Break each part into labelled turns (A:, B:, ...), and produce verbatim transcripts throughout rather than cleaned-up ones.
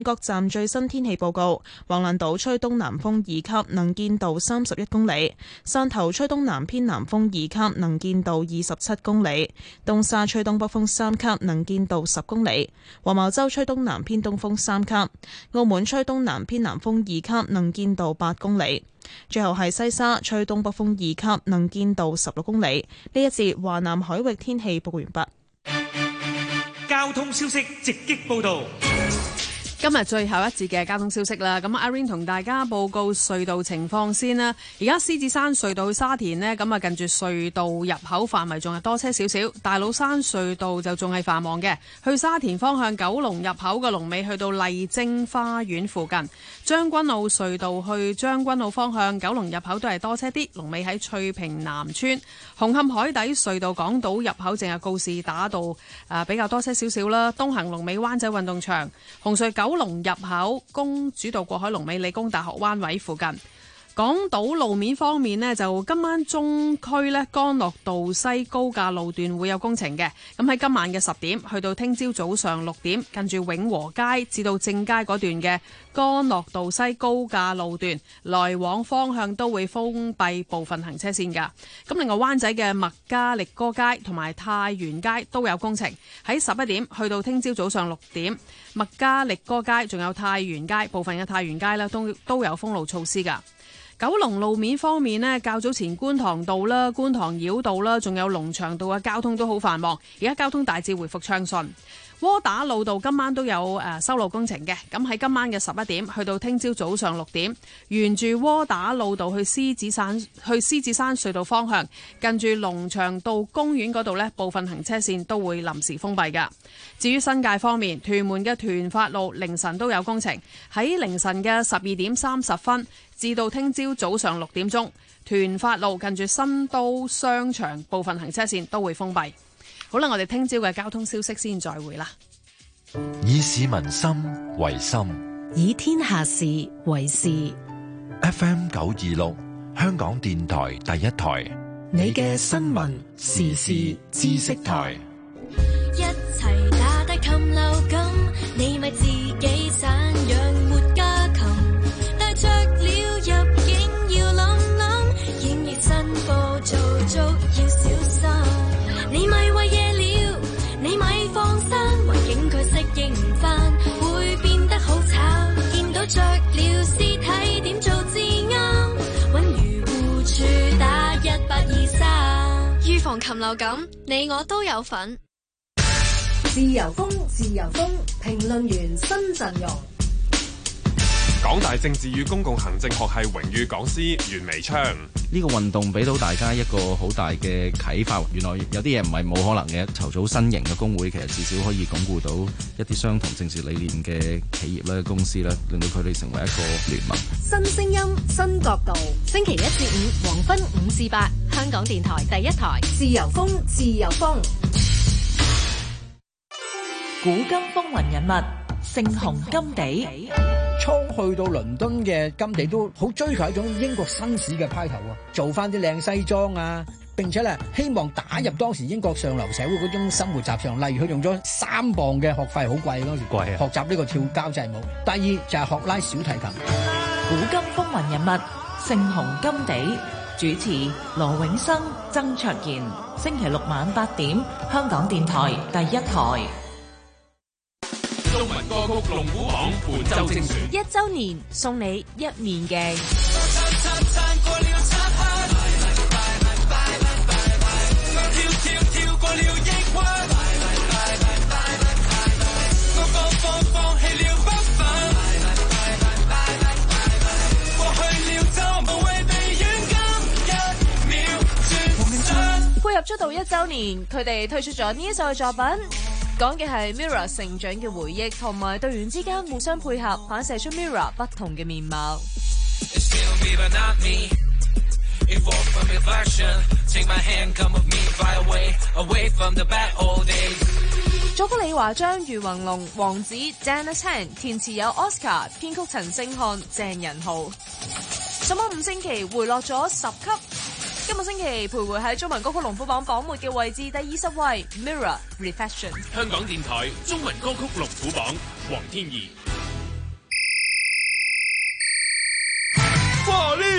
A: 各站最新天氣報告：橫瀾島吹東南風二級，能見度三十一公里；汕頭吹東南偏南風二級，能見度二十七公里；東沙吹東北風三級，能見度十公里；黃茅洲吹東南偏東風三級；澳門吹東南偏南風二級，能見度八公里。最後係西沙吹東北風二級，能見度十六公里。呢一節華南海域天氣報告完畢。
B: 交通消息直擊報道。
C: 今日最後一節嘅交通消息啦，咁阿 Irene 同大家報告隧道情況先啦。而家獅子山隧道去沙田呢，咁啊近住隧道入口範圍仲係多車少少，大老山隧道就仲係繁忙嘅。去沙田方向九龍入口嘅龍尾去到麗晶花園附近，將軍澳隧道去將軍澳方向九龍入口都係多車啲，龍尾喺翠屏南村。紅磡海底隧道港島入口淨係告士打道誒比較多車少少啦，東行龍尾灣仔運動場，紅隧九龍入口公主道過海龍尾理工大學灣位附近。港島路面方面呢，就今晚中區呢，干諾道西高架路段會有工程嘅。咁喺今晚嘅十點去到聽朝早上六點，近住永和街至到正街嗰段嘅干諾道西高架路段來往方向都會封閉部分行車線㗎。咁另外灣仔嘅麥加力哥街同埋太原街都有工程，喺十一點去到聽朝早上六點，麥加力哥街仲有太原街部分嘅太原街呢都都有封路措施㗎。九龍路面方面呢，較早前觀塘道啦、觀塘繞道啦，仲有龍翔道嘅交通都好繁忙，而家交通大致回復暢順。窩打老道今晚都有誒修路工程嘅，咁喺今晚嘅十一點去到聽朝早上六點，沿住窩打老道去獅子山去獅子山隧道方向，近住龍翔道公園嗰度呢，部分行車線都會臨時封閉㗎。至於新界方面，屯門嘅屯發路凌晨都有工程，喺凌晨嘅十二點三十分至到聽朝早上六點鐘，屯發路近住新都商場部分行車線都會封閉。好啦，我哋聽朝嘅交通消息先再會啦。
D: 以市民心為心，
E: 以天下事為事。
D: F M 九二六，香港電台第一台，
E: 你嘅新聞時事知識台。
F: 一齊打低禽流感，你咪自己散養活家禽，帶着了入境要諗諗，檢疫申報做足要小心。你咪為夜了，你咪放心，環境佢適應唔返，會變得好慘。見到着了屍體點做至啱？揾漁護處打一八二三，預防禽流感，你我都有份。
E: 自由風，自由風，評論員新陣容。
G: 港大政治與公共行政學系榮譽講師袁彌昌，
H: 呢個運動俾到大家一個好大嘅啟發，原來有啲嘢唔係冇可能嘅。籌組新型嘅工會，其實至少可以鞏固到一啲相同政治理念嘅企業咧、公司咧，令到佢哋成為一個聯盟。
E: 新聲音，新角度，星期一至五黃昏五至八，香港電台第一台，自由風，自由風。
I: 古今風雲人物，盛雄甘地。
J: 初去到倫敦嘅甘地都好追求一種英國紳士嘅派頭啊，做翻啲靚西裝啊，並且咧希望打入當時英國上流社會嗰種生活習尚。例如佢用咗三磅嘅學費，好貴嗰時，貴啊！學習呢個跳交際舞。第二就係學拉小提琴。
I: 古今風雲人物，盛雄甘地。主持羅永生、曾卓賢。星期六晚八點，香港電台第一台。
B: 中文歌曲龍虎榜本周精選，
K: 一周年送你一面鏡。配合出道一周年，佢哋推出咗呢一首嘅作品。講嘅係 Mirror 成長嘅回憶，同埋隊員之間互相配合，反射出 Mirror 不同嘅面貌。作曲李華章、余宏龍、王子、Dana Chan， 填詞有 Oscar， 編曲陳星漢、鄭仁豪。上網五星期回落咗十級。今個星期徘徊喺中文歌曲龍虎榜榜末嘅位置第二十位 Mirror Reflection。
B: 香港電台中文歌曲龍虎榜，黃天怡。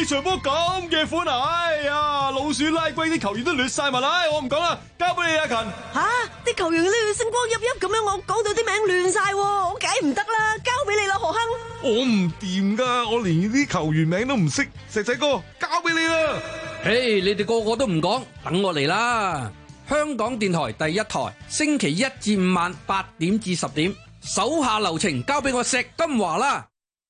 L: 呢場波咁嘅款啊！哎呀，老鼠拉龜啲球員都亂晒文，唉，我唔講啦，交俾你阿勤。
M: 吓，啲球員呢星光熠熠咁樣，我講到啲名亂晒，我梗係唔得啦，交俾你啦，何亨。
N: 我唔掂噶，我連啲球員名都唔識。石仔哥，交俾你啦。
O: 嘿，你哋個個都唔講，等我嚟啦！香港電台第一台，星期一至五晚八點至十點，手下留情，交俾我石金華啦。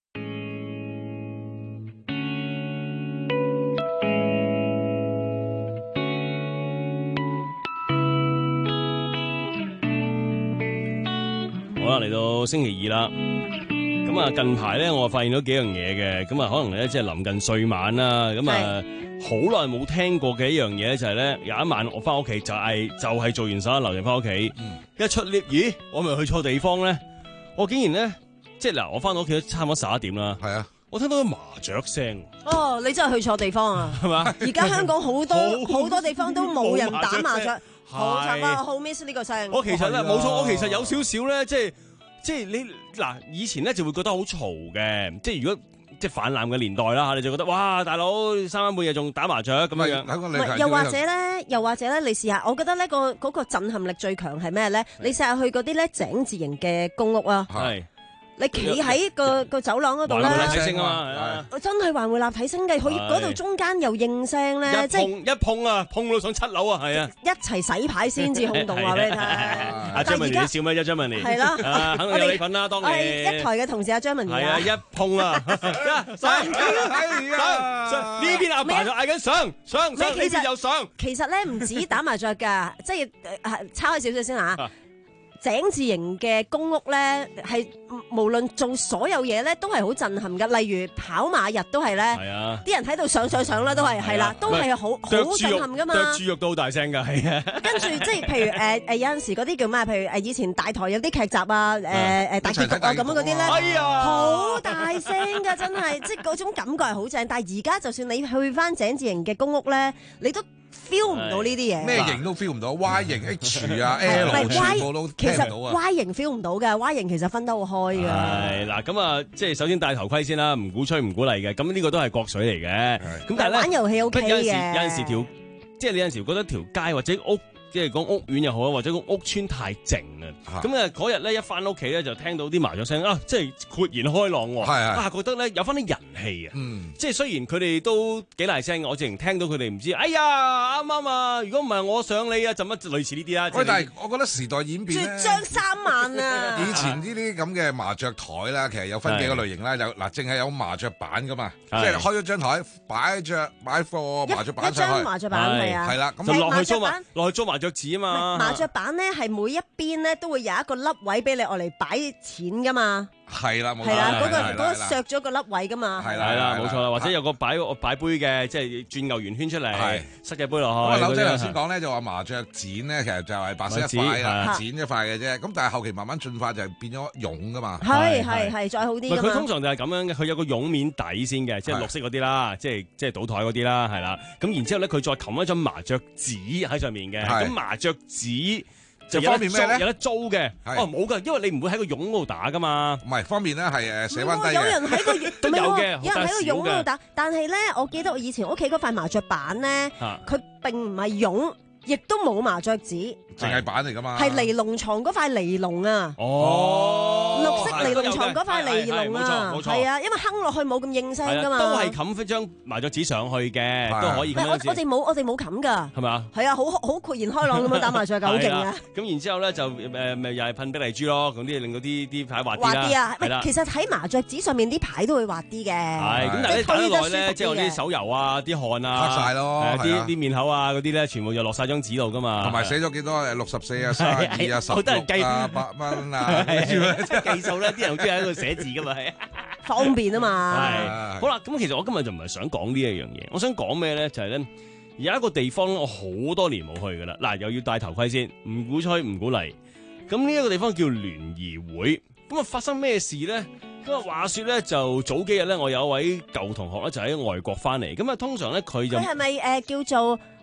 L: 好啦，嚟到星期二啦。咁啊，近排咧，我發現咗幾樣嘢嘅。咁啊，可能咧，即係臨近歲晚啦。咁啊，好耐冇聽過嘅一樣嘢咧，就係咧，有一晚我翻屋企就係就係做完手一流就翻屋企，嗯、一出 lift，咦，我咪去錯地方咧？我竟然咧，即係嗱，我翻到屋企都差唔多十一點啦。係啊，我聽到個麻雀聲。
M: 哦，你真係去錯地方啊！係嘛？而家香港好多好多地方都冇人打麻雀，好慘啊！好 miss 呢個聲。
L: 我其實咧冇錯，我其實有少少咧，即係。即係你嗱，以前咧就會覺得好嘈嘅，即係如果即係泛濫嘅年代啦嚇，你就覺得哇，大佬三更半夜仲打麻雀咁樣樣。
M: 唔係，又或者咧，又或者咧，你試下，我覺得咧個嗰個震撼力最強係咩咧？你試下去嗰啲咧井字形嘅公屋啊。係。你企喺個個走廊嗰度咧，
L: 還會立體聲啊嘛，
M: 我真係還會立體聲嘅，佢嗰度中間又應聲咧，
L: 即係一碰啊，碰到上七樓啊，係啊，
M: 一齊洗牌先至轟動話俾你聽。
L: 阿張文妮，你笑咩？張文妮
M: 係啦，
L: 肯定有你份啦，當年
M: 一台嘅同事阿張文妮
L: 係啊，一碰啊，上上上呢邊阿爸就嗌緊上上上，呢邊又上。
M: 其實咧唔止打麻雀㗎，即係抄開少少先嚇。井字形嘅公屋咧，係無論做所有嘢咧，都係好震撼噶。例如跑馬日都係咧，啲人喺度上上上啦，都係係啦，都係好好震撼噶嘛。
L: 剁豬肉都好大聲噶，係啊。
M: 跟住即係譬如誒誒有陣時嗰啲叫咩？譬如誒以前大台有啲劇集啊，誒誒大結局啊咁樣嗰啲咧，
L: 係啊，
M: 好大聲噶，真係即係嗰種感覺係好正。但係而家就算你去翻井字形嘅公屋咧，你都 feel 唔到呢啲嘢，
N: 咩型都 feel 唔到 ，Y 型、H 啊、L 全部都聽唔到啊。
M: Y 型 feel 唔到嘅 ，Y 型其實分得好開嘅。
L: 係嗱，咁啊，即係首先戴頭盔先啦，唔鼓吹唔鼓勵嘅。咁呢個都係國粹嚟嘅。咁但係咧，
M: 玩遊戲 OK 嘅。
L: 有陣時有陣時條，即係你有陣時覺得條街或者屋，即係講屋苑又好啊，或者個屋村太靜啊。咁啊嗰日咧一翻屋企咧就聽到啲麻雀聲啊，即係豁然開朗喎。係啊，覺得咧有翻啲人氣啊。嗯，即係雖然佢哋都幾大聲，我直情聽到佢哋唔知，哎呀啱啱啊！如果唔係我想你啊，就乜類似呢啲啦。
N: 喂，但係我覺得時代演變咧，
M: 張三萬啊！
N: 以前呢啲咁嘅麻雀台啦，其實有分幾個類型啦，有嗱，淨係有麻雀板噶嘛，即係開咗張台擺隻擺個麻雀板上去，
M: 一張麻雀板係啊，
N: 係啦，
L: 咁落去租麻落去租麻雀紙啊嘛。
M: 麻雀板咧係每一邊咧都會有一個凹位俾你攞嚟擺錢噶嘛。
N: 係啦，冇錯。
M: 係啦，嗰個嗰個削咗個凹位噶嘛。
L: 係啦，冇錯啦。或者有個擺擺杯嘅，即係轉牛圓圈出嚟，塞隻杯落去。
N: 咁啊，柳仔頭先講咧就話麻雀剪咧，其實就係白色一塊啊，剪一塊嘅啫。咁但係後期慢慢進化就變咗絨噶嘛。
M: 係係係，再好啲㗎嘛。
L: 佢通常就係咁樣嘅，佢有個絨面底先嘅，即係綠色嗰啲啦，即係即係賭台嗰啲啦，係啦。咁然之後咧，佢再冚一張麻雀紙喺上面嘅。咁麻雀紙就方便咩咧？有得租嘅，哦冇噶，因為你唔會喺個絨嗰度打噶嘛。
N: 唔係方便咧，係誒寫翻低嘅。
M: 有人喺個
L: 都有嘅，
M: 有人喺個絨嗰度打，但係咧，我記得我以前屋企嗰塊麻雀板咧，佢並唔係絨，亦都冇麻雀紙，
N: 淨係板嚟噶嘛。
M: 係尼龍床嗰塊尼龍啊！
L: 哦，
M: 綠色尼龍床嗰塊尼龍啊，係啊，因為哼落去冇咁應聲噶嘛。
L: 都係冚翻張麻雀紙上去嘅，都可以。
M: 我我哋冇我哋冇冚噶，
L: 係嘛？
M: 係啊，好好豁然開朗咁樣打麻雀㗎，好勁啊！
L: 咁然之後咧就誒咪又係噴碧麗珠咯，咁啲令到啲啲牌滑啲
M: 滑啲啊！
L: 係啦，
M: 其實喺麻雀紙上面啲牌都會滑啲嘅。
L: 係咁，但係你打得耐咧，即係我啲手油啊、啲汗啊，
N: 黑晒咯，
L: 啲啲面口啊嗰啲咧，全部就落晒張紙度噶嘛。
N: 同埋寫咗幾多誒六十四啊、三十二啊、十六啊、八蚊啊，
L: 計數咧，啲人好中意喺度寫字噶嘛，係
M: 方便啊嘛。
L: 係好啦，咁其實我今日就唔係想講呢一樣嘢，我想講咩咧？就係咧有一個地方我好多年冇去噶啦，嗱又要戴頭盔先，唔鼓吹唔鼓勵。咁呢一個地方叫聯誼會，咁啊發生咩事咧？咁啊話說咧，就早幾日咧，我有一位舊同學咧就喺外國翻嚟，咁啊通常咧佢就
M: 佢係咪誒叫做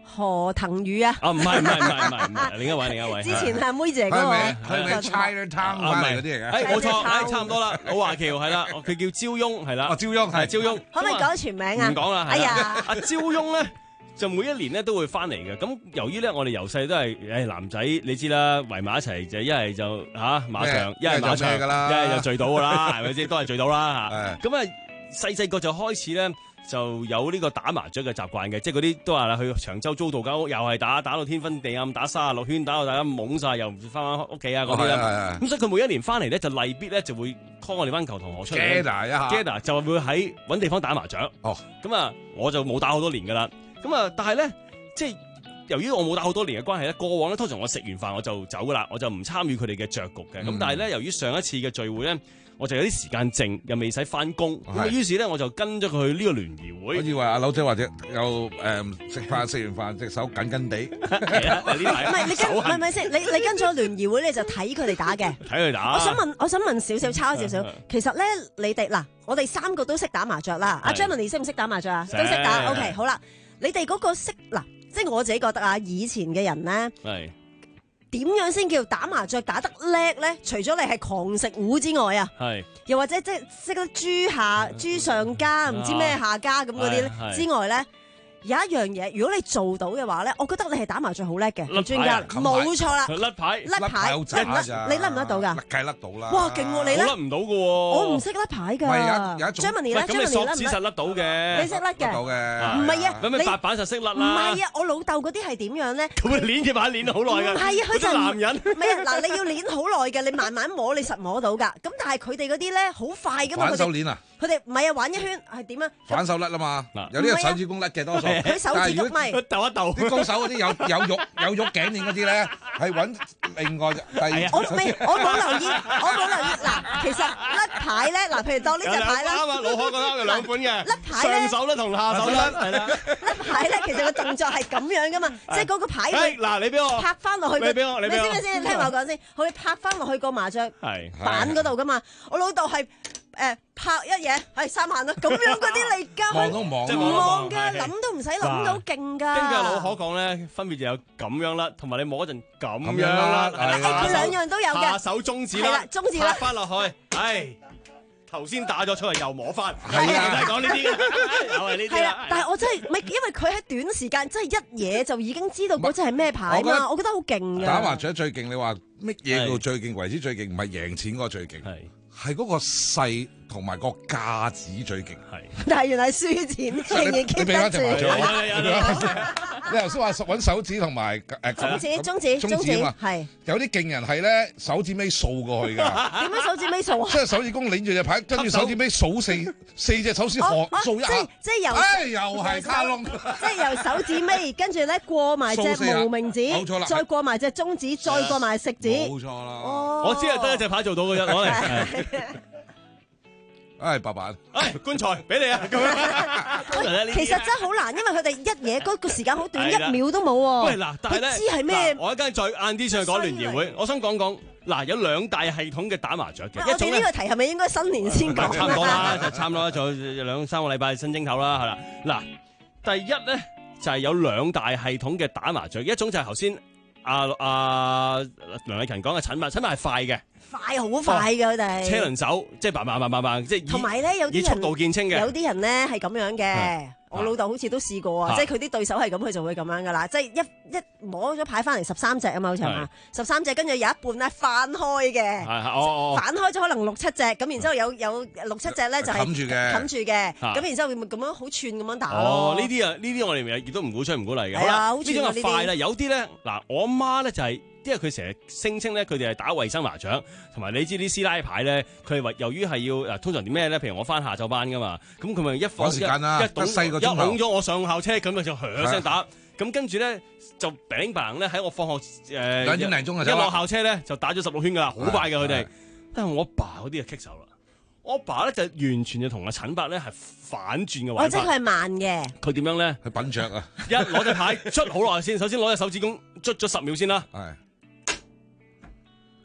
M: 何騰宇啊？
L: 啊，唔係唔係唔係唔係唔係，另一位另一位。
M: 之前係妹姐嗰個，
N: 係咪 Chinatown 翻嚟嗰啲嚟嘅？
L: 誒冇錯，誒差唔多啦。老華僑係啦，佢叫招翁係啦。
N: 哦，招翁
L: 係招翁。
M: 可唔可以講全名啊？
L: 唔講啦。
M: 哎呀，
L: 阿招翁咧就每一年咧都會翻嚟嘅。咁由於咧我哋由細都係誒男仔，你知啦，圍埋一齊就一係就嚇馬場，一係馬場
N: 㗎啦，
L: 一係就聚到㗎啦，係咪先？都係聚到啦嚇。咁啊細細個就開始咧。就有呢個打麻雀嘅習慣嘅，即係嗰啲都話啦，去長洲租度間屋，又係打打到天昏地暗，打三十六圈，打到大家懵晒，又唔翻返屋企啊嗰啲啦。咁所以佢每一年翻嚟咧，就例必咧就會 call 我哋班球同學出嚟
N: gather 一下
L: gather 就會喺揾地方打麻雀。
N: 哦，
L: 咁啊，我就冇打好多年噶啦。咁啊，但係咧，即係由於我冇打好多年嘅關係咧，過往咧通常我食完飯我就走噶啦，我就唔參與佢哋嘅雀局嘅。咁、嗯、但係咧，由於上一次嘅聚會咧。我就有啲時間剩，又未使翻工，咁啊於是咧我就跟咗佢去呢個聯誼會。好似話阿柳姐或者有誒食飯食完飯隻手緊緊地。係啊，呢排
M: 唔係你跟唔係唔係先，你你跟咗聯誼會你就睇佢哋打嘅。
L: 睇佢打。
M: 我想問我想問少少抄少少，其實咧你哋嗱，我哋三個都識打麻雀啦。阿 Jeremy 識唔識打麻雀啊？都識打。OK， 好啦，你哋嗰個識嗱，即係我自己覺得啊，以前嘅人咧。係。點樣先叫打麻雀打得叻咧？除咗你係狂食糊之外啊，係又或者即係識得豬下豬上家唔知咩下家咁嗰啲咧之外咧，有一樣嘢，如果你做到嘅話咧，我覺得你係打麻雀好叻嘅，專家冇錯啦，
L: 甩牌
M: 甩牌，你甩你甩唔甩到㗎？
N: 梗係甩到啦！
M: 哇，勁喎你咧！
L: 我甩唔到嘅喎，
M: 我唔識甩牌㗎。
N: 係有一種
M: Jeremy 咧，
L: 咁你索紙實甩到嘅，
M: 你識甩嘅，唔係啊，
L: 咁你白板就識甩啦。
M: 唔係啊，我老豆嗰啲係點樣咧？
L: 咁佢攣嘅牌攣好耐㗎，
M: 唔係啊，佢就
L: 男人。
M: 唔係啊，嗱，你要攣好耐嘅，你慢慢摸你實摸到㗎。咁但係佢哋嗰啲咧好快㗎嘛。
N: 反手攣啊！
M: 佢哋唔係啊，玩一圈係點啊？
N: 反手甩啊嘛，有啲係手指公甩嘅多數。
M: 佢手指公咪
L: 鬥一鬥。
N: 啲高手嗰啲有有肉有肉頸鏈嗰啲咧，係揾另外第二。
M: 我未我冇留意，我冇留意。嗱，其實甩牌咧，嗱，譬如當呢隻牌啦。
L: 啱啊，老何覺得有兩款嘅。
M: 甩牌咧，
L: 上手咧同下手甩，係啦。
M: 甩牌咧，其實個動作係咁樣噶嘛，即係嗰個牌。
L: 嗱，你俾我
M: 拍翻落去。
L: 你俾我，你俾我。
M: 你先唔先？聽我講先，佢拍翻落去個麻雀板嗰度噶嘛。我老豆係。誒拍一嘢係三萬啦，咁樣嗰啲嚟㗎，
N: 望都唔望，
M: 唔望㗎，諗都唔使諗到勁㗎。
L: 根據老可講咧，分別就有咁樣啦，同埋你摸嗰陣咁樣啦，
M: 佢兩樣都有嘅。
L: 下手中指啦，
M: 中指啦，
L: 拍翻落去，唉，頭先打咗出嚟又摸翻，係啊，就係講呢啲㗎，又係呢啲。
M: 係啊，但係我真係唔係，因為佢喺短時間真係一嘢就已經知道嗰隻係咩牌嘛，我覺得好勁㗎。
N: 打麻雀最勁，你話乜嘢叫最勁為之最勁？唔係贏錢嗰個最勁。係嗰個勢同埋個價子最勁，係。但係原來輸錢仍然 keep 得住。 你頭先話揾手指同埋誒
M: 中指、中指、中指啊，係。
N: 有啲勁人係咧手指尾掃過去㗎。
M: 點樣手指尾掃啊？
N: 即係手指公拎住隻牌，跟住手指尾數四四隻手指學掃一下。
M: 即即係由
N: 誒又係卡窿。
M: 即係由手指尾，跟住咧過埋隻無名指，
N: 冇錯啦，
M: 再過埋隻中指，再過埋食指。
N: 冇錯啦。
M: 哦，
L: 我只係得一隻牌做到嘅啫，攞嚟。
N: 唉，白板，
L: 唉，棺材俾你啊！咁樣，
M: 其實真係好難，因為佢哋一嘢嗰個時間好短，一秒都冇喎。
L: 喂，嗱，但係咧，
M: 知係咩？
L: 我一陣再晏啲上去講聯誼會，我想講講嗱，有兩大系統嘅打麻雀嘅。
M: 我哋呢個題係咪應該新年先講？
L: 差唔多啦，就差唔多啦，仲有兩三個禮拜新正頭啦，係啦。嗱，第一咧就係有兩大系統嘅打麻雀，一種就係頭先阿阿梁麗勤講嘅陳物，陳物係快嘅。
M: 快好快㗎佢哋，
L: 車輪手即係嘭嘭嘭嘭嘭，即係
M: 同埋咧有啲人
L: 以速度見稱嘅，
M: 有啲人咧係咁樣嘅。我老豆好似都試過啊，即係佢啲對手係咁，佢就會咁樣噶啦，即係一一摸咗牌翻嚟十三隻啊嘛，好似係嘛，十三隻跟住有一半咧翻開嘅，反開咗可能六七隻，咁然之後有有六七隻咧就係
N: 冚住嘅，
M: 冚住嘅，咁然之後會咁樣好串咁樣打咯。
L: 哦，呢啲啊呢啲我哋亦都唔鼓吹唔鼓勵嘅。
M: 係啊，
L: 呢種係快啦，有啲咧嗱，我阿媽咧就係。因為佢成日聲稱咧，佢哋係打衛生麻雀，同埋你知啲師奶牌咧，佢係由於係要嗱，通常點咩咧？譬如我翻下晝班噶嘛，咁佢咪一放
N: 時間啦，
L: 一一
N: 細個鐘頭，
L: 一擁咗我上校車，咁咪就響聲打，咁跟住咧就餅棒咧喺我放學誒
N: 兩點零鐘
L: 一落校車咧就打咗十六圈噶啦，好快嘅佢哋。但係我阿爸嗰啲就棘手啦，我阿爸咧就完全就同阿陳伯咧係反轉嘅玩法。
M: 即係佢係慢嘅。
L: 佢點樣咧？
N: 佢品著啊！
L: 一攞隻牌捽好耐先，首先攞隻手指公捽咗十秒先啦。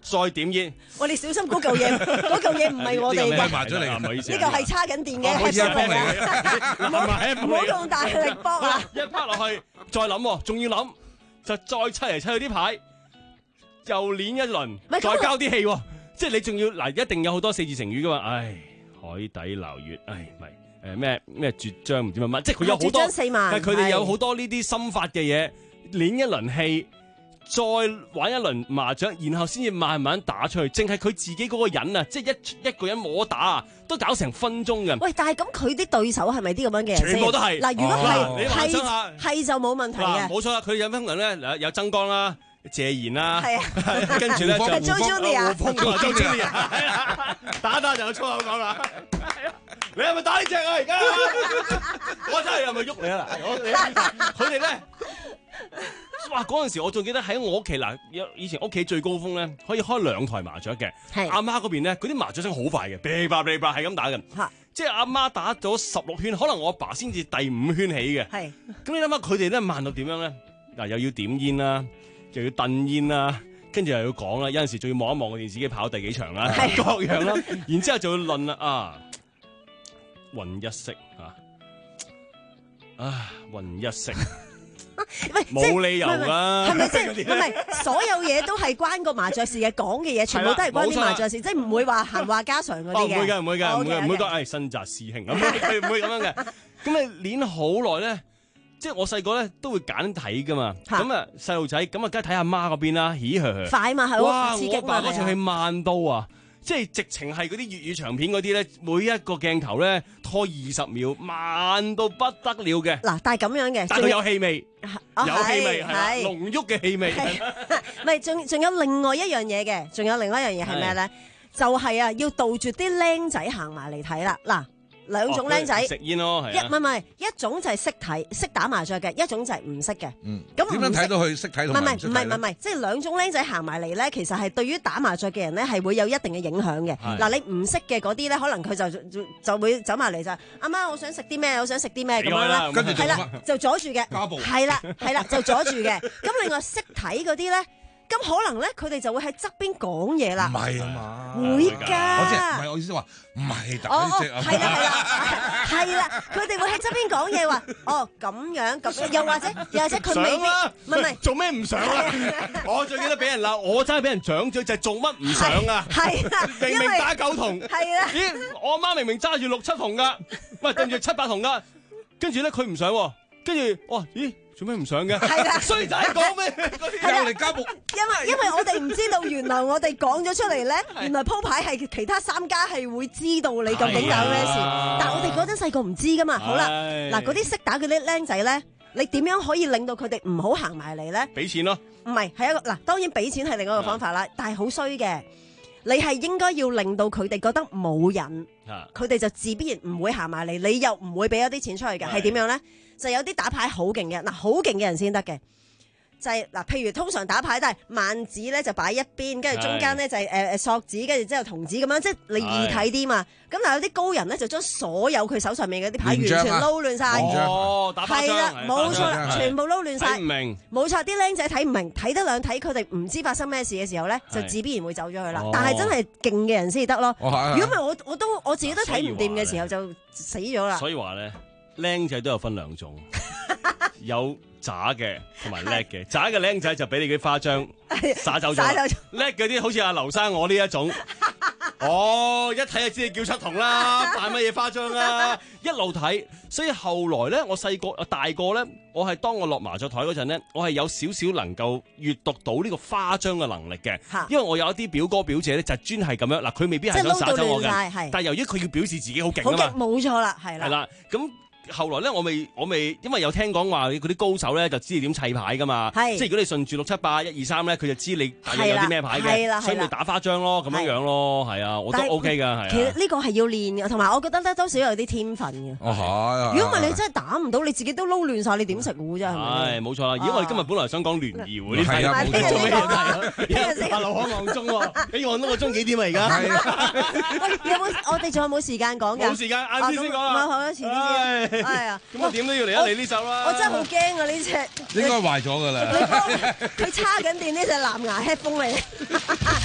L: 再點煙。
M: 我哋小心嗰嚿嘢，嗰嚿嘢唔係我哋嘅，
N: 麻咗嚟，
L: 唔好意思。
M: 呢嚿係叉緊電嘅，
N: 係
M: 嚟嘅，唔好咁大力搏啊！
L: 一拍落去，再諗，仲要諗，就再砌嚟砌去啲牌，又捻一輪，再交啲氣，即係你仲要嗱，一定有好多四字成語噶嘛，唉，海底撈月，唉，唔係誒咩咩絕章唔知乜乜，即係佢有好多，
M: 絕章四萬，
L: 但係佢哋有好多呢啲心法嘅嘢，捻一輪氣。再玩一輪麻雀，然後先至慢慢打出去。淨係佢自己嗰個人啊，即係一一個人摸打啊，都搞成分鐘嘅。
M: 喂，但係咁佢啲對手係咪啲咁樣嘅人先？
L: 全部都係。
M: 嗱，如果係
L: 你幻想下，
M: 係就冇問題嘅。
L: 冇錯啦，佢有咩人咧？有曾江啦、謝賢啦，跟住咧就
M: 胡楓、
L: 胡楓啊、周 Junior 係啦，打打就有粗口講啦。你係咪打呢隻啊？而家我真係係咪喐你啊？嗱，佢哋咧。哇！嗰陣時我仲記得喺我屋企嗱，以前屋企最高峰咧，可以開兩台麻雀嘅。阿媽嗰邊咧，嗰啲麻雀聲好快嘅，噼啪噼啪係咁打嘅。即係阿媽打咗十六圈，可能我阿爸先至第五圈起嘅。係。咁你諗下佢哋咧慢到點樣咧？嗱，又要點煙啦，又要燉煙啦，跟住又要講啦，有陣時仲要望一望個電視機跑第幾場啦，各樣啦。然之後就要論啦啊，混一色啊，啊混一色。冇理由啦，
M: 係咪即係唔係所有嘢都係關個麻雀事嘅？講嘅嘢全部都係關啲麻雀事，即係唔會話閒話家常嗰啲嘅。
L: 唔會嘅，唔會嘅，唔會唔會講誒新紮師兄咁，唔會咁樣嘅。咁你練好耐咧，即係我細個咧都會揀睇噶嘛。咁啊細路仔咁啊，梗係睇阿媽嗰邊啦，咦呵呵
M: 快嘛係好刺激嘛。
L: 我爸嗰場戲慢到啊！即係直情係嗰啲粵語長片嗰啲咧，每一個鏡頭咧拖二十秒，慢到不得了嘅。
M: 嗱，但係咁樣嘅，
L: 但係有氣味，
M: 哦、
L: 有氣味係啦，
M: 係
L: 濃郁嘅氣味。
M: 唔係，仲仲有另外一樣嘢嘅，仲有另外一樣嘢係咩咧？就係啊，要杜絕啲僆仔行埋嚟睇啦。嗱。兩種僆仔
L: 食煙咯，
M: 一唔係唔係一種就係識睇識打麻雀嘅，一種就係唔識嘅。
N: 嗯，咁點樣睇到佢識睇同埋唔識睇咧？
M: 唔係唔係唔係，即係兩種僆仔行埋嚟咧，其實係對於打麻雀嘅人咧係會有一定嘅影響嘅。嗱，你唔識嘅嗰啲咧，可能佢就就就會走埋嚟就阿媽，我想食啲咩？我想食啲咩咁樣咧？
N: 跟住
M: 係啦，就阻住嘅。
N: 家暴
M: 係啦係啦，就阻住嘅。咁另外識睇嗰啲咧。咁可能咧，佢哋就會喺側邊講嘢啦。
N: 唔係啊嘛，
M: 會㗎。
N: 我即係唔係我意思話，唔係打呢隻啊。
M: 係啦係啦，係啦，佢哋會喺側邊講嘢話，哦咁樣咁樣，又或者又或者佢未必，唔係唔係
L: 做咩唔上啊？我最記得俾人鬧，我真係俾人掌嘴，就係做乜唔上啊？
M: 係啦，
L: 明明打九筒，
M: 係啦。
L: 咦，我阿媽明明揸住六七筒㗎，喂，跟住七八筒㗎，跟住咧佢唔上，跟住哇，咦？做咩唔上嘅？
M: 係啦，
L: 衰仔講咩？
N: 有嚟家暴。
M: 因為因為我哋唔知道，原來我哋講咗出嚟咧，原來鋪牌係其他三家係會知道你究竟搞咩事。但係我哋嗰陣細個唔知噶嘛。好啦，嗱嗰啲識打嗰啲僆仔咧，你點樣可以令到佢哋唔好行埋嚟咧？
L: 俾錢咯。
M: 唔係，係一個嗱，當然俾錢係另一個方法啦，但係好衰嘅。你係應該要令到佢哋覺得冇癮，佢哋就自必然唔會行埋嚟，你又唔會俾一啲錢出去嘅，係點樣咧？就有啲打牌好勁嘅，嗱好勁嘅人先得嘅，就係、是、嗱，譬如通常打牌都係萬子咧就擺一邊，跟住中間咧就係誒誒索子，跟住之後童子咁樣，即係你易睇啲嘛。咁但係有啲高人咧就將所有佢手上面嗰啲牌完全撈亂晒，
L: 哦，打花章，
M: 係啦，冇錯啦，全部撈亂晒，
L: 睇唔明，
M: 冇錯，啲僆仔睇唔明，睇得兩睇，佢哋唔知發生咩事嘅時候咧，就自必然會走咗去啦。但係真係勁嘅人先得咯。如果唔係我我都我自己都睇唔掂嘅時候就死咗啦。
L: 所以話咧。僆仔都有分兩種，有渣嘅同埋叻嘅。渣嘅僆仔就俾你啲花章灑走咗，叻嗰啲好似阿劉生我呢一種，哦一睇就知你叫七筒啦，扮乜嘢花章啊，一路睇。所以後來咧，我細個大個咧，我係當我落麻雀台嗰陣咧，我係有少少能夠閱讀到呢個花章嘅能力嘅，因為我有一啲表哥表姐咧就專係咁樣，嗱佢未必係想灑走我嘅，但係由於佢要表示自己好勁啊嘛，
M: 冇錯啦，係啦，
L: 係啦，咁。後來咧，我未我未，因為有聽講話嗰啲高手咧就知你點砌牌噶嘛，即係如果你順住六七八一二三咧，佢就知你大約有啲咩牌嘅，所以咪打花章咯，咁樣樣咯，係啊，我都 OK 噶，係啊。
M: 其實呢個係要練嘅，同埋我覺得咧多少有啲天分嘅。
N: 哦係。
M: 如果唔係你真係打唔到，你自己都撈亂晒，你點食糊啫？係咪？
L: 係冇錯啦。而我哋今日本來想講聯誼喎，呢
N: 係啊，
L: 做咩嘢？
M: 聽日
L: 阿劉可望鐘喎，你望到個鐘幾點啊？而家？
M: 喂，有冇？我哋仲有冇時間講㗎？
L: 冇時間，晏啲先講啊。
M: 好啦，遲啲先。係啊。
L: 點都要嚟一嚟呢首啦！
M: 我真係好驚啊！呢隻
N: 應該壞咗㗎啦。
M: 佢叉緊電呢隻藍牙 headphone 嚟。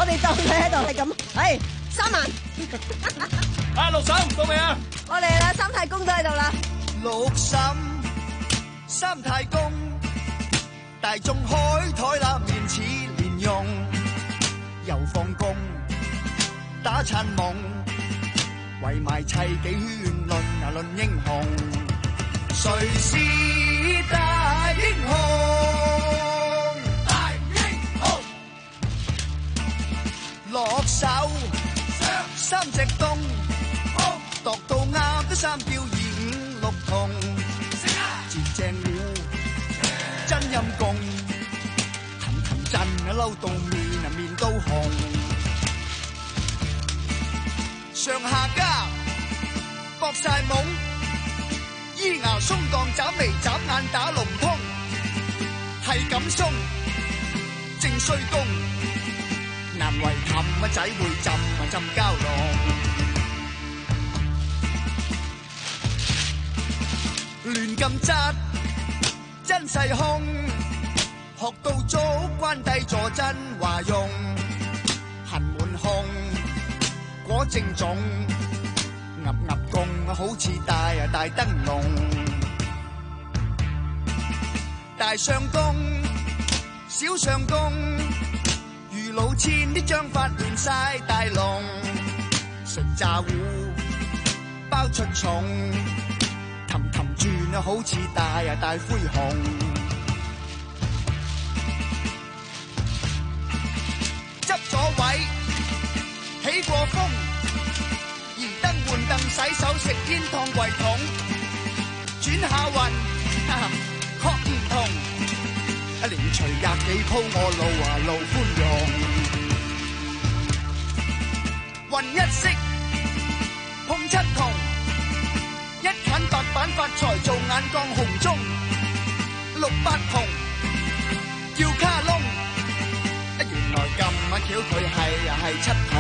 M: 哋當佢喺度係咁，係三萬。
L: 啊，六嬸到未啊？
M: 我嚟啦，三太公都喺度啦。
P: 六嬸，三太公，大眾開台啦，面似蓮蓉，又放工，打餐夢，圍埋砌幾圈論啊論英雄，誰是大英雄？大英雄，落手三隻冬，度到啱都三吊二五六筒，戰正了真陰公，騰騰震啊嬲到面啊面都紅，上下家搏晒懵，咿牙鬆槓眨眉眨眼打龍通，係咁鬆正衰公，難為氹啊仔會浸啊浸蛟龍。亂咁質真勢空，學到早關帝坐真話用，痕滿胸果正種，岌岌共好似大啊大燈籠，大相公小相公，如老千啲章法亂晒大龍，食炸糊包出重。氹氹轉啊，好似大啊大灰熊，執咗位起過風，移燈換凳洗手食煙燙櫃桶，轉下運確唔同，一連隨廿幾鋪我路啊路寬容，運一色碰七筒。一近白板發財做眼光紅中，六八筒叫卡窿，原來咁啊巧佢係啊係七筒，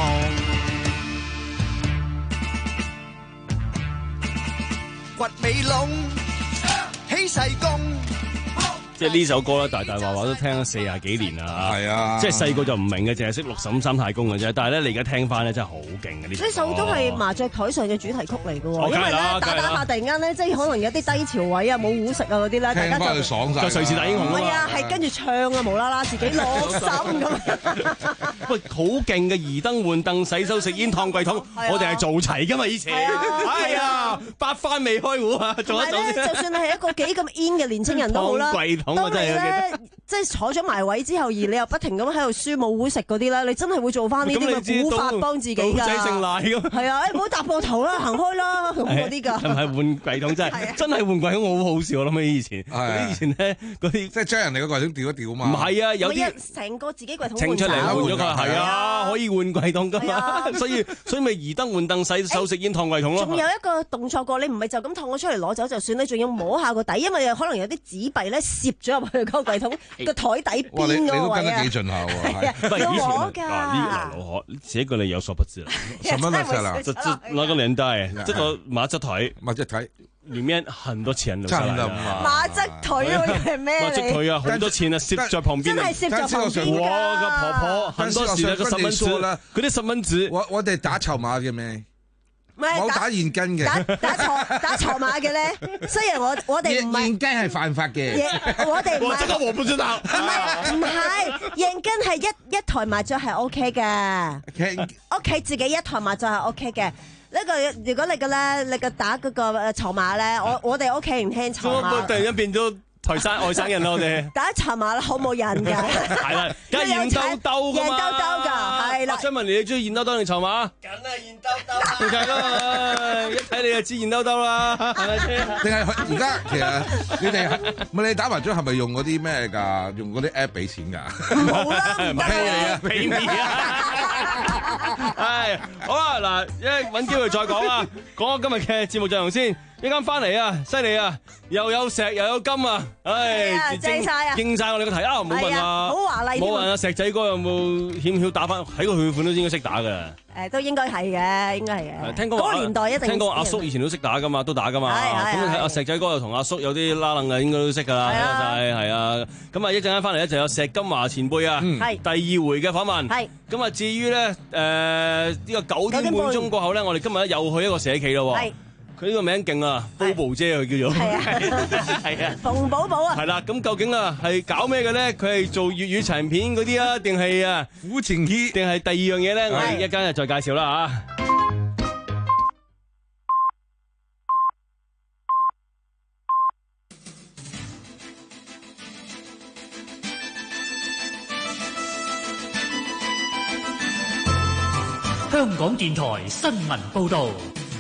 P: 掘尾窿起細公。
L: 即係呢首歌咧，大大話話都聽咗四廿幾年啦，
N: 係啊，
L: 即係細個就唔明嘅，淨係識六嬸三太公嘅啫。但係咧，你而家聽翻咧，真係好勁嘅呢首。
M: 呢首都係麻雀台上嘅主題曲嚟嘅喎，因為咧打打下突然間咧，即係可能有啲低潮位啊，冇糊食啊嗰啲咧，大家就
N: 爽晒，
L: 就瑞士大英雄啊嘛。
M: 係啊，係跟住唱啊，無啦啦自己落心咁。
L: 喂，好勁嘅，移燈換凳洗手食煙燙櫃桶，我哋係做齊㗎嘛以前。係啊，八番未開戶啊，做得到先。
M: 就算係一個幾咁 in 嘅年青人都好啦。當你咧即係坐咗埋位之後，而你又不停咁喺度輸冇糊食嗰啲咧，你真係會做翻呢啲嘅古法幫自己㗎。
L: 仔姓賴咁。係
M: 啊，誒唔好搭過頭啦，行開啦咁嗰啲㗎。
L: 係咪換櫃桶真係真係換櫃桶？我好好笑，我諗起以前嗰啲以前咧嗰啲
N: 即係將人哋個櫃桶調一調嘛。
L: 唔係啊，有啲
M: 成個自己櫃桶
L: 清出嚟換咗佢，係啊，可以換櫃桶㗎嘛。所以所以咪移燈換凳洗手食煙燙櫃桶咯。
M: 仲有一個動作過，你唔係就咁燙咗出嚟攞走就算，你仲要摸下個底，因為可能有啲紙幣咧攝咗入去個櫃桶個台底邊嗰個位啊。
N: 你都跟得幾盡下喎。
M: 要摸㗎。
L: 啊，呢個老何，這個你有所不知啦。
N: 什麼來着啦？
L: 這這那個年代，這個麻雀台，
N: 麻雀台
L: 裡面很多錢留下來的。
M: 麻雀腿係咩？
L: 麻雀腿啊，好多錢啊，攝在旁邊。
M: 真係攝在旁邊㗎。
L: 我個婆婆很多時那個十蚊紙啦，嗰啲十蚊紙。
N: 我我哋打籌碼嘅咩？冇打現金嘅，
M: 打打籌打籌碼嘅咧。雖然我我哋唔係
N: 現金係犯法嘅，
M: 我哋唔係。
L: 這個我不知道。
M: 唔係唔係，現金係一一台麻雀係 O K 嘅，屋企自己一台麻雀係 O K 嘅。呢個如果你嘅咧，你嘅打嗰個籌碼咧，我我哋屋企唔聽籌碼。
L: 突然間變咗台山外省人啦，我哋
M: 打籌碼啦，好冇癮㗎。
L: 係啦，梗係現兜兜㗎嘛。
M: 現兜兜㗎，係啦。
L: 我想問你，你中意現兜兜定籌碼？
P: 梗係現兜兜。
L: 唔係咯，一睇你就知現兜兜啦，係咪先？
N: 定係而家其實你哋唔係你打麻雀係咪用嗰啲咩㗎？用嗰啲 app 俾錢㗎？
M: 冇啦，唔得
L: 啊，俾面啊！係好啦，嗱，一揾機會再講啦，講我今日嘅節目內容先。 一間翻嚟啊，犀利啊，又有石又有金啊，唉，
M: 正晒啊，
L: 應晒我哋個題啊，冇問啊，
M: 好華麗，
L: 冇問啊，石仔哥有冇曉唔曉打翻？喺個血款都應該識打嘅。
M: 誒，都應該係嘅，應該係嘅。
L: 聽講
M: 嗰個年代一定。
L: 聽講阿叔以前都識打噶嘛，都打噶嘛。
M: 係
L: 咁阿石仔哥又同阿叔有啲拉楞嘅，應該都識噶啦。係係啊，咁啊一陣間翻嚟咧就有石金華前輩啊，係第二回嘅訪問。係咁啊，至於咧誒呢個九點半鐘過後咧，我哋今日咧又去一個社企咯。係。佢呢個名勁啊，Bobo 姐佢叫做，係啊，係啊，
M: 馮寶寶啊，
L: 係啦，咁究竟啊係搞咩嘅咧？佢係做粵語長片嗰啲啊，定係啊苦情戲，定係第二樣嘢咧？我哋一陣就再介紹啦嚇。
Q: 香港電台新聞報導。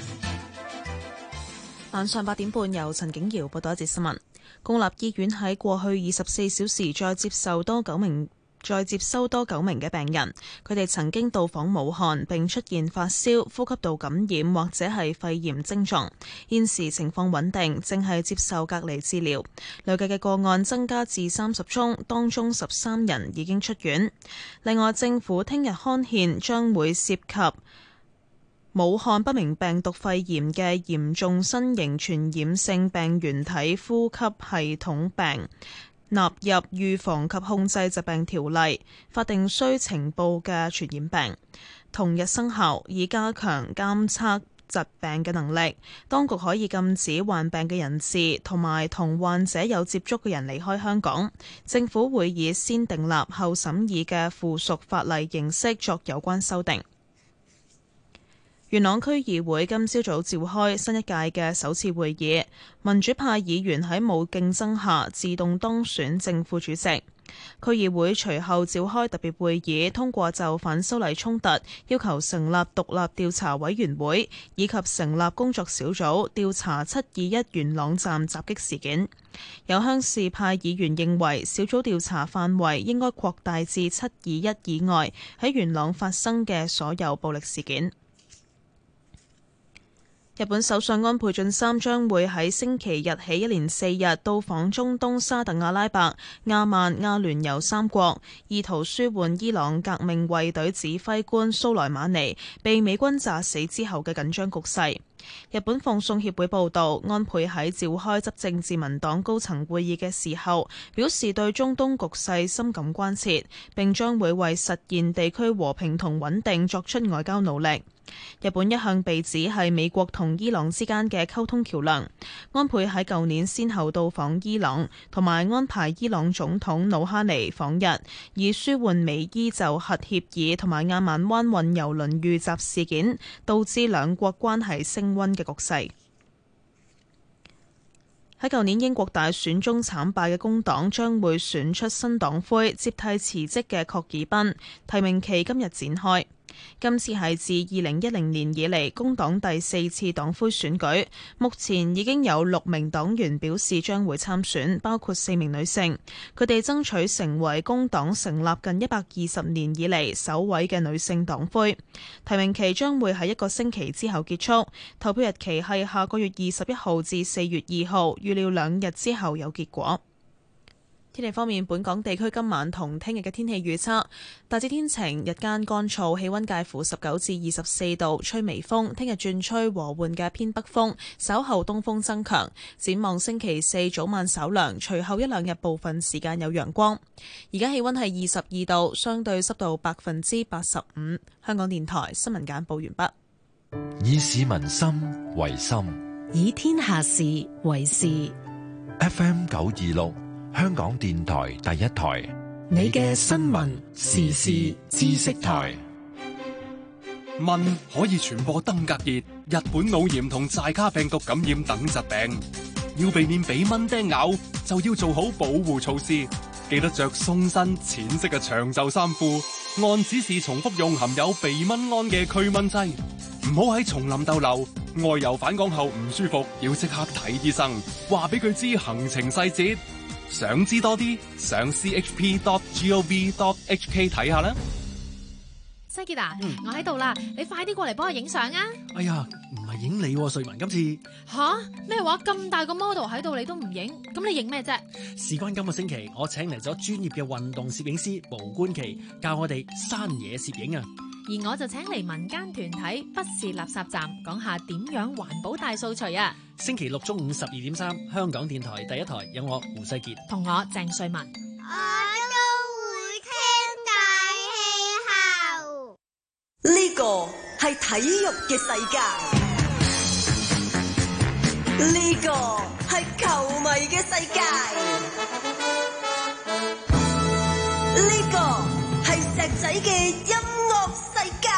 A: 晚上八點半，由陳景瑤報道一節新聞。公立醫院喺過去二十四小時再接受多九名再接收多九名嘅病人，佢哋曾經到訪武漢並出現發燒、呼吸道感染或者係肺炎症狀，現時情況穩定，正係接受隔離治療。累計嘅個案增加至三十宗，當中十三人已經出院。另外，政府聽日刊憲將會涉及武漢不明病毒肺炎嘅嚴重新型傳染性病原體呼吸系統病納入預防及控制疾病條例，法定須呈報嘅傳染病，同日生效，以加強監測疾病嘅能力。當局可以禁止患病嘅人士同埋同患者有接觸嘅人離開香港。政府會以先訂立後審議嘅附屬法例形式作有關修訂。元朗區議會今朝早召開新一屆嘅首次會議，民主派議員喺冇競爭下自動當選正副主席。區議會隨後召開特別會議，通過就反修例衝突要求成立獨立調查委員會，以及成立工作小組調查七二一元朗站襲擊事件。有鄉事派議員認為，小組調查範圍應該擴大至七二一以外喺元朗發生嘅所有暴力事件。日本首相安倍晉三將會喺星期日起一連四日到訪中東沙特阿拉伯、亞曼、阿聯酋三國，意圖舒緩伊朗革命衛隊指揮官蘇萊馬尼被美軍炸死之後嘅緊張局勢。日本放送協會報道，安倍喺召開執政自民黨高層會議嘅時候，表示對中東局勢深感關切，並將會為實現地區和平同穩定作出外交努力。日本一向被指係美國同伊朗之間嘅溝通橋樑。安倍喺舊年先後到訪伊朗，同埋安排伊朗總統魯哈尼訪日，以舒緩美伊就核協議同埋亞曼灣運油輪遇襲事件導致兩國關係升溫嘅局勢。喺舊年英國大選中慘敗嘅工黨將會選出新黨魁，接替辭職嘅郝爾彬，提名期今日展開。今次係自二零一零年以嚟工黨第四次黨魁選舉，目前已經有六名黨員表示將會參選，包括四名女性。佢哋爭取成為工黨成立近一百二十年以嚟首位嘅女性黨魁。提名期將會喺一個星期之後結束，投票日期係下個月二十一號至四月二號，預料兩日之後有結果。天氣方面，本港地區今晚同聽日嘅天氣預測大致天晴，日間乾燥，氣溫介乎十九至二十四度，吹微風。聽日轉吹和緩嘅偏北風，稍後東風增強。展望星期四早晚稍涼，隨後一兩日部分時間有陽光。而家氣溫係二十二度，相對濕度百分之八十五。香港電台新聞簡報完畢。
D: 以市民心為心，
E: 以天下事為事。
D: F M 九二六。香港電台第一台，
E: 你嘅新聞時事知識台。
R: 蚊可以傳播登革熱、日本腦炎同寨卡病毒感染等疾病，要避免俾蚊叮咬，就要做好保護措施。記得着鬆身淺色嘅長袖衫褲，按指示重複用含有避蚊胺嘅驅蚊劑。唔好喺叢林逗留，外遊返港後唔舒服，要即刻睇醫生，話俾佢知行程細節。想知多啲，上 c h p dot gov dot h k 睇下啦。
S: 西傑啊，我喺度啦，你快啲過嚟幫我影相啊！
T: 哎呀，唔係影你喎，瑞文今次
S: 吓？咩話？咁大個 model 喺度，你都唔影？咁你影咩啫？
T: 事關今個星期，我請嚟咗專業嘅運動攝影師毛冠琪，教我哋山野攝影啊！
S: 而我就請嚟民間團體不是垃圾站，講下點樣環保大掃除啊！
T: 星期六中午十二點三，香港電台第一台有我胡世傑
S: 同我鄭瑞文。
U: 我都會聽大氣候。呢個係體育嘅世界，呢個係球迷嘅世界，呢個係石仔嘅音樂世界。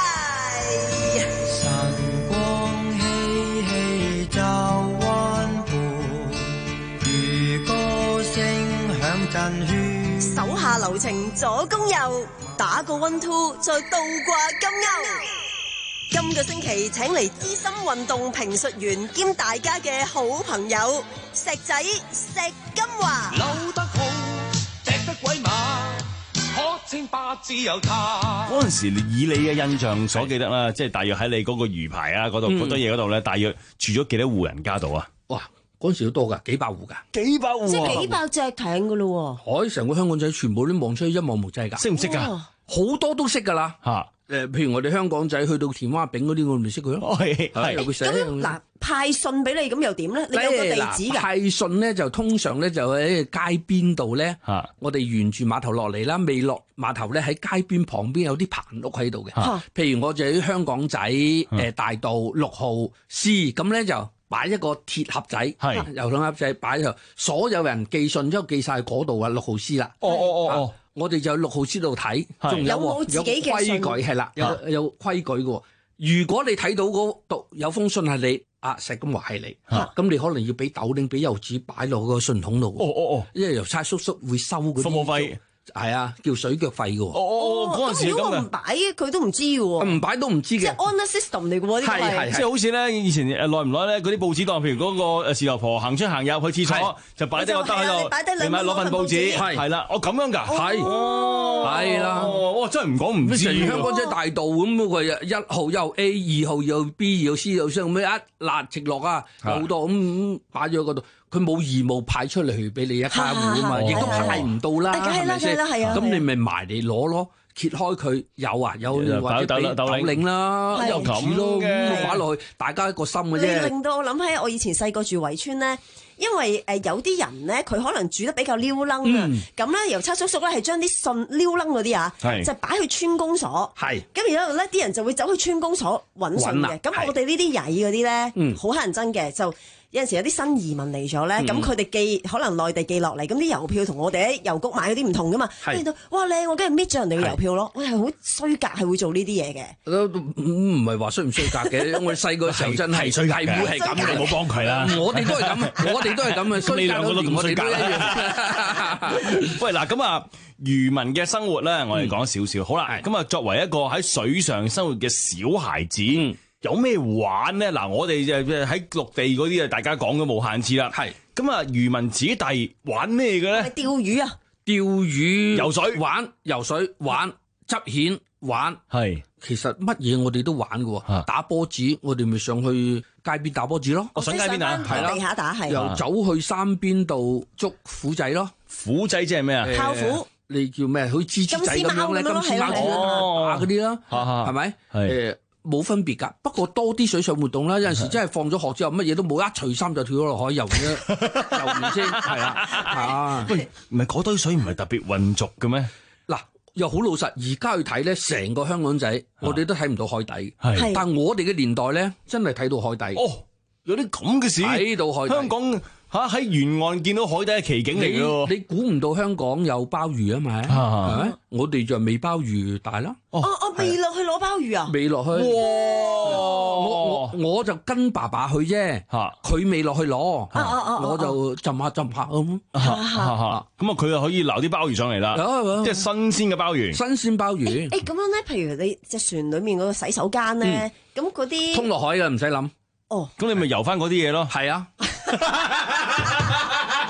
V: 晨光嬉戲照灣湖，如歌聲響陣圈，
U: 手下留情左攻右，打個 one two 再倒掛金鈎。今個星期請嚟資深運動評述員兼大家嘅好朋友石仔石金華。
B: 扭得好，踢得鬼馬，可稱霸自由他。
L: 嗰陣時以你嘅印象所記得啦，即係大約喺你嗰個魚排啊嗰度嗰堆嘢嗰度咧，大約住咗幾多戶人家度啊？
O: 哇！嗰陣時都多㗎，幾百戶㗎，
L: 幾百戶，
M: 即係幾百隻艇㗎咯喎！
O: 海成個香港仔全部都望出去一望無際㗎，
L: 識唔識㗎？
O: 好多都識㗎啦嚇。誒，譬如我哋香港仔去到田灣丙嗰啲，我咪識佢咯。係係有佢寫。
M: 咁嗱，派信俾你咁又點咧？你有個地址㗎？
O: 派信咧就通常咧就喺街邊度咧，我哋沿住碼頭落嚟啦，未落碼頭咧喺街邊旁邊有啲棚屋喺度嘅。譬如我就喺香港仔誒大道六號 C，咁咧就擺一個鐵盒仔，係油桶盒仔擺喺度，所有人寄信之後寄晒嗰度啊，六號 C 啦。
L: 哦哦哦哦。
O: 我哋就六號先度睇，仲有
M: 冇自己嘅信？
O: 有規矩係啦，有有規矩嘅。如果你睇到嗰度有封信係你，啊石金華係你，咁你可能要俾豆丁、俾油紙擺落個信筒度。哦哦哦，因為郵差叔叔會收嗰啲
L: 服務費。
O: 係啊，叫水腳費嘅喎。
L: 哦，嗰陣時
M: 如果我唔擺，佢都唔知嘅喎。
O: 唔擺都唔知嘅。
M: 即係 honor system 嚟嘅喎，呢個係。
L: 即係好似咧，以前誒耐唔耐咧，嗰啲報紙檔，譬如嗰個誒事頭婆行出行入去廁所，就擺低個燈喺度，你咪攞份報紙。係係啦，哦咁樣㗎。係。哦。係啦。哇！真係唔講唔知。
O: 成香港仔大道咁，佢一號有 A， 二號有 B， 有 C 有 C 咁樣一辣直落啊，好多咁擺咗嗰度。佢冇義務派出嚟俾你一家戶啊嘛，亦都派唔到啦，係咪先？咁你咪埋嚟攞咯，揭開佢有啊，有或者俾豆領啦，有咁咯，咁擺落去，大家一個心嘅啫。
M: 你令到我諗起我以前細個住圍村咧，因為誒有啲人咧，佢可能住得比較撩楞啊，咁咧郵差叔叔咧係將啲信撩楞嗰啲啊，就擺去村公所，咁然之後咧啲人就會走去村公所揾信嘅。咁我哋呢啲曳嗰啲咧，好乞人憎嘅就。有陣時有啲新移民嚟咗咧，咁佢哋寄可能內地寄落嚟，咁啲郵票同我哋喺郵局買嗰啲唔同噶嘛。聽到哇靚，我梗係搣咗人哋嘅郵票咯。我係好衰格，係會做呢啲嘢嘅。
O: 唔唔係話衰唔衰格嘅，我哋細個時候真係
L: 係衰格嘅，
O: 係會係咁嘅，
L: 唔好幫佢啦。
O: 我哋都係咁，我哋都係咁嘅。
L: 你兩個都咁衰格啦。喂嗱，咁啊漁民嘅生活咧，我哋講少少。好啦，咁啊作為一個喺水上生活嘅小孩子。有咩玩咧？嗱，我哋就喺陸地嗰啲啊，大家講嘅無限次啦。係咁啊，漁民子弟玩咩嘅咧？
M: 係釣魚啊！
O: 釣魚、
L: 游水
O: 玩、游水玩、執蜆玩。係其實乜嘢我哋都玩嘅喎。打波子，我哋咪上去街邊打波子咯。
L: 我上街邊啊，
M: 係啦，地下打係。
O: 又走去山邊度捉虎仔咯。
L: 虎仔即係咩啊？
M: 炮虎。
O: 你叫咩？好似蜘蛛仔咁樣咧，金絲貓打嗰啲啦，係咪？誒。冇分別㗎，不過多啲水上活動啦。有陣時真係放咗學之後，乜嘢都冇，一除衫就跳咗落海游啫，游完先係啦。啊，喂，
L: 唔係嗰堆水唔係特別混濁嘅咩？
O: 嗱，又好老實，而家去睇咧，成個香港仔，我哋都睇唔到海底。係，但我哋嘅年代咧，真係睇到海底。哦，有啲咁嘅事睇到海底。香
L: 港。嚇喺沿岸見到海底係奇景嚟嘅喎，
O: 你估唔到香港有鮑魚啊嘛？係咪？我哋就未鮑魚大啦。
M: 哦哦，未落去攞鮑魚啊？
O: 未落去。哇！我我我就跟爸爸去啫，佢未落去攞，我就浸下浸下咁。
L: 咁啊，佢就可以撈啲鮑魚上嚟啦，即係新鮮嘅鮑魚。
O: 新鮮鮑魚。
M: 誒咁樣咧，譬如你隻船裡面嗰個洗手間咧，咁嗰啲
O: 通落海嘅唔使諗。
M: 哦，
L: 咁你咪游翻嗰啲嘢咯。
O: 係啊。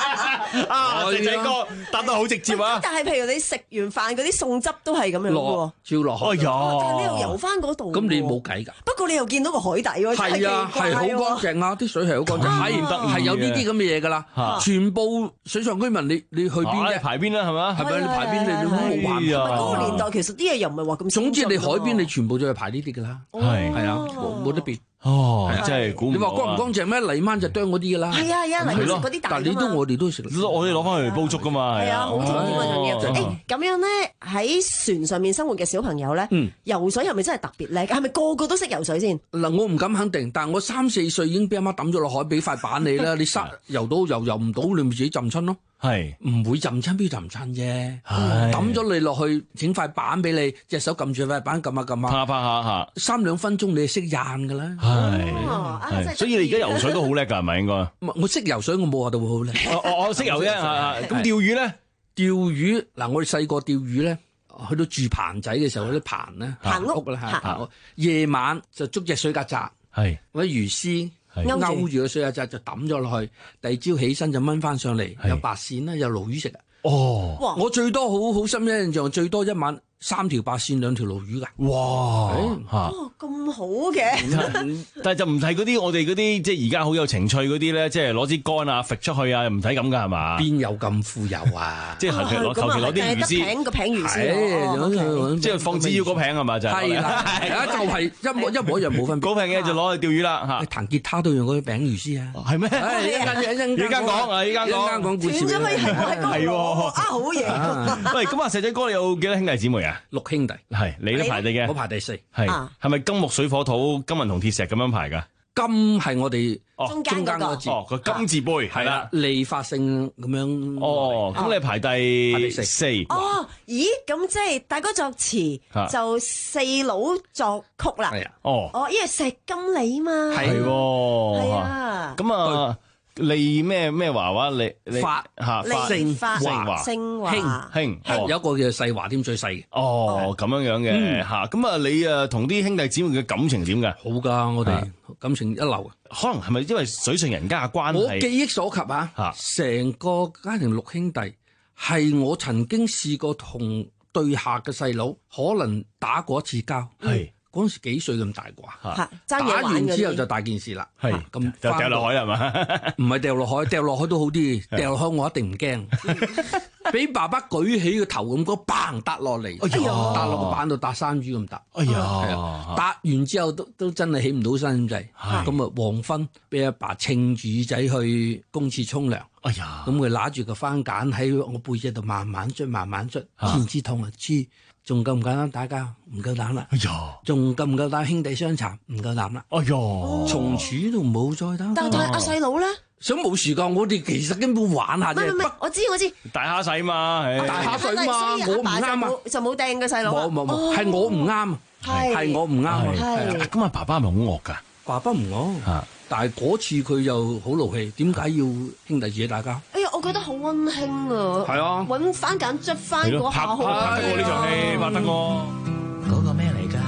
L: 啊，仔仔哥答得好直接啊！
M: 但係譬如你食完飯嗰啲餸汁都係咁樣喎，
O: 照落去。
L: 哎呀！
M: 但係你又游翻嗰度，
O: 咁你冇計㗎。
M: 不過你又見到個海底喎，
O: 係啊，係好乾淨啊，啲水係好乾淨，係唔得，係有呢啲咁嘅嘢㗎啦。全部水上居民，你你去邊啫？
L: 排邊啦，係嘛？
O: 係咪你排邊？你你冇辦法。
M: 嗰個年代其實啲嘢又唔係話咁。
O: 總之你海邊你全部都係排呢啲㗎啦。係係啊，冇冇得變。
L: 哦，真係估唔到。
O: 你話乾唔乾淨咩？泥鯭就啄嗰啲㗎啦。
M: 係啊係啊，泥鯭嗰啲大。
O: 但係你都我哋都食，
L: 我哋攞翻去煲粥㗎嘛。
M: 係啊，好甜添啊，仲要。誒咁樣咧，喺船上面生活嘅小朋友咧，游水係咪真係特別叻？係咪個個都識游水先？
O: 嗱，我唔敢肯定，但係我三四歲已經俾阿媽抌咗落海，俾塊板你啦。你塞游到游游唔到，你咪自己浸親咯。係唔會浸親，邊浸親啫？抌咗你落去，整塊板俾你，隻手撳住塊板，撳下撳下，
L: 拍拍下下，
O: 三兩分鐘你就識印㗎啦。
L: 係，所以你而家游水都好叻㗎，係咪應該？
O: 我識游水，我冇話到會好叻。
L: 我我我識游啫。咁釣魚咧？
O: 釣魚嗱，我哋細個釣魚咧，去到住棚仔嘅時候，嗰啲棚咧，棚屋啦嚇，夜晚就捉隻水曱甴，係或者魚絲。勾住個水曱甴就抌咗落去，第二朝起身就掹翻上嚟，有白鱔啦，有鱸魚食啊！哦，我最多好好深印象，最多一晚三條白鱔兩條鱸魚㗎。哇！
M: 嚇咁好嘅，
L: 但係就唔係嗰啲我哋嗰啲即係而家好有情趣嗰啲咧，即係攞支竿啊揈出去啊，唔使咁㗎係嘛？
O: 邊有咁富有啊？
L: 即係求其攞求其攞啲魚絲，
M: 平個平魚絲，
L: 即係放紙鷂嗰平係嘛？就係
O: 啦，係啊，就係一模一模一樣冇分別。
L: 嗰平嘅就攞去釣魚啦嚇。
O: 彈吉他都用嗰啲餅魚絲啊？
L: 係咩？
O: 一間一間
L: 講啊，依間講，
O: 一間講故事。
M: 斷咗可以係係喎，啊好嘢！
L: 喂，咁啊，石仔哥你有幾多兄弟姊妹啊？
O: 六兄弟。
L: 係你都排第嘅，
O: 我排第四。
L: 係係咪金木水火土金銀銅鐵石咁樣排㗎？
O: 金係我哋
M: 中間嗰個
O: 字，
L: 哦個金字輩係啦，
O: 利發性咁樣。
L: 哦，咁你排第四。
M: 哦，咦，咁即係大哥作詞，就四佬作曲啦。
O: 係啊，
L: 哦，
M: 哦，因為石金利嘛。
L: 係喎，
M: 係啊。
L: 咁啊。利咩咩華話利
O: 發
L: 嚇
M: 姓
L: 華
M: 姓華
L: 興興，
O: 有一個叫細華添，最細嘅。
L: 哦，咁樣樣嘅嚇，咁啊你啊同啲兄弟姊妹嘅感情點㗎？
O: 好㗎，我哋感情一流。
L: 可能係咪因為水上人家嘅關係？
O: 我記憶所及啊，成個家庭六兄弟係我曾經試過同對下嘅細佬可能打過一次交。係。嗰陣時幾歲咁大啩？打完之後就大件事啦。係咁
L: 就掉落海係嘛？
O: 唔係掉落海，掉落海都好啲。掉落海我一定唔驚。俾爸爸舉起個頭咁嗰嘭揼落嚟，揼落個板度揼生魚咁揼。哎呀！揼完之後都都真係起唔到身咁滯。咁啊黃昏俾阿爸稱住耳仔去公廁沖涼。哎呀！咁佢揦住個番梘喺我背脊度慢慢捽，慢慢捽，先知痛啊知。仲夠唔夠膽打交？唔夠膽啦！哎呀，仲夠唔夠膽兄弟相殘？唔夠膽啦！哎呀，從此都冇再打。
M: 但係阿細佬咧，
O: 想冇時間，我哋其實根本玩下啫。
M: 唔係唔係，我知我知。
L: 大蝦細嘛，
O: 大蝦細嘛，我唔啱啊，
M: 就冇掟個細佬。
O: 冇冇冇，係我唔啱，係我唔啱。
L: 係咁啊，爸爸係咪好惡㗎？
O: 爸爸唔惡，但係嗰次佢又好怒氣，點解要兄弟自己打交？
M: 哎呀，我覺得好溫馨啊！
O: 係啊，
M: 揾番梘捽翻嗰下好。
L: 拍得過呢場戲，拍得過。
C: 嗰個咩嚟㗎？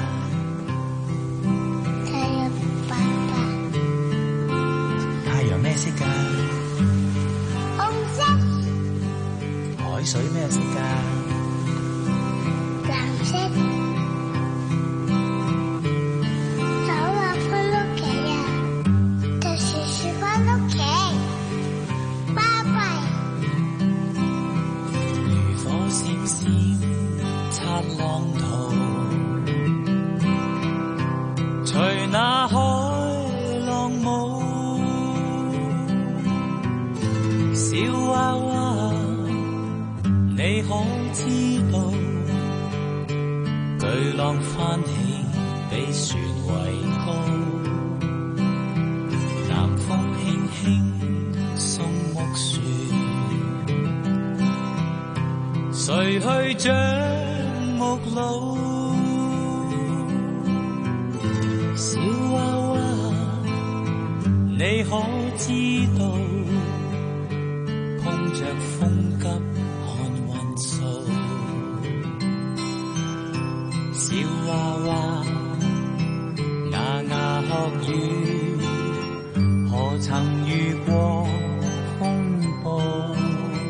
C: 太陽爸爸。太陽咩色㗎？紅色。海水咩色㗎？藍色。浪濤隨那海浪舞，小娃娃你可知道，巨浪翻起比船為高，南風輕輕送木樹，誰去將木路，小娃娃，你可知道？碰着風急看雲掃，小娃娃，牙牙學語，何曾遇過風暴？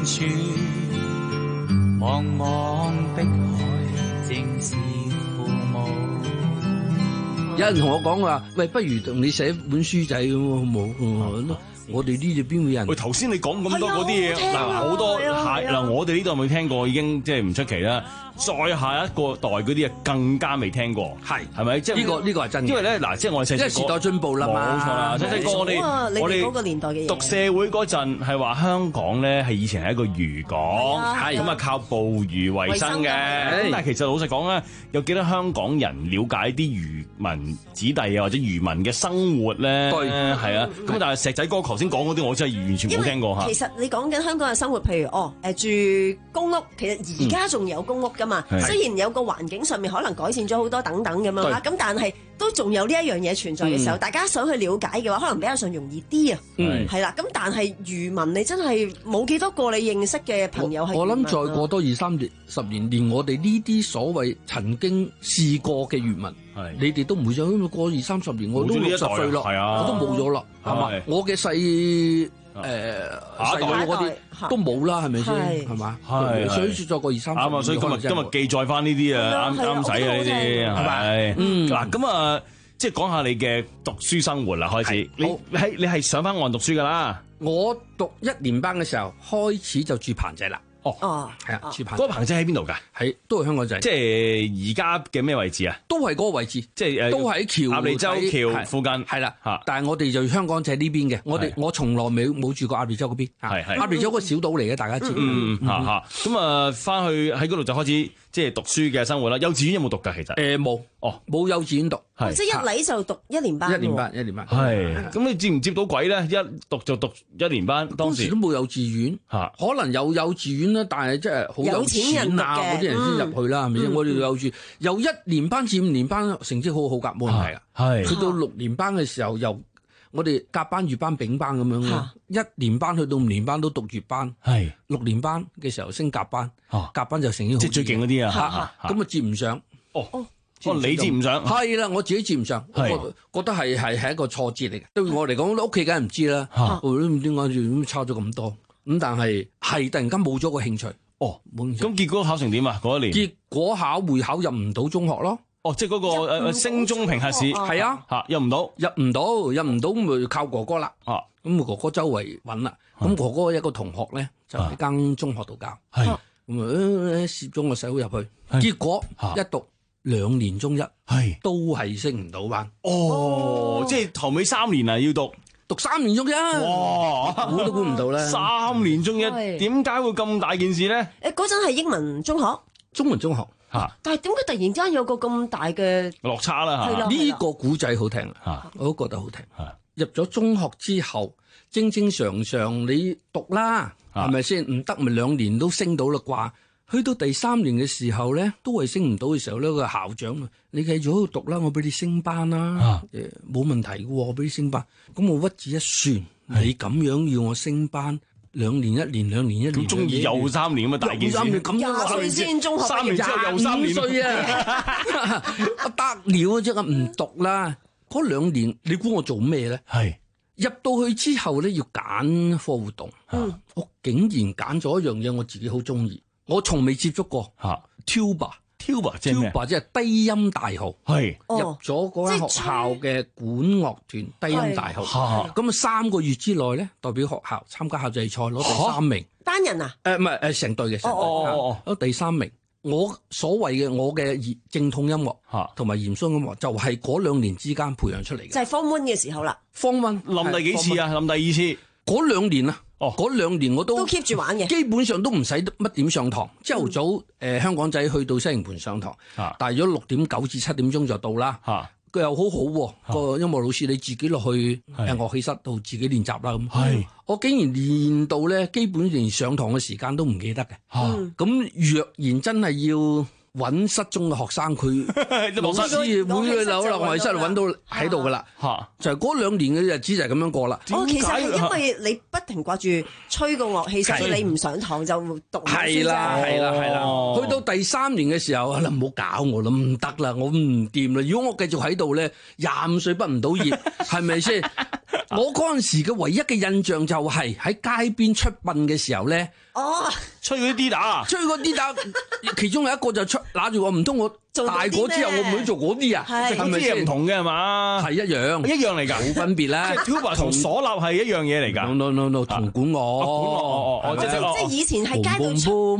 V: 處，茫茫碧海正是父母。
O: 有人同我講話，喂，不如同你寫本書仔咁好冇？嗯我哋呢度邊會有人？
L: 喂，頭先你講咁多嗰啲嘢，嗱好多係嗱，我哋呢度未聽過，已經即係唔出奇啦。再下一個代嗰啲啊，更加未聽過，係係咪？即係
O: 呢個呢個係真嘅。
L: 因為咧嗱，即係我哋細細個，
O: 因為時代進步啦嘛，
L: 冇錯啦。細細個我哋我哋
M: 嗰個年代嘅嘢，
L: 讀社會嗰陣係話香港咧係以前係一個漁港，係咁啊靠捕魚為生嘅。咁但係其實老實講咧，有幾多香港人了解啲漁民子弟啊或者漁民嘅生活咧？對，係啊。咁但係石仔哥頭先講嗰啲，我真係完全冇聽過嚇。
M: 其實你講緊香港嘅生活，譬如哦誒住公屋，其實而家仲有公屋㗎嘛。雖然有個環境上面可能改善咗好多等等咁樣啦，咁但係都仲有呢一樣嘢存在嘅時候，大家想去了解嘅話，可能比較上容易啲啊。嗯，係啦。咁但係漁民，你真係冇幾多個你認識嘅朋友係。
O: 我諗再過多二三年、十年，連我哋呢啲所謂曾經試過嘅漁民，你哋都唔會想，因為過二三十年我都六十歲咯，我都冇咗啦，係嘛？我嘅細。誒細個嗰啲都冇啦，係咪先？係嘛？係，所以再過二三
L: 啱啊！所以今日今日記載翻呢啲啊，啱啱使啊呢啲係咪？嗯，嗱咁啊，即係講下你嘅讀書生活啦，開始。你你係你係上翻岸讀書㗎啦？
O: 我讀一年班嘅時候開始就住棚仔啦。
L: 哦
M: 哦，
O: 係啊，住棚。
L: 嗰個棚仔喺邊度㗎？
O: 喺都係香港仔。
L: 即係而家嘅咩位置啊？
O: 都係嗰個位置，
L: 即係誒，
O: 都喺橋
L: 鴨脷洲橋附近。係啦，嚇。但
O: 係我哋就香港仔呢邊嘅，我哋我從來未冇住過鴨脷洲嗰邊。係係。鴨脷洲個小島嚟嘅，大家知。
L: 嗯嗯嚇嚇。咁啊，翻去喺嗰度就開始即係讀書嘅生活啦。幼稚園有冇讀㗎？其實
O: 誒冇。哦，冇幼稚園讀。
M: 即係一嚟就讀一年班。
O: 一年班，一年班。
L: 係。咁你接唔接到鬼咧？一讀就讀一年班。當時
O: 都冇幼稚園。嚇。可能有幼稚園啦，但係即係。好有錢啊！嗰啲人先入去啦，係咪先？我哋有住由一年班至五年班成績好好㗎，冇問題㗎。係去到六年班嘅時候，由我哋甲班、乙班、丙班咁樣咯。一年班去到五年班都讀乙班，係六年班嘅時候升甲班，甲班就成績好。
L: 即係最勁嗰啲啊！
O: 咁啊接唔上。哦哦，
L: 你接唔上？
O: 係啦，我自己接唔上，我覺得係係係一個挫折嚟嘅。對我嚟講，屋企梗係唔知啦。我都唔知點解咁差咗咁多。咁但係係突然間冇咗個興趣。哦，咁
L: 結果考成點啊？嗰一年
O: 結果考會考入唔到中學咯。
L: 哦，即係嗰個誒升中評核試
O: 係啊，
L: 嚇入唔到，
O: 入唔到，入唔到咁咪靠哥哥啦。啊，咁哥哥周圍揾啦。咁哥哥一個同學咧就喺間中學度教，係咁啊攝咗個細佬入去。結果一讀兩年中一，係都係升唔到班。
L: 哦，即係頭尾三年啊要讀。
O: 讀三年中一，哇！估都估唔到咧。
L: 三年中一，點解會咁大件事咧？
M: 誒，嗰陣係英文中學，
O: 中文中學
L: 嚇。
M: 但係點解突然之間有個咁大嘅
L: 落差啦嚇？
O: 呢個古仔好聽嚇，我都覺得好聽。入咗中學之後，正正常常你讀啦，係咪先？唔得咪兩年都升到啦啩？去到第三年嘅時候咧，都係升唔到嘅時候咧，個校長啊，你繼續喺度讀啦，我俾你升班啦，誒冇問題嘅喎，我俾你升班。咁我屈指一算，你咁樣要我升班，兩年一年，兩年一年，
L: 咁中二又三年咁啊大件事，
O: 廿
M: 歲先中學，
L: 三年之後又三年，
O: 廿五歲啊，得了即係唔讀啦。嗰兩年你估我做咩咧？係入到去之後咧，要揀課活動，我竟然揀咗一樣嘢，我自己好中意。我從未接觸過嚇 tuba，tuba 即係咩？tuba 即係低音大號，係入咗嗰間學校嘅管樂團低音大號。咁啊三個月之內咧，代表學校參加校際賽攞第三名。
M: 單人啊？
O: 誒唔係誒成隊嘅成隊，攞第三名。我所謂嘅我嘅正統音樂同埋嚴肅音樂，就係嗰兩年之間培養出嚟嘅。
M: 就係 Form One 嘅時候啦。
O: Form One
L: 冧第幾次啊？冧第二次。
O: 嗰兩年啊。哦，嗰兩年我都
M: 都 keep 住玩嘅，
O: 基本上都唔使乜點上堂。朝頭早誒、呃、香港仔去到西營盤上堂，啊、但係如果六點九至七點鐘就到啦。佢、啊、又好好、啊、喎，個、啊、音樂老師你自己落去誒樂器室度自己練習啦咁。係，我竟然練到咧，基本連上堂嘅時間都唔記得嘅。咁、嗯、若然真係要揾失蹤嘅學生，佢老師會去樓樓外室度揾到喺度噶啦，就係嗰兩年嘅日子就係咁樣過啦。
M: 哦，其實係因為你不停掛住吹個樂器，所以你唔上堂就讀唔書啫。
O: 係啦，係啦，係啦。去到第三年嘅時候，你唔好搞我啦，唔得啦，我唔掂啦。如果我繼續喺度咧，廿五歲畢唔到業，係咪先？ 我嗰陣時嘅唯一嘅印象就係喺街邊出殯嘅時候咧，
M: 哦，
L: 吹嗰啲 D 打，
O: 吹嗰啲打，其中有一個就出揦住我，唔通我大個之後我唔會做嗰啲啊？
L: 係咪先唔同嘅係嘛？
O: 係一樣，
L: 一樣嚟㗎，
O: 冇分別啦。
L: 即係 tuba 同嗩吶係一樣嘢嚟㗎。
O: no no no 同管樂，
L: 哦哦
M: 即係以前喺街度出，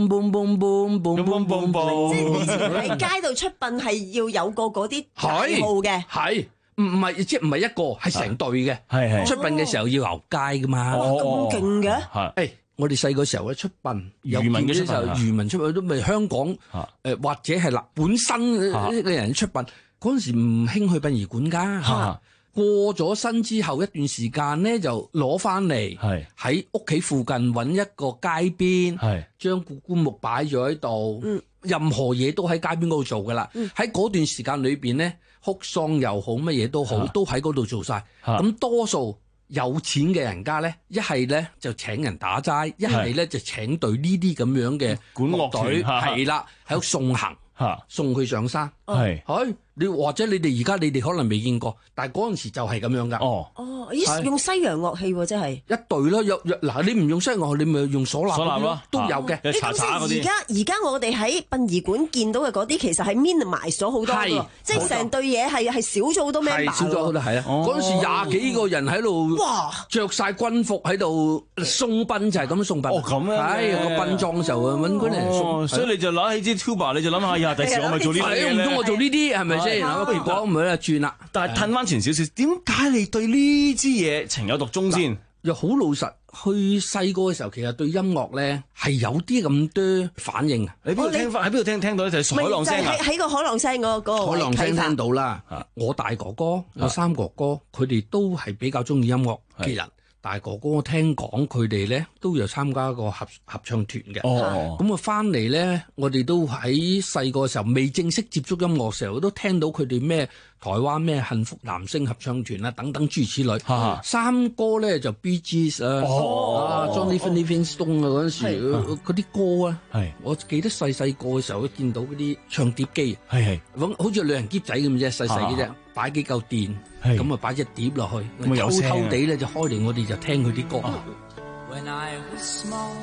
M: 即係以前喺街度出殯係要有個嗰啲大號嘅，
O: 係。唔唔係，即係唔係一個，係成隊嘅。
L: 係係
O: 出殯嘅時候要遊街噶嘛。
M: 哇，咁勁嘅！
O: 係，誒，我哋細個時候咧出殯，
L: 漁民嘅出殯，
O: 漁民出殯都咪香港誒，或者係嗱本身嘅人出殯嗰陣時唔興去殯儀館㗎。過咗身之後一段時間咧，就攞翻嚟，喺屋企附近揾一個街邊，將個棺木擺咗喺度，任何嘢都喺街邊嗰度做㗎啦。喺嗰段時間裏邊咧。哭喪又好，乜嘢都好，啊、都喺嗰度做晒。咁、啊、多數有錢嘅人家咧，一係咧就請人打齋，一係咧就請隊呢啲咁樣嘅
L: 管樂隊，
O: 係啦，喺度送行，啊、送佢上山。係，係你或者你哋而家你哋可能未見過，但係嗰陣時就係咁樣噶。哦，
M: 哦，咦，用西洋樂器喎，真係
O: 一隊咯，有嗱，你唔用西洋樂器，你咪用嗩吶咯，都有嘅。
M: 你咁即係而家而家我哋喺殯儀館見到嘅嗰啲，其實係 minimize 咗好多嘅，即係成隊嘢係係少咗好多 member。
O: 少咗好多係啊！嗰陣時廿幾個人喺度，哇，着晒軍服喺度送殯就係咁樣送殯。
L: 哦，咁啊，
O: 係個殯葬嘅時候啊，揾嗰啲人送。
L: 所以你就攞起支 tuba，你就諗下，呀，第時我咪做呢啲嘢咧。
O: 唔通我做呢啲係咪先？不如講唔好啦，轉啦。
L: 但係褪翻前少少，點解你對呢支嘢情有獨鍾先？
O: 又好老實，去細個嘅時候，其實對音樂咧係有啲咁多反應。
L: 你邊度聽翻？喺邊度聽聽到咧？就係海浪聲啊！
M: 喺個海浪聲嗰個
O: 海浪聲聽到啦。我大哥哥有三哥哥，佢哋都係比較中意音樂嘅人。大哥哥，我聽講佢哋咧都有參加過合合唱團嘅。哦，咁啊翻嚟咧，我哋都喺細個嘅時候未正式接觸音樂嘅時候，都聽到佢哋咩台灣咩幸福男聲合唱團啊等等諸如此類。啊、三哥咧就 Bee Gees 啊，啊 Johnny Livingstone 啊嗰陣時嗰啲歌啊，係我記得細細個嘅時候都見到嗰啲唱碟機，係係咁好似旅行篋仔咁啫，細細嘅啫，擺幾嚿電。咁啊，擺隻碟落去，偷偷地咧就開嚟，我哋就聽佢啲歌。When I was small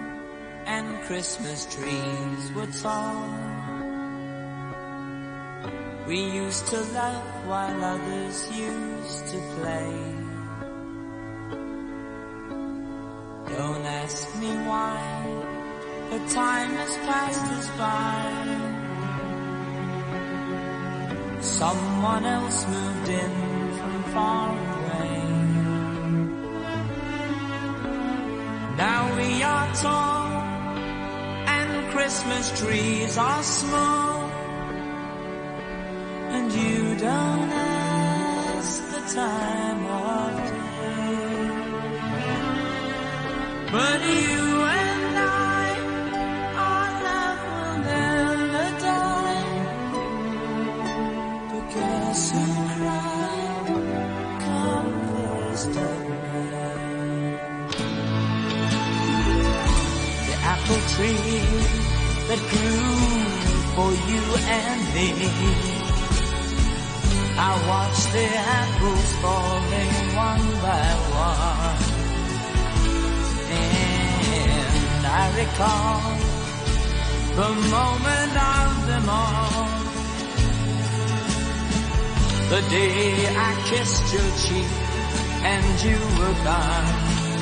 O: and Christmas trees were tall, we used to laugh while others used to play. Don't ask me why, the time has passed us by. Someone else moved in far away. Now we are tall and Christmas trees are small, and you don't ask the time of day, but you and I, our love will never die, because you cry the apple tree that grew for you and me, I watched the apples falling one by one, and I recall the moment of them all, the day I kissed your cheek and you were gone.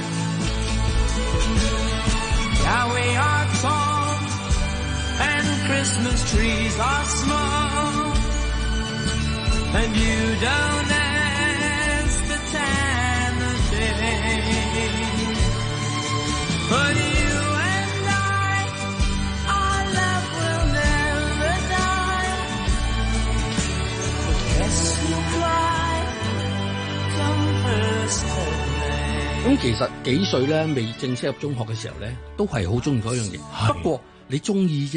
O: Now we are tall and Christmas trees are small, and you don't ask the time of day, but you and I, our love will never die, but yes you cry come first of May。咁其實幾歲咧未正式入中學嘅時候咧，都係好中意嗰樣嘢。不過你中意啫，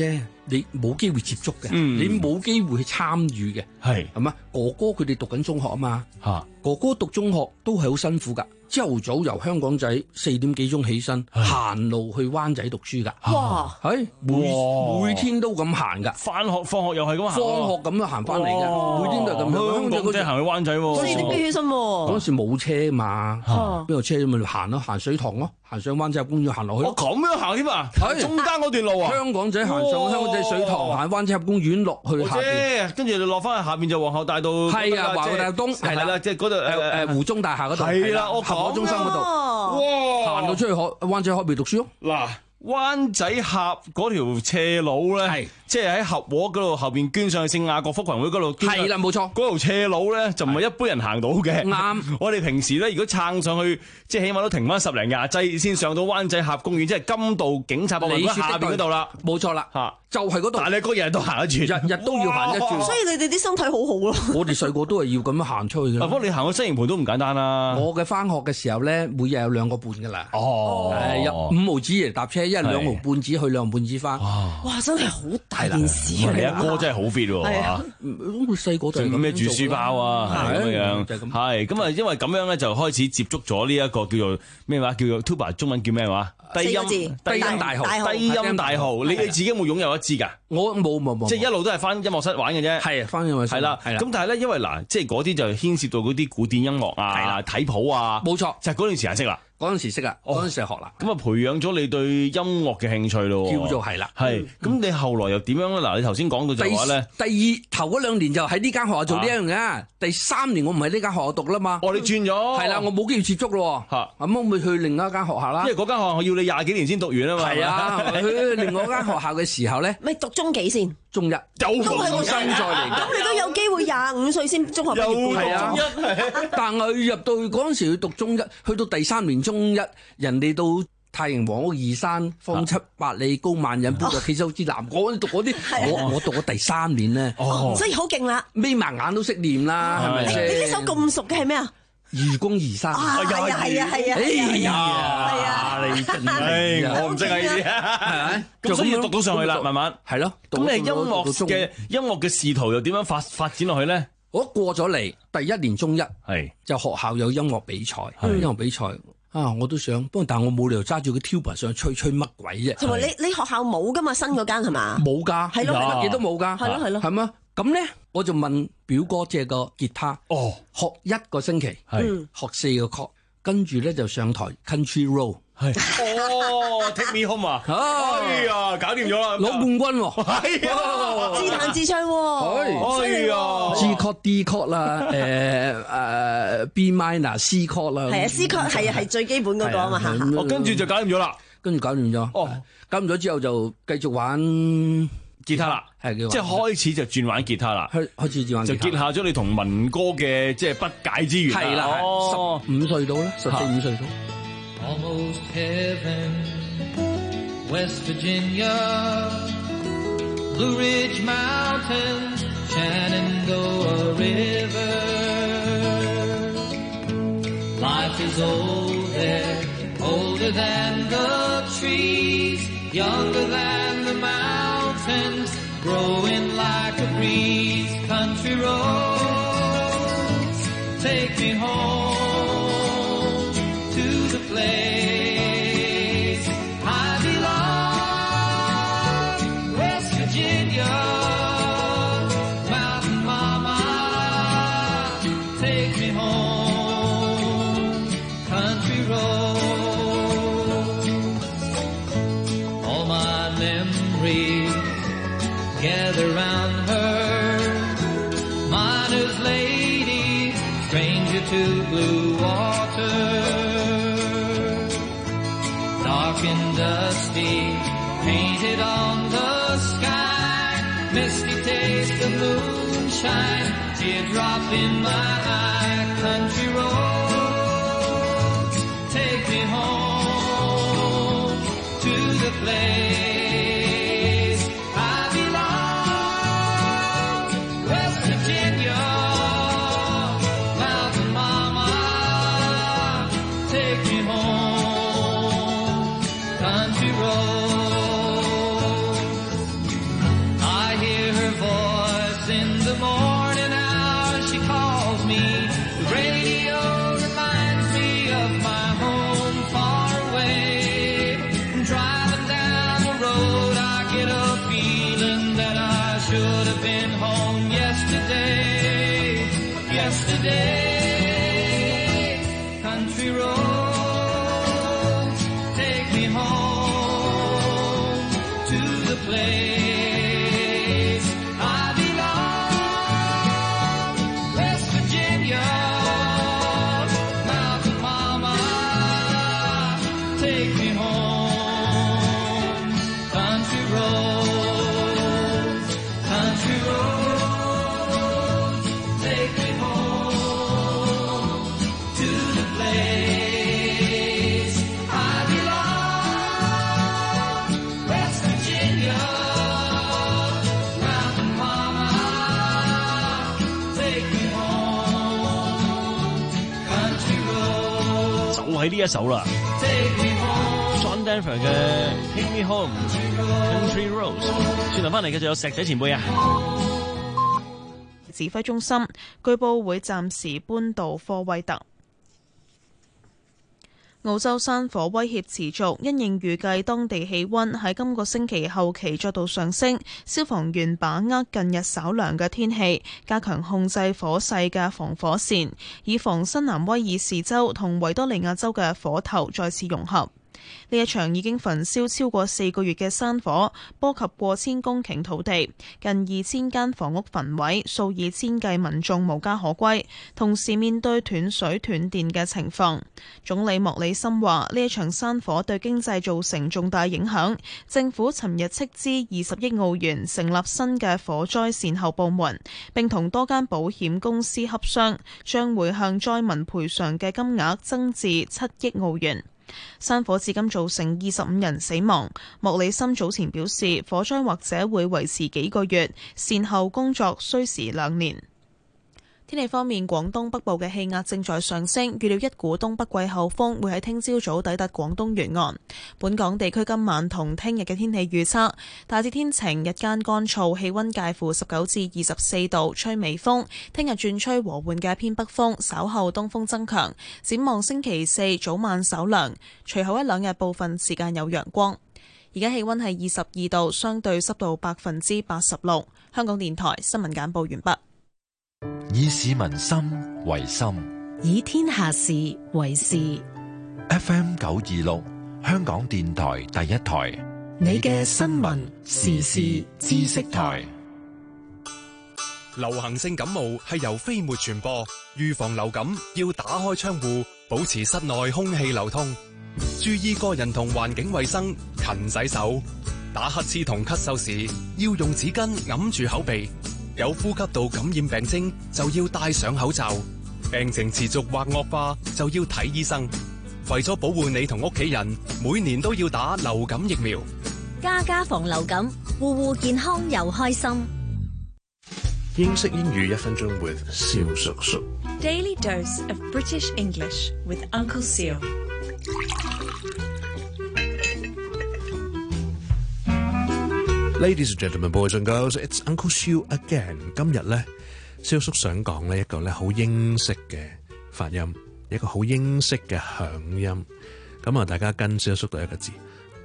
O: 你冇機會接觸嘅，
L: 嗯
O: 你冇機會去參與嘅，
L: 係
O: 係嘛？哥哥佢哋讀緊中學啊嘛，
L: 嚇
O: 哥哥讀中學都係好辛苦㗎。朝頭早由香港仔四點幾鐘起身，行路去灣仔讀書㗎。
M: 哇！
O: 係每每天都咁行㗎。
L: 翻學放學又係咁行。
O: 放學咁樣行翻嚟嘅，每天都係咁樣。
L: 香港仔行去灣仔喎。
M: 四點幾起身喎。
O: 嗰陣時冇車嘛，邊度車咪行咯，行水塘咯，行上灣仔公園行落去咯。
L: 我咁樣行添啊？
O: 係
L: 中間嗰段路啊？
O: 香港仔行上香港仔水塘，行灣仔公園落去下邊。
L: 跟住你落翻去下邊就皇后大道。
O: 係啊，皇后大道東係啦，
L: 即係嗰度誒
O: 誒湖中大廈嗰度。
L: 係啦，我
O: 合和中心嗰度。哇！行到出去海灣仔海邊讀書咯。
L: 嗱，灣仔峽嗰條斜路咧，係即係喺合和嗰度後邊捐上去聖亞國福群會嗰度。
O: 係啦，冇錯。
L: 嗰條斜路咧就唔係一般人行到嘅。
O: 啱。
L: 我哋平時咧，如果撐上去，即係起碼都停翻十零廿劑先上到灣仔峽公園，即係金道警察博物館下邊嗰度啦。
O: 冇錯啦，嚇就係嗰度。
L: 但係你嗰日日都行得住，
O: 日日都要行得住。
M: 所以你哋啲身體好好咯。
O: 我哋細個都係要咁樣行出去嘅。
L: 不過你行個西營盤都唔簡單啦。
O: 我嘅翻學嘅時候咧，每日有兩個半㗎啦。
L: 哦，
O: 誒有五毫子嚟搭車，一兩毫半子去，兩毫半子翻。
M: 哇！真係好大件事啊！
L: 你阿哥真係好 fit 喎。係啊，
O: 咁細個就
L: 咁咩住書包啊，係咁樣。
O: 就係咁。
L: 係咁啊，因為咁樣咧就開始接觸咗呢一個叫做咩話？叫做 tuba， 中文叫咩話？低音低音大號，低音大號。你你自己有冇擁有一支㗎？
O: 我冇冇冇，
L: 即係一路都係翻音樂室玩嘅啫。
O: 係啊，翻音樂室。
L: 係啦，咁但係咧，因為嗱，即係嗰啲就牽涉到嗰啲古典音樂啊、睇譜啊，
O: 冇錯，
L: 就係嗰段時間識啦。
O: 嗰陣時識啦，嗰陣時學啦。
L: 咁啊，培養咗你對音樂嘅興趣咯。
O: 叫做係啦。
L: 係。咁你後來又點樣咧？嗱，你頭先講到就話咧，
O: 第二頭嗰兩年就喺呢間學校做呢一樣嘅，第三年我唔喺呢間學校讀啦嘛。
L: 哦，你轉咗。
O: 係啦，我冇機會接觸咯。嚇。咁我咪去另一間學校啦。
L: 因為嗰間學校要你廿幾年先讀完啊嘛。
O: 係啊，去另外一間學校嘅時候咧，
M: 咪讀中幾先？
O: 中一。
L: 又
M: 都係我
O: 新再嚟。
M: 咁你都有機會廿五歲先中學畢業。
O: 係啊。但係入到嗰陣時去讀中一，去到第三年中一。人哋到太平黃屋二山方七百里高萬人杯，其實好似南港嗰啲讀嗰啲，我我讀咗第三年咧，
M: 所以好勁啦，
O: 眯埋眼都識念啦，係咪先？
M: 你呢首咁熟嘅係咩啊？
O: 愚公移山，
M: 係啊係啊係啊，
O: 哎
M: 呀係啊，
L: 你真係我唔識啊呢啲，係咪？咁所以讀到上去啦，慢慢
O: 係咯。
L: 咁你音樂嘅音樂嘅仕途又點樣發發展落去咧？
O: 我過咗嚟第一年中一，
L: 係
O: 就學校有音樂比賽，音樂比賽。啊！我都想，不過但係我冇理由揸住個 tuba 上去吹吹乜鬼啫。
M: 同埋你你學校冇噶嘛？新嗰間係嘛？
O: 冇㗎，
M: 係咯，
O: 乜嘢都冇㗎。
M: 係咯係咯。
O: 係嘛？咁咧我就問表哥借個吉他，
L: 哦，
O: 學一個星期，
L: 係
O: 學四個曲，跟住咧就上台 country road。
L: 係哦 ，Take Me Home 啊！哎呀，搞掂咗啦，
O: 攞冠軍喎！
L: 係啊，
M: 自彈自唱喎！
L: 哎呀
O: ，G chord D chord 啦，誒誒 B minor C chord 啦，
M: 係啊 C chord 係啊係最基本嗰個啊嘛嚇。
L: 哦，跟住就搞掂咗啦，
O: 跟住搞掂咗。
L: 哦，
O: 搞掂咗之後就繼續玩
L: 吉他啦，
O: 係
L: 即係開始就轉玩吉他啦，
O: 開開始轉玩，
L: 就結下咗你同民歌嘅即係不解之緣。
O: 係啦，
L: 哦，
O: 十五歲到啦，十四五歲到。
F: Almost heaven, West Virginia, Blue Ridge Mountains, Shenandoah River. Life is old there, older than the trees, younger than the mountains, growing like a breeze. Country roads, take me home to the place I belong, West Virginia, Mountain Mama, take me home, country roads. All my memories gather round her, miner's lady, stranger to blue water. Dark and dusty, painted on the sky, misty taste of moonshine, teardrop in my eye. Country roads, take me home to the place I belong, West Virginia, Mountain Mama, take me home, country roads. me. The radio reminds me of my home far away. Driving down the road, I get a feeling that I should have been home yesterday. Yesterday, country roads, take me home to the place.
L: 係呢一首啦 ，John Denver 嘅 Take Me Home Country Roads。轉頭翻嚟嘅就有石仔前輩啊。
A: 指揮中心據報會暫時搬到科威特。澳洲山火威脅持續，因應預計當地氣溫喺今個星期後期再度上升，消防員把握近日稍涼嘅天氣，加強控制火勢嘅防火線，以防新南威爾士州同維多利亞州嘅火頭再次融合。呢一場已經焚燒超過四個月嘅山火，波及過千公頃土地，近二千間房屋焚毀，數以千計民眾無家可歸，同時面對斷水斷電嘅情況。總理莫里森話：呢一場山火對經濟造成重大影響，政府尋日斥資二十億澳元成立新嘅火災善後部門，並同多間保險公司洽商，將會向災民賠償嘅金額增至七億澳元。山火至今造成二十五人死亡。莫里森早前表示，火災或者會維持幾個月，善後工作需時兩年。天氣方面，廣東北部嘅氣壓正在上升，預料一股東北季候風會喺聽朝早抵達廣東沿岸。本港地區今晚同聽日嘅天氣預測大致天晴，日間乾燥，氣溫介乎十九至二十四度，吹微風。聽日轉吹和緩嘅偏北風，稍後東風增強。展望星期四早晚稍涼，隨後一兩日部分時間有陽光。而家氣溫係二十二度，相對濕度百分之八十六。香港電台新聞簡報完畢。
D: 以市民心為心，
E: 以天下事為事。
D: F M 九二六，香港電台第一台，
E: 你嘅新聞時事知識台。
R: 流行性感冒係由飛沫傳播，預防流感要打開窗戶，保持室內空氣流通，注意個人同環境衛生，勤洗手。打乞嗤同咳嗽時要用紙巾揞住口鼻。有呼吸道感染病徵就要戴上口罩，病情持續或惡化就要睇醫生。為咗保護你同屋企人，每年都要打流感疫苗。
E: 家家防流感，戶戶健康又開心。
G: 英式英語一分鐘 with 蕭叔叔。
I: Daily dose of British English with Uncle Seal。
G: Ladies and gentlemen, boys and girls, it's Uncle Siu again。今日咧，蕭叔想講咧一個咧好英式嘅發音，一個好英式嘅響音。咁啊，大家跟蕭叔讀一個字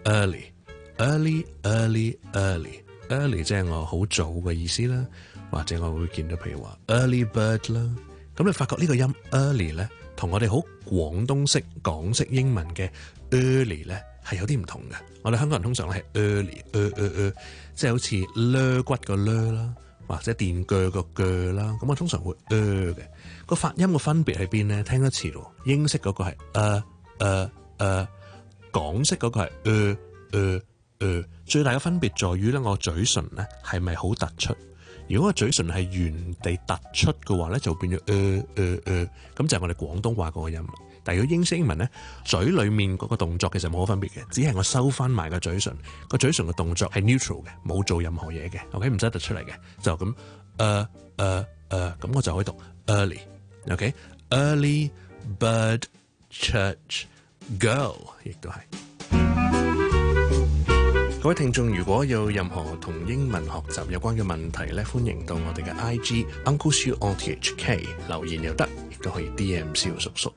G: ，early，early，early，early，early，即係我好早嘅意思啦。或者我會見到譬如話 early bird 啦。咁你發覺呢個音 early 咧，同我哋好廣東式港式英文嘅 early 咧，係有啲唔同嘅。我哋香港人通常咧係 early， 誒誒誒，即係好似肋骨個肋啦，或者電鋸個鋸啦。咁我通常會誒嘅個發音嘅分別喺邊咧？聽一次咯。英式嗰個係誒誒誒，港式嗰個係誒誒誒。最大嘅分別在於咧，我嘴唇咧係咪好突出？如果個嘴唇係原地突出嘅話咧，就變咗誒誒誒，咁就係我哋廣東話嗰個音。但如果英式英文咧，嘴裏面嗰個動作其實冇乜分別嘅，只係我收翻埋個嘴唇，個嘴唇嘅動作係 neutral 嘅，冇做任何嘢嘅 ，OK 唔使突出嚟嘅，就咁誒誒誒，咁我就可以讀 early，OK，early bird church girl， 亦都係。 各位聽眾，如果有任何同英文學習有關嘅問題咧，歡迎到我哋嘅 I G Uncle Siu O T H K 留言又得，亦都可以 D M 蕭叔叔。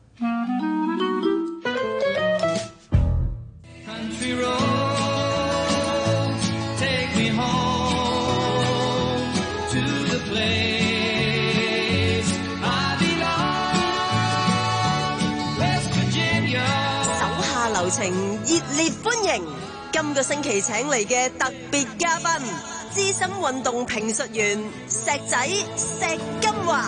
U: 流程熱烈歡迎，今個星期請嚟嘅特別嘉賓，資深運動評述員石仔石金華。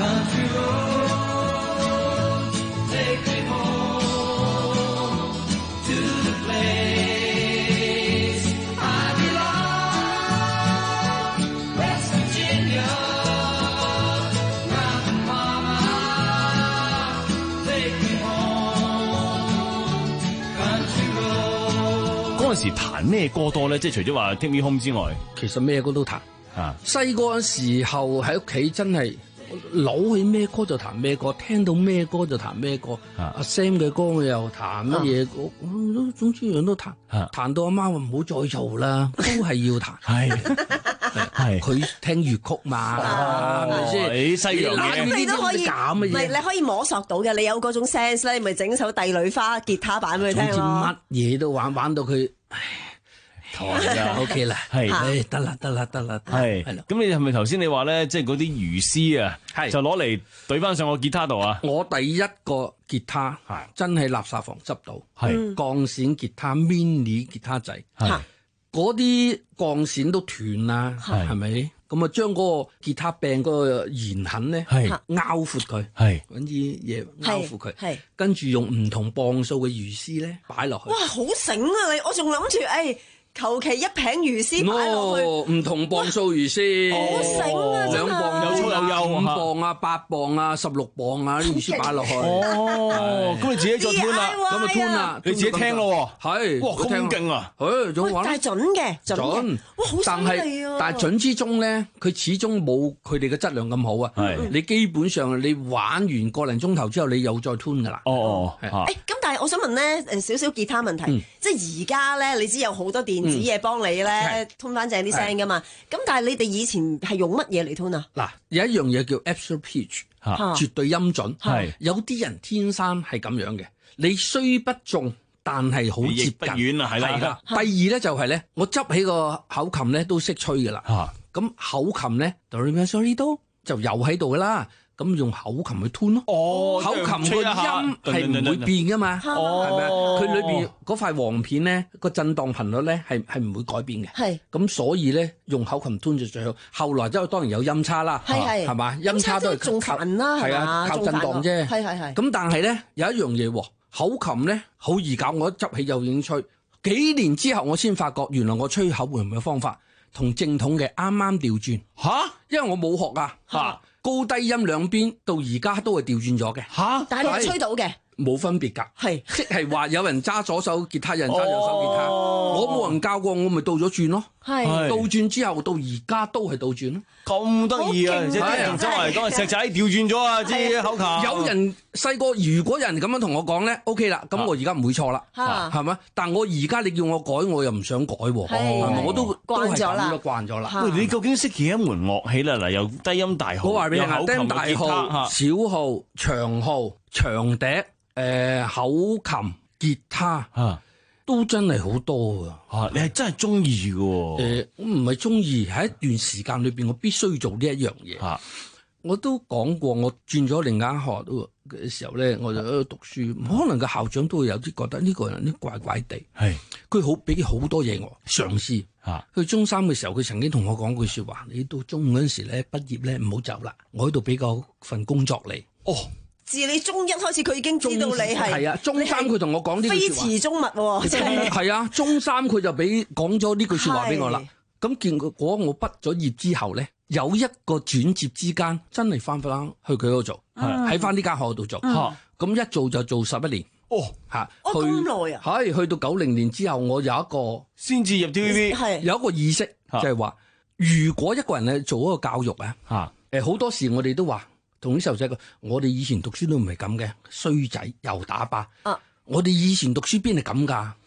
L: 嗰陣時彈咩歌多咧？即係除咗話 Take Me Home 之外，
O: 其實咩歌都彈。
L: 啊，
O: 細個嘅時候喺屋企真係攞起咩歌就彈咩歌，聽到咩歌就彈咩歌。
L: 啊，
O: 阿 Sam 嘅歌我又彈乜嘢歌，都總之樣都彈。
L: 啊，
O: 彈到阿媽話唔好再做啦，都係要彈。
L: 係係，
O: 佢聽粵曲嘛，係咪先？
L: 你西洋嘢，
U: 咁你都可以，唔係你可以摸索到嘅，你有嗰種 sense 咧，你咪整首《帝女花》吉他版俾佢聽咯。
O: 總之乜嘢都玩，玩到佢。台啊 ，OK 啦，
L: 係，
O: 誒得啦，得啦，得啦，
L: 係，係啦。咁你係咪頭先你話咧，即係嗰啲魚絲啊，係就攞嚟對翻上個吉他度啊？
O: 我第一個吉他係真係垃圾房執到，
L: 係
O: 鋼線吉他 mini 吉他仔，係嗰啲鋼線都斷啦，係咪？咁啊，將嗰個吉他柄嗰個弦痕咧，係拗闊佢，係揾啲嘢拗闊佢，係跟住用唔同磅數嘅魚絲咧擺落去。
U: 哇，好醒啊！你我仲諗住誒。求其一餅魚絲擺落去，
O: 唔、no, 同磅數魚絲，
U: 好醒啊！
O: 兩磅
L: 有粗有幼，
O: 五磅啊、八磅啊、十六磅啊啲魚絲擺落去。
L: 哦，咁你自己再 tune 啦，
O: 咁啊 tune 啦，
L: 你自己聽咯喎。
O: 係，
L: 哇，咁勁啊！
O: 誒，總玩。
U: 但係準嘅，準嘅。哇，好犀利啊！
O: 但係準之中咧，佢始終冇佢哋嘅質量咁好啊。係，你基本上你玩完個零鐘頭之後，你又再 tune 噶啦。
L: 哦哦，
U: 誒，咁但係我想問咧，誒少少吉他問題，即係而家咧，你知有好多電子嘢幫你咧吞翻正啲聲噶嘛？咁但係你哋以前係用乜嘢嚟吞啊？
O: 嗱，有一樣嘢叫 absolute pitch，絕對音準。係有啲人天生係咁樣嘅，你雖不中，但係好接近。
L: 不遠啊，係啦。
O: 第二咧就係咧，我執起個口琴咧都識吹噶啦。咁口琴咧 do re mi fa sol do 就又喺度噶啦。咁用口琴去吞咯，口琴個音係唔會變噶嘛，係咪啊？佢裏邊嗰塊黃片咧，個震盪頻率咧係係唔會改變嘅。係咁，所以咧用口琴吞就最好。後來之後當然有音叉啦，係係係嘛，音叉都係
U: 仲煩啦，
O: 係啊，靠震盪啫。
U: 係係係。
O: 咁但係咧有一樣嘢喎，口琴咧好易搞，我一執起就已經吹。幾年之後我先發覺，原來我吹口琴嘅方法同正統嘅啱啱調轉。嚇！因為我冇學啊。嚇！高低音兩邊到而家都係調轉咗嘅，
U: 嚇！但係你吹到嘅，
O: 冇分別㗎，係即係話有人揸左手吉他，有人揸右手吉他，我冇人教過，我咪倒咗轉咯，係倒轉之後到而家都係倒轉咯，
L: 咁得意啊！即係同周圍講石仔調轉咗啊！支口琴，
O: 有人細個如果有人咁樣同我講咧 ，OK 啦，咁我而家唔會錯啦，係咪？但我而家你叫我改，我又唔想改喎，係咪？我都
U: 慣咗啦，
O: 慣咗啦。
L: 喂，你究竟識幾多門樂器啦？嗱，由低音大號，
O: 我話俾你聽，低音大號、小號、長號、長笛。誒、呃，口琴、吉他啊，都真係好多噶吓、啊，
L: 你係真係中意嘅？誒、
O: 呃，我唔係中意，喺一段時間裏邊，我必須做呢一樣嘢。啊，我都講過，我轉咗另間學校嘅時候咧，我就喺度讀書，可能個校長都會有啲覺得呢個人啲怪怪地。係，佢好俾好多嘢我嘗試。啊，去中三嘅時候，佢曾經同我講句說話：你到中五嗰陣時咧，畢業咧唔好走啦，我喺度俾個份工作你。哦。
U: 自你中一開始，佢已經知道你係
O: 係啊，中三佢同我講呢句説話，
U: 非池中物喎，真係
O: 係啊，中三佢就俾講咗呢句説話俾我啦。咁見佢果我畢咗業之後咧，有一個轉接之間，真係翻返去佢嗰度做，喺翻呢間學校度做。咁、嗯、一做就做十一年。哦，嚇，
U: 哦咁耐啊！
O: 係去到九零年之後，我有一個
L: 先至入 T V B，
U: 係
O: 有一個意識，就係、是、話，如果一個人咧做一個教育啊，嚇誒好多時我哋都話。同啲細路仔講，我哋以前讀書都唔係咁嘅，衰仔又打靶。啊！我哋以前讀書邊係咁㗎？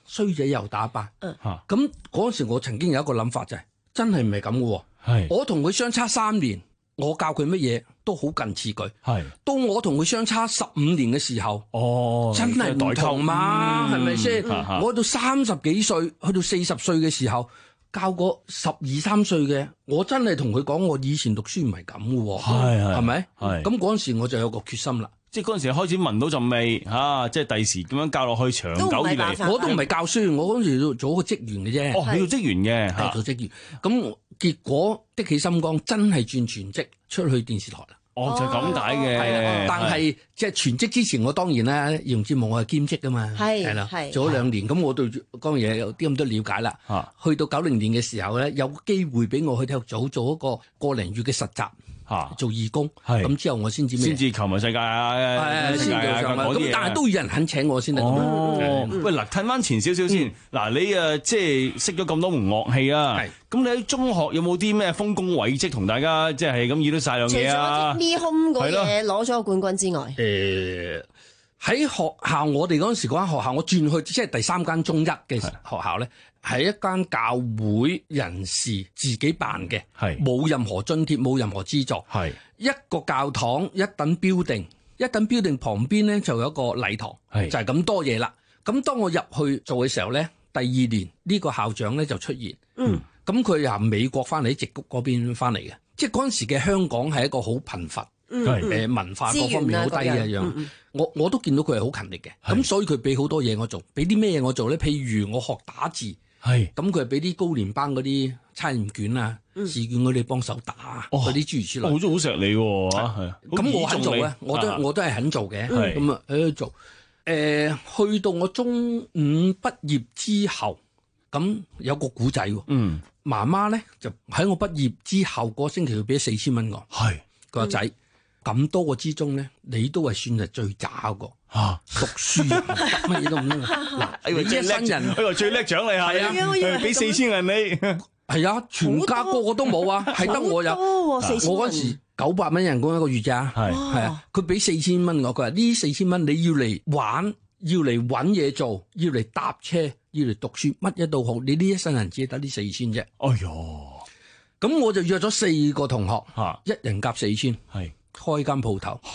O: 衰仔又打靶。
M: 嗯，
O: 咁嗰陣時我曾經有一個諗法就係、是，真係唔係咁嘅喎。
H: 係
O: 我同佢相差三年，我教佢乜嘢都好近似佢。
H: 係
O: 到我同佢相差十五年嘅時候，
H: 哦，
O: 真係唔同嘛，係咪先？
H: 嗯
O: 我到三十幾歲，去到四十歲嘅時候，教個十二三歲嘅，我真係同佢講，我以前讀書唔係咁嘅喎，
H: 係係
O: 係咪？
H: 係
O: 咁嗰陣時我就有個決心啦。
L: 即係嗰陣時開始聞到陣味嚇、啊，即係第時點樣教落去長久以嚟，
O: 我都唔係教書，我嗰陣時做做個職員嘅啫。
L: 哦，你做職員嘅
O: 係做職員。咁結果的起心肝，真係轉全職出去電視台啦。
L: 哦，就咁解嘅。
O: 係啊，但係即係全職之前，我當然啦，兒童節目我係兼職噶嘛。
M: 係
O: 係啦，
M: 係
O: 做咗兩年，咁我對嗰樣嘢有啲咁多了解啦。
L: 啊，
O: 去到九零年嘅時候咧，有機會俾我去體育組做一個個零月嘅實習。
L: 嚇，
O: 做義工，
L: 係
O: 咁之後我先至咩？
L: 先至球迷世界啊，
O: 係
L: 世界啊嗰啲嘢。
O: 咁但係都有人肯請我先得。
L: 哦，喂，嗱，褪翻前少少先。嗱，你誒即係識咗咁多門樂器啊，咁你喺中學有冇啲咩豐功偉績同大家即係咁演到晒樣嘢啊？
M: 除咗啲 home 嗰嘢攞咗個冠軍之外，
O: 誒喺學校我哋嗰陣時嗰間學校，我轉去即係第三間中一嘅學校咧。係一間教會人士自己辦嘅，冇任何津貼，冇任何資助。係一個教堂，一等 building，一等 building旁邊咧就有一個禮堂，就係咁多嘢啦。咁當我入去做嘅時候咧，第二年呢個校長咧就出現。嗯，咁佢由美國翻嚟喺矽谷嗰邊翻嚟嘅，即係嗰陣時嘅香港係一個好貧乏，誒文化各方面好低嘅一樣。我我都見到佢係好勤力嘅，咁所以佢俾好多嘢我做，俾啲咩嘢我做咧？譬如我學打字。係，咁佢係俾啲高年班嗰啲測驗卷啊、試卷嗰啲幫手打，嗰啲諸如此類。
L: 我都好錫你喎，係。
O: 咁我肯做嘅，我都我都係肯做嘅。咁啊喺度做。誒，去到我中五畢業之後，咁有個古仔喎。嗯。媽媽咧就喺我畢業之後嗰星期，佢俾咗四千蚊我。係。佢話仔，咁多個之中咧，你都係算係最渣個。啊！讀書乜嘢都唔得嗱，你一生人，
L: 佢話最叻獎勵下，係啊，俾四千銀你，
O: 係啊，全家個個都冇啊，係得我有。我嗰時九百蚊人工一個月咋，係係啊，佢俾四千蚊我，佢話呢四千蚊你要嚟玩，要嚟揾嘢做，要嚟搭車，要嚟讀書，乜嘢都好，你呢一生人只係得呢四千啫。哎喲，咁我就約咗四個同學，一人夾四千，係開間鋪頭。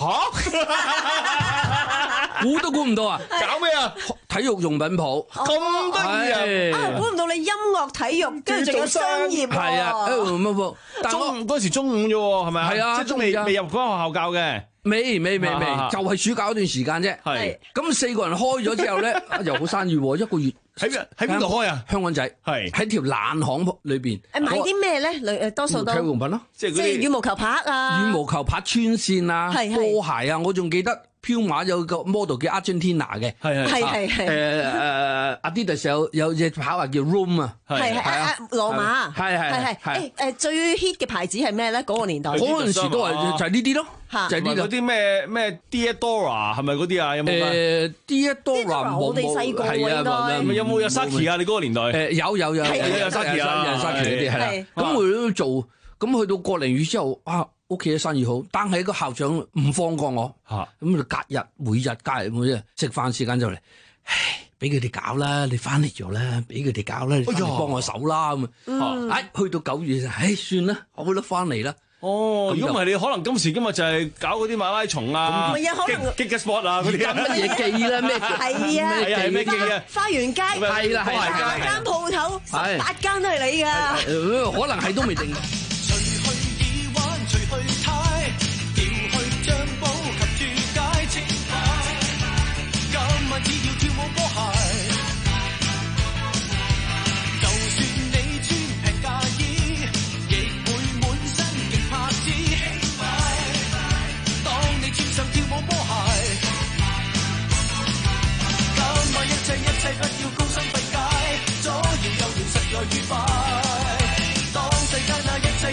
O: 估都估唔到啊！
L: 搞咩啊？
O: 體育用品鋪
L: 咁得意啊！
M: 估唔到你音樂體育跟住仲有商業喎。係啊，
O: 乜乜？
L: 中嗰時中五啫喎，係咪啊？
O: 係啊，
L: 即係仲未未入嗰間學校教嘅。
O: 未未未未，就係暑假嗰段時間啫。係。咁四個人開咗之後咧，又好生意喎，一個月
L: 喺邊喺邊度開啊？
O: 香港仔係喺條冷巷裏邊。
M: 誒買啲咩咧？女誒多數都
O: 體育用品咯，
M: 即係羽毛球拍啊，
O: 羽毛球拍穿線啊，波鞋啊，我仲記得。飄馬有個 model 叫 Argentina 嘅，係
M: 係係係
O: 誒誒 Adidas 有有隻跑鞋叫 Room 啊，
M: 係係啊羅馬，係係係係誒誒最 hit 嘅牌子係咩咧？嗰個年代
O: 嗰陣時都係就係呢啲咯，就係呢
L: 嗰啲咩咩 Diadora 係咪嗰啲啊？有冇
O: 誒 Diadora
M: 我哋細個喎應該，
L: 有冇有 Saki 啊？你嗰個年代
O: 誒有有有有
L: Saki 啊，
O: 有 Saki 嗰啲係啦，咁我都做，咁去到個零月之後啊。屋企嘅生意好，但係個校長唔放過我，咁就隔日每日隔日每日食飯時間就嚟，唉，俾佢哋搞啦，你翻嚟做啦，俾佢哋搞啦，你翻嚟幫我手啦咁啊，唉，去到九月就，唉，算啦，我會得翻嚟啦。
L: 哦，如果唔係你可能今時今日就係搞嗰啲馬拉松啊，激激嘅 sport 啊嗰啲，
O: 乜嘢記啦咩？
M: 係啊，
L: 係啊，咩記啊？
M: 花園街
O: 係啦係啦，
M: 間鋪頭十八間都係你㗎，
O: 可能係都未定。
B: 除去太，調去將補及注解清白。今晚只要跳舞波鞋，就算你穿平價衣，亦會滿身勁拍子輕快。當你穿上跳舞波鞋，今晚一切一切不要高深費解，左搖右搖實在愉快。當世間那一切。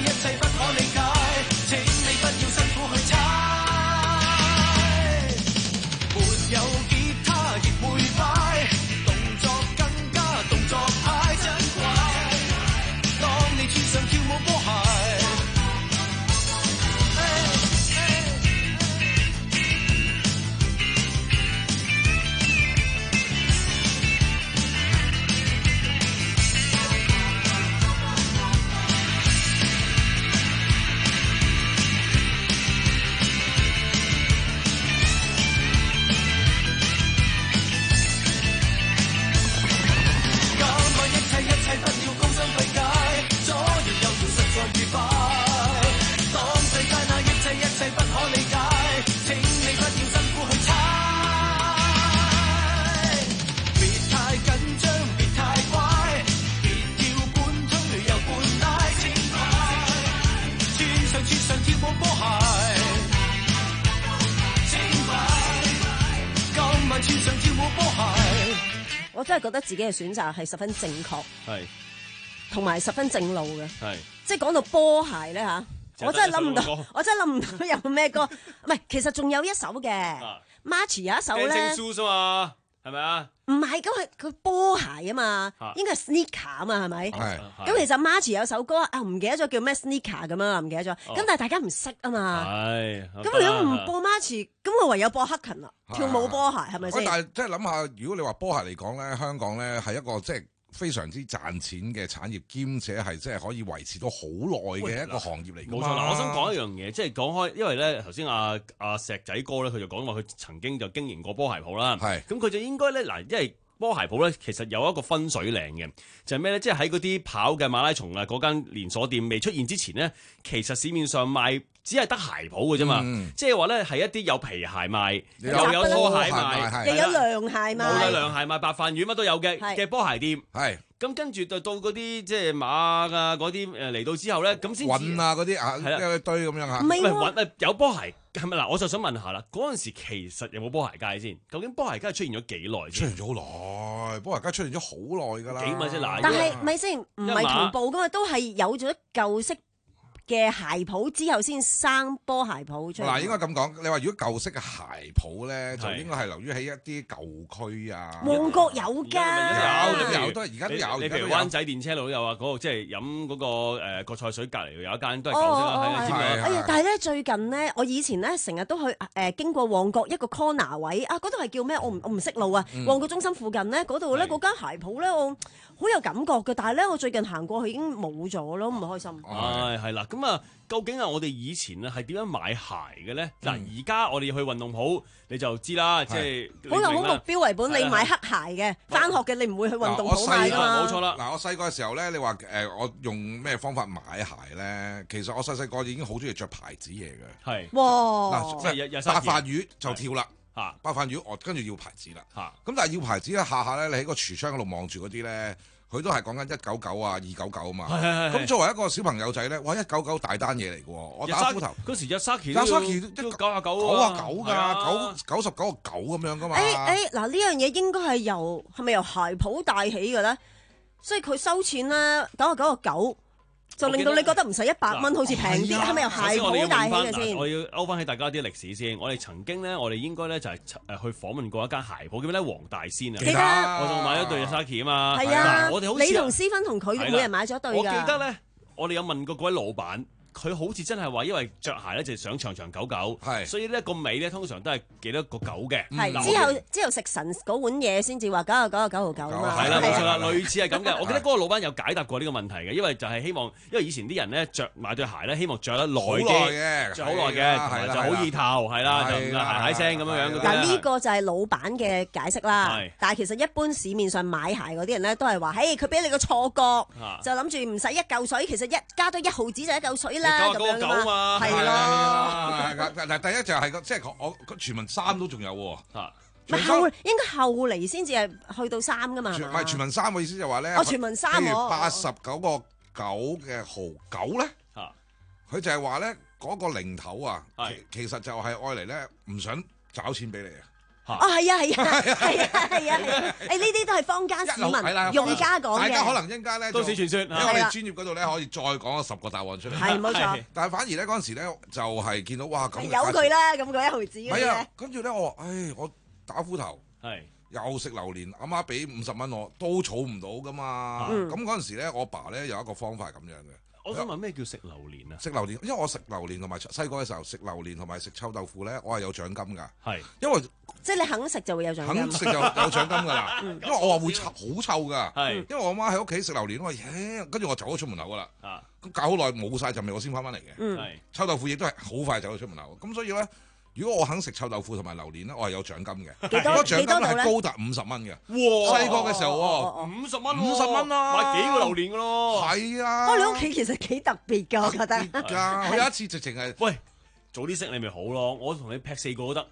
M: 我真係覺得自己嘅選擇係十分正確，
L: 係
M: 同埋十分正路嘅。
L: 係
M: 即係講到波鞋咧嚇，
L: 就
M: 我真係諗唔到
L: 得一首歌，
M: 我真係諗唔到有咩歌。唔係，其實仲有一首嘅 March 有一首咧
L: Dancing Shoes 啊嘛，係咪啊？
M: 唔係，咁係佢波鞋啊嘛，
L: 啊
M: 應該係 sneaker 啊嘛，係咪？
N: 係
M: 咁其實 March 有首歌啊，唔記得咗叫咩 sneaker 咁樣啦，唔記得咗。
L: 哦
M: 咁但係大家唔識啊嘛。
L: 係。
M: 咁如果唔播 March，咁我唯有播黑勤啦，跳舞波鞋係咪先？
N: 喂但係即係諗下，如果你話波鞋嚟講咧，香港咧係一個即係非常之賺錢嘅產業，兼且係即係可以維持到好耐嘅一個行業嚟㗎嘛。
L: 冇錯啦，我想講一樣嘢，即係講開，因為咧頭先阿阿石仔哥咧，佢就講話佢曾經就經營過波鞋鋪啦。
N: 係。
L: 咁佢就應該咧嗱，因為波鞋鋪咧其實有一個分水嶺嘅，就係咩咧？即係喺嗰啲跑嘅馬拉松啊，嗰間連鎖店未出現之前咧，其實市面上賣只係得鞋鋪嘅啫嘛。即係話咧係一啲有皮鞋賣，又有拖鞋賣，
M: 又有涼鞋賣，
L: 冇啦涼鞋賣、白飯魚乜都有嘅
M: 係
L: 嘅波鞋店。
N: 係。
L: 咁跟住就到嗰啲即係馬啊嗰啲誒嚟到之後咧，咁先
N: 運啊嗰啲啊
L: 係啦
N: 一堆咁樣嚇。
M: 唔係喎
L: 運誒有波鞋係咪嗱？我就想問下啦，嗰陣時其實有冇波鞋街先？究竟波鞋街出現咗幾耐先？
N: 出現咗好耐，波鞋街出現咗好耐㗎啦。
L: 幾米先嗱？
M: 但係咪先唔係同步噶嘛？都係有咗舊式嘅鞋鋪之後先生波鞋鋪出嚟。
N: 嗱，應該咁講，你話如果舊式嘅鞋鋪咧，就應該係流於喺一啲舊區啊。
M: 旺角有㗎，
N: 有有都係而家都有。
L: 你譬如灣仔電車路都有啊，嗰個即係飲嗰個誒國菜水隔離有一間都係舊式啦，係啊，知唔知啊？
M: 哎呀，但係咧最近咧，我以前咧成日都去誒經過旺角一個 corner 位啊，嗰度係叫咩？我唔我唔識路啊。旺角中心附近咧，嗰度咧嗰間鞋鋪咧，我好有感覺嘅。但係咧，我最近行過去已經冇咗咯，唔開心。
L: 係係啦，咁啊，究竟啊，我哋以前啊係點樣買鞋嘅咧？嗱，而家我哋去運動鋪你就知啦，即係
M: 好有好目標為本，你買黑鞋嘅，翻學嘅你唔會去運動鋪買㗎嘛。
L: 冇錯啦。
N: 嗱，我細個嘅時候咧，你話誒我用咩方法買鞋咧？其實我細細個已經好中意着牌子嘢嘅。
L: 係。
M: 哇！
N: 嗱，白飯魚就跳啦。
L: 嚇！
N: 白飯魚我跟住要牌子啦。
L: 嚇！
N: 咁但係要牌子咧，下下咧你喺個櫥窗嗰度望住嗰啲咧。佢都係講緊一九九啊、二九九啊嘛。
L: 係係係。
N: 咁作為一個小朋友仔咧，哇！一九九大單嘢嚟嘅喎，我打斧頭。
L: 嗰時日沙奇，
N: 日沙奇
L: 都九啊九
N: 九啊九㗎，九九十九個九咁樣㗎嘛。
M: 誒誒，嗱呢樣嘢應該係由係咪由鞋鋪帶起嘅咧？所以佢收錢咧九啊九個九。就令到你覺得唔使一百蚊，好似平啲，係咪由鞋鋪帶起嘅先？
L: 我要勾翻起大家啲歷史先。我哋曾經咧，我哋應該咧就係誒去訪問過一間鞋鋪，叫咩咧？黃大仙啊！
M: 記得，
L: 我仲買咗對 Saki 啊嘛。
M: 係啊，
L: 我哋好似
M: 你同思芬同佢每人買咗對㗎。
L: 我記得咧，我哋有問過嗰位老闆。佢好似真係話，因為着鞋咧就想長長久久，係，所以咧個尾咧通常都係幾多個九嘅。
M: 係之後之後食神嗰碗嘢先至話九啊九啊九號九啊嘛。
L: 係啦，冇錯啦，類似係咁嘅。我記得嗰個老闆有解答過呢個問題嘅，因為就係希望，因為以前啲人咧着買對鞋咧，希望着得耐啲，着好耐嘅，同埋就好意頭，係啦，就唔係鞋鞋聲咁樣樣。
M: 嗱呢個就係老闆嘅解釋啦。但係其實一般市面上買鞋嗰啲人咧，都係話，嘿，佢俾你個錯覺，就諗住唔使一嚿水，其實一加多一毫子就一嚿水啦。
L: 九啊九個九嘛，
M: 係咯。
N: 嗱，第一就係個即係我全民衫都仲有喎。
M: 唔係後應該後嚟先至係去到衫㗎嘛。
N: 唔係全民衫嘅意思就話咧，
M: 哦全民衫，
N: 譬如八十九個九嘅號九咧，佢就係話咧嗰個零頭啊，其實就係愛嚟咧唔想找錢俾你啊。
M: 哦，係啊，係啊，係啊，係啊，係啊，誒呢啲都係坊間市民用家講嘅，
N: 大家可能應該咧
L: 都市傳說，
N: 因為我哋專業嗰度咧可以再講十個答案出嚟，
M: 係冇錯。
N: 但係反而咧嗰陣時咧就係見到哇咁，
M: 有佢啦，咁嗰一毫子嘅
N: 係啊，跟住咧我話，唉，我打斧頭，
L: 係
N: 又食榴蓮，阿媽俾五十蚊我，都儲唔到噶嘛。咁嗰陣時咧，我爸咧有一個方法係咁樣嘅。
L: 我想問咩叫食榴蓮啊？
N: 食榴蓮，因為我食榴蓮同埋細個嘅時候食榴蓮同埋食臭豆腐咧，我係有獎金㗎。
L: 係，
N: 因為
M: 即係你肯食就會有獎金。
N: 肯食就有獎金㗎啦。因為我話會臭，好臭㗎。
L: 係，
N: 因為我媽喺屋企食榴蓮，我話耶，跟住我走咗出門口㗎啦。啊，咁搞好耐冇晒陣味，我先翻返嚟嘅。
L: 嗯，係。
N: 臭豆腐亦都係好快走咗出門口。咁所以咧，如果我肯食臭豆腐同埋榴蓮咧，我係有獎金嘅。
M: 幾多？
N: 嗰獎金係高達五十蚊嘅。哇！細個嘅時候喎，
L: 五十蚊，
N: 五十蚊啦，
L: 買幾個榴蓮㗎咯。
N: 係啊。
M: 哦，你屋企其實幾特別㗎，我覺得。
N: 㗎，我有一次直情係，
L: 喂，早啲識你咪好咯，我同你劈四個都得。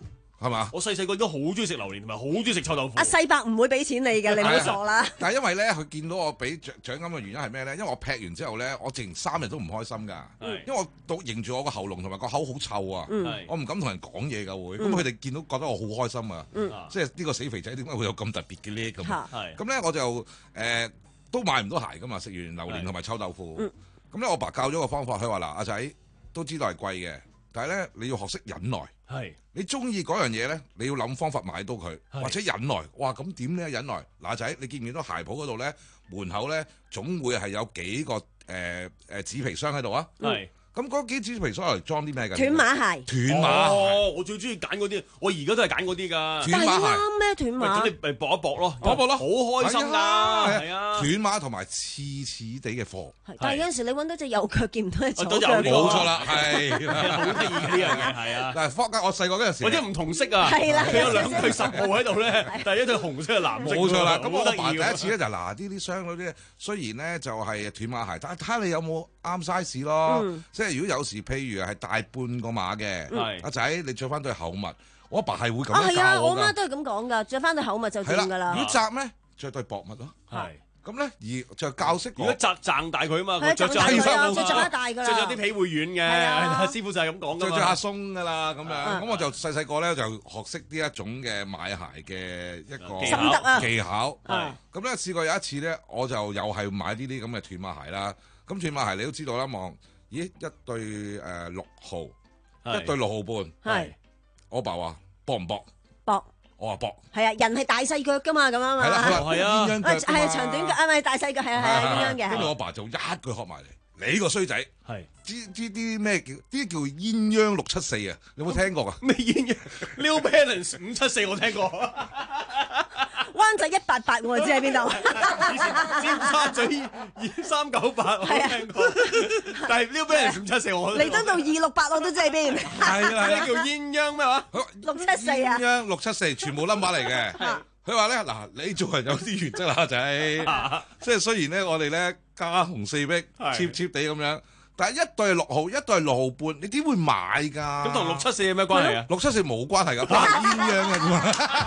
N: 係嘛？
L: 我細細個都好中意食榴蓮，同埋好中意食臭豆腐。
M: 阿世伯唔會俾錢你嘅，你唔好傻啦。
N: 但係因為咧，佢見到我俾獎獎金嘅原因係咩咧？因為我劈完之後咧，我剩三日都唔開心㗎。因為我到認住我個喉嚨同埋個口好臭啊，我唔敢同人講嘢㗎會。咁佢哋見到覺得我好開心啊，即係呢個死肥仔點解會有咁特別嘅咧咁？咁咧我就誒都買唔到鞋㗎嘛，食完榴蓮同埋臭豆腐。咁咧我爸教咗個方法，佢話嗱，阿仔都知道係貴嘅，但係咧你要學識忍耐。
L: 係
N: 你中意嗰樣嘢咧，你要諗方法買到佢，或者忍耐。哇，咁點咧忍耐？嗱仔，你見唔見到鞋鋪嗰度咧，門口咧總會係有幾個誒誒紙皮箱喺度啊？係。咁嗰幾紙皮箱嚟裝啲咩㗎？
M: 斷馬鞋。
N: 斷馬鞋。
L: 哦，我最中意揀嗰啲，我而家都係揀嗰啲㗎。
N: 斷馬鞋。
M: 啱咩斷馬？
L: 咁你咪搏一搏咯，
N: 搏一搏咯，
L: 好開心㗎，係啊。
N: 斷馬同埋刺刺地嘅貨。
M: 但係有陣時你揾到隻右腳見唔到隻左腳。
N: 冇錯啦，係。
L: 好得意嘅呢樣嘢，係啊。
N: 但係坊間我細個嗰陣時，
L: 或者唔同色啊，
M: 係啦，
L: 佢有兩對十號喺度咧，但係一對紅色嘅藍色。
N: 冇錯啦，咁我爸第一次咧就嗱呢啲箱嗰啲，雖然咧就係斷馬鞋，但係睇下你有冇啱 size 咯。即係如果有時譬如係大半個碼嘅，阿仔你着翻對厚襪，我阿爸係會咁樣教我㗎。
M: 係啊，我媽都係咁講㗎，着翻對厚襪就掂㗎啦。
N: 如果窄咧，着對薄襪咯。係。咁咧而就教識我。
L: 如果窄撐大佢啊嘛，
M: 着
L: 着
M: 大佢啊，着着大㗎啦。
L: 着咗啲皮會軟嘅，師傅就係咁講㗎嘛。
N: 着着下鬆㗎啦，咁樣。咁我就細細個咧就學識呢一種嘅買鞋嘅一個
M: 心得啊
N: 技巧。係。咁咧試過有一次咧，我就又係買呢啲咁嘅斷馬鞋啦。咁斷馬鞋你都知道啦，望。咦，一對誒六號，一對六號半，係我爸話搏唔搏？
M: 搏，
N: 我話搏。
M: 係啊，人係大細腳噶嘛，咁啊嘛。
N: 係啦，係啊，鴛鴦腳。
M: 係啊，長短腳啊，咪大細腳，係啊係啊，鴛鴦嘅。
N: 跟住我爸就一句喝埋嚟，你個衰仔，係知知啲咩叫？啲叫鴛鴦六七四啊？你有冇聽過啊？
L: 咩鴛鴦 ？New Balance 五七四我聽過。
M: 灣仔一八八我知喺邊度？
L: 以前尖沙咀二三九八我聽過，但係 New Balance 五七四我
M: 彌敦道二六八我都知喺邊。
N: 係啦，
L: 咩叫鴛鴦咩話？
M: 六七四啊！
N: 鴛鴦六七四全部 number 嚟嘅。佢話咧嗱，你做人有啲原則啦，仔。即係雖然咧，我哋咧家紅四壁 cheap cheap 地咁樣。但係一對六號，一對六號半，你點會買㗎？
L: 咁同六七四有咩關係啊？
N: 六七四冇關係㗎，拍鴛鴦嘅啫嘛。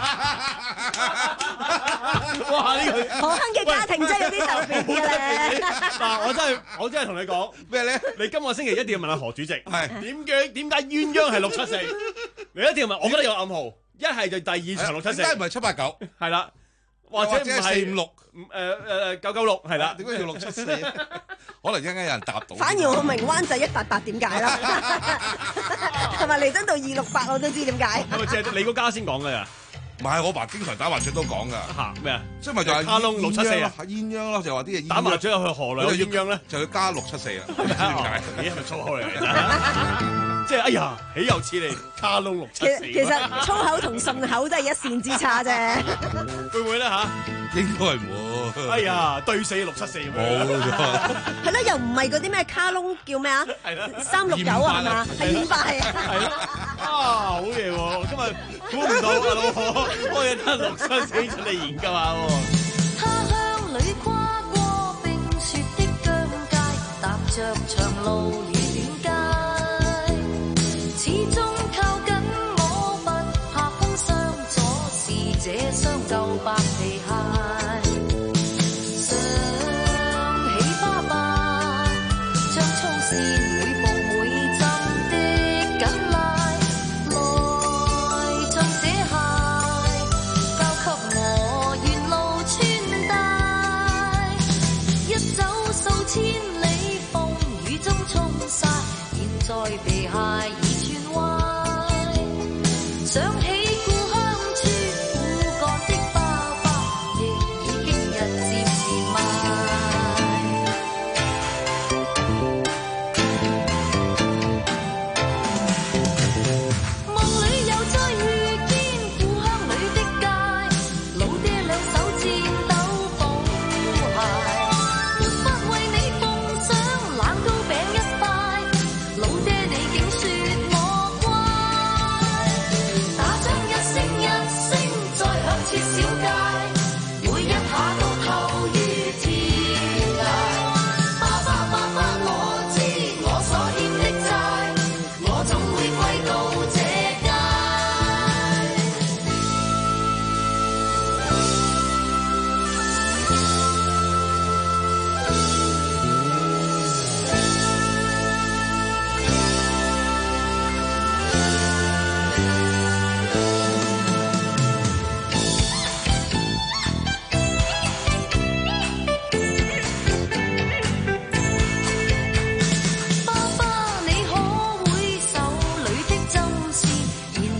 L: 哇！呢個
M: 好亨嘅家庭真係有啲特別嘅咧。
L: 嗱，我真係我真係同你講
N: 咩咧？
L: 你今個星期一定要問下何主席，係點嘅？點解鴛鴦係六七四？你一定要問，我覺得有暗號，一係就第二場六七四，
N: 點解唔係七八九？
L: 係啦。或者唔係
N: 四五六，
L: 誒誒九九六係啦，
N: 點解要六七四？可能一陣間有人答到。
M: 反而我明灣仔一八八點解啦，同埋彌敦道二六八我都知點解。
L: 係咪淨係你嗰家先講㗎呀？
N: 唔係，我爸經常打麻雀都講㗎。
L: 嚇咩啊？
N: 即係咪就係
L: 卡窿六七四啊？
N: 鴛鴦咯，就話啲嘢
L: 打麻雀又去河兩鴛鴦咧，
N: 就要加六七四啦。唔知點解？
L: 咦？係咪粗口嚟㗎？即係哎呀，豈有此理！卡窿六七四。
M: 其實粗口同順口都係一線之差啫。
L: 會唔會咧嚇？
N: 應該唔會。
L: 哎呀，對死六七四冇
N: 錯。
M: 係咯，又唔係嗰啲咩卡窿叫咩啊？
L: 係啦，
M: 三六九啊嘛，係染髮係啊。
L: 係咯。啊，好嘢喎！今日估唔到啊，老婆開嘢得六七四出嚟研究下喎。
H: 他鄉裏跨過冰雪的疆界，踏着長路與短街，始終靠緊我不怕風霜阻，是這雙舊白皮鞋。想起花瓣，將粗線每步每針的緊拉，來將這鞋交給我，沿路穿戴，一走數千里，風雨中衝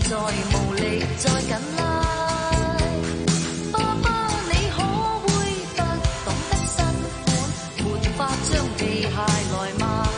H: 在無力再緊拉。爸爸你可會不懂得新款，沒法將皮鞋來賣。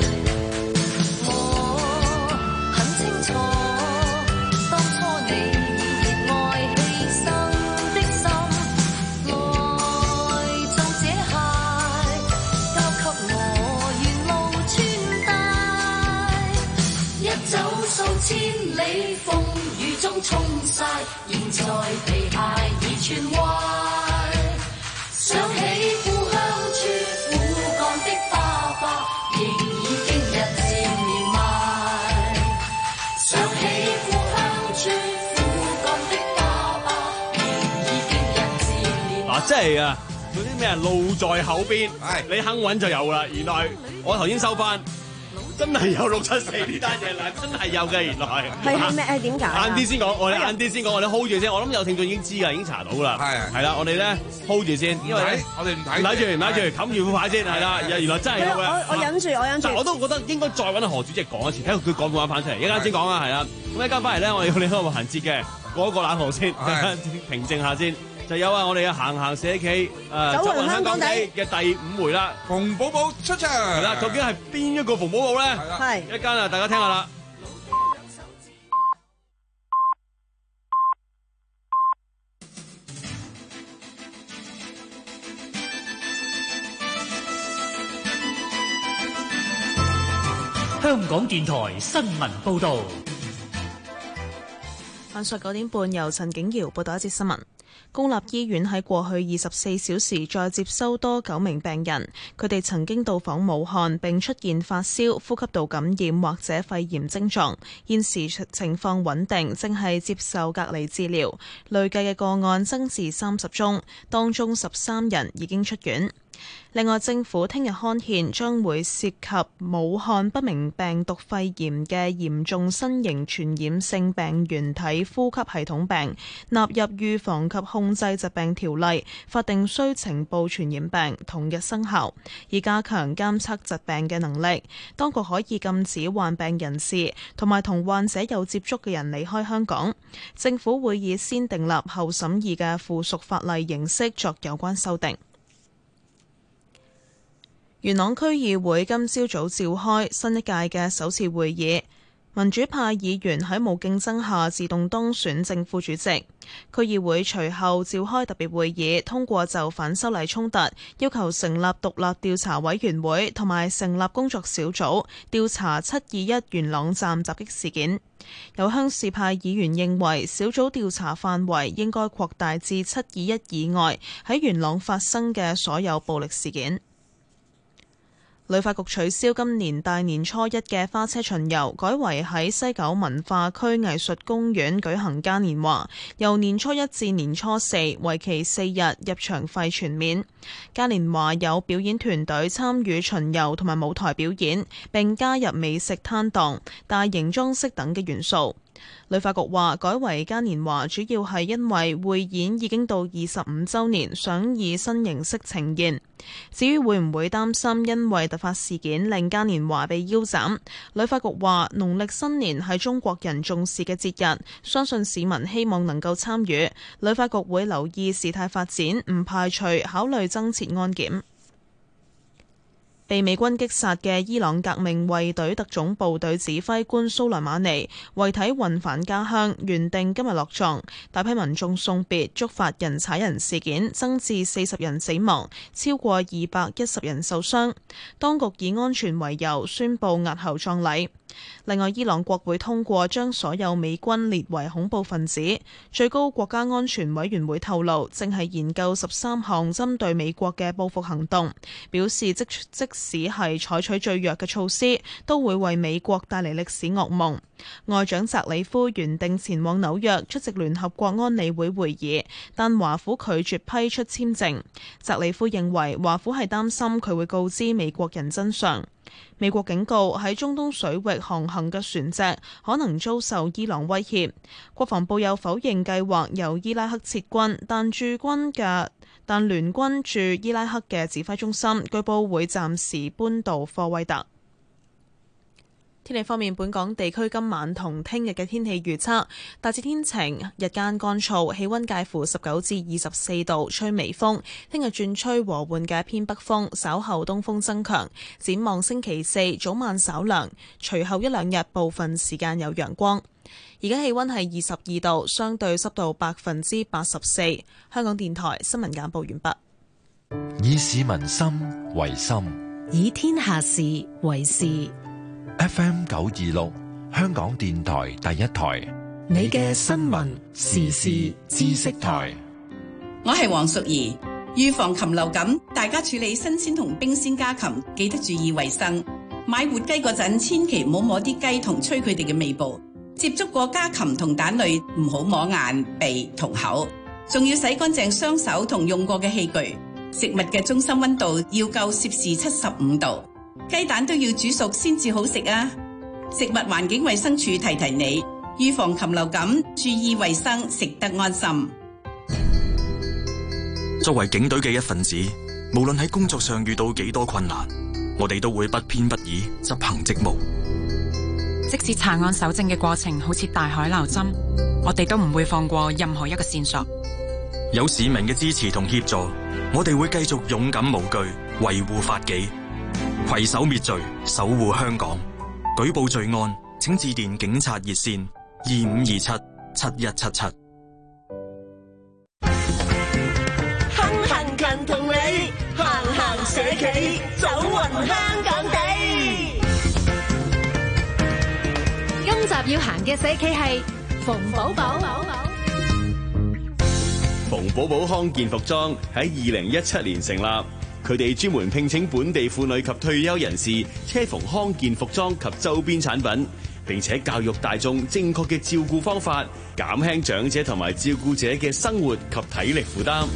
H: 我很清楚，當初你以熱愛犧牲的心，來做這鞋，交給我沿路穿戴。一走數千里，風雨中沖晒，現在皮鞋已穿壞。想起故鄉處苦幹的爸爸，仍已經日漸年邁。想起故鄉處苦幹的爸爸，仍已經日漸年邁。
L: 嗱，即係啊，嗰啲咩啊，路在口邊，你肯揾就有啦。原來我頭先收翻。真係有六七四呢單嘢啦，真係有嘅原來。
M: 係係咩？係點解？
L: 晏啲先講，我哋晏啲先講，我哋 hold 住先。我諗有聽眾已經知㗎，已經查到啦。係係啦，我哋咧 hold 住先，因為咧
N: 我哋唔睇，
L: 唔睇住，唔睇住，冚住副牌先，係啦。原來真係有嘅。
M: 我我忍住，我忍住。
L: 但我都覺得應該再揾何主席講一次，睇下佢講唔講翻出嚟。一陣先講啊，係啦。咁一間翻嚟咧，我哋要另一個環節嘅，過一個冷河先，平靜下先。就有啊！我哋嘅行行社企誒走勻香港地嘅第五回啦，
N: 馮寶寶出場係
L: 啦，究竟係邊一個馮寶寶咧？
M: 係
L: 一間啊，大家聽下啦。
Q: 香港電台新聞報導。
A: 晚上九點半，由陳景瑤報道一節新聞。公立醫院喺過去二十四小時再接收多九名病人，佢哋曾經到訪武漢並出現發燒、呼吸道感染或者肺炎症狀，現時情況穩定，正係接受隔離治療。累計嘅個案增至三十宗，當中十三人已經出院。另外，政府聽日刊憲將會涉及武漢不明病毒肺炎嘅嚴重新型傳染性病原體呼吸系統病納入預防及控制疾病條例，法定須呈報傳染病，同日生效，以加強監測疾病嘅能力。當局可以禁止患病人士同埋同患者有接觸嘅人離開香港。政府會以先訂立後審議嘅附屬法例形式作有關修訂。元朗區議會今朝早召開新一屆嘅首次會議，民主派議員喺冇競爭下自動當選正副主席。區議會隨後召開特別會議，通過就反修例衝突要求成立獨立調查委員會同埋成立工作小組調查七二一元朗站襲擊事件。有鄉事派議員認為小組調查範圍應該擴大至七二一以外喺元朗發生嘅所有暴力事件。旅發局取消今年大年初一嘅花車巡遊，改為喺西九文化區藝術公園舉行嘉年華，由年初一至年初四，為期四日，入場費全免。嘉年華有表演團隊參與巡遊同埋舞台表演，並加入美食攤檔、大型裝飾等嘅元素。旅發局話改為嘉年華主要係因為匯演已經到二十五週年，想以新形式呈現。至於會唔會擔心因為突發事件令嘉年華被腰斬，旅發局話農曆新年係中國人重視嘅節日，相信市民希望能夠參與。旅發局會留意事態發展，唔排除考慮增設安檢。被美軍擊殺嘅伊朗革命衛隊特種部隊指揮官蘇萊馬尼遺體運返家鄉，原定今日落葬，大批民眾送別，觸發人踩人事件，增至四十人死亡，超過二百一十人受傷。當局以安全為由宣布押後葬禮。另外，伊朗國會通過將所有美軍列為恐怖分子。最高國家安全委員會透露，正係研究十三項針對美國嘅報復行動，表示即即使係採取最弱嘅措施，都會為美國帶嚟歷史噩夢。外長澤里夫原定前往紐約出席聯合國安理會會議，但華府拒絕批出簽證。澤里夫認為華府係擔心佢會告知美國人真相。美國警告喺中東水域航行嘅船隻可能遭受伊朗威脅。國防部有否認計劃由伊拉克撤軍，但駐軍嘅但聯軍駐伊拉克嘅指揮中心據報會暫時搬到科威特。 天氣方面，本港地區今晚同聽日嘅天氣預測大致天晴，日間乾燥，氣溫介乎十九至二十四度，吹微風。聽日轉吹和緩嘅偏北風，稍後東風增強。展望星期四早晚稍涼，隨後一兩日部分時間有陽光。而家氣溫係二十二度，相對濕度百分之八十四。香港電台新聞簡報完畢。
D: 以市民心為心，
E: 以天下事為事。
D: F M 九二六，香港電台第一台，
E: 你嘅新聞時事知識台。
J: 我係黃淑儀。預防禽流感，大家處理新鮮同冰鮮家禽，記得注意衛生。買活雞嗰陣，千祈唔好摸啲雞同吹佢哋嘅尾部。接觸過家禽同蛋類，唔好摸眼、鼻同口。仲要洗乾淨雙手同用過嘅器具。食物嘅中心溫度要夠攝氏七十五度。雞蛋都要煮熟先至好食啊！食物環境衛生署提提你，預防禽流感，注意衛生，食得安心。
K: 作為警隊嘅一份子，無論喺工作上遇到幾多困難，我哋都會不偏不倚執行職務。
W: 即使查案搜證嘅過程好似大海撈針，我哋都唔會放過任何一個線索。
K: 有市民嘅支持同協助，我哋會繼續勇敢無懼，維護法紀。攜手滅罪，守護香港。舉報罪案，請致電警察熱線二五二七七一七七。
H: 行行近同你，行行社企，走勻香港地。
S: 今集要行嘅社企係馮寶寶。
L: 馮寶寶康健服裝喺二零一七年成立。佢哋專門聘請本地婦女及退休人士車縫康健服裝及周邊產品，並且教育大眾正確嘅照顧方法，減輕長者同埋照顧者嘅生活及體力負擔。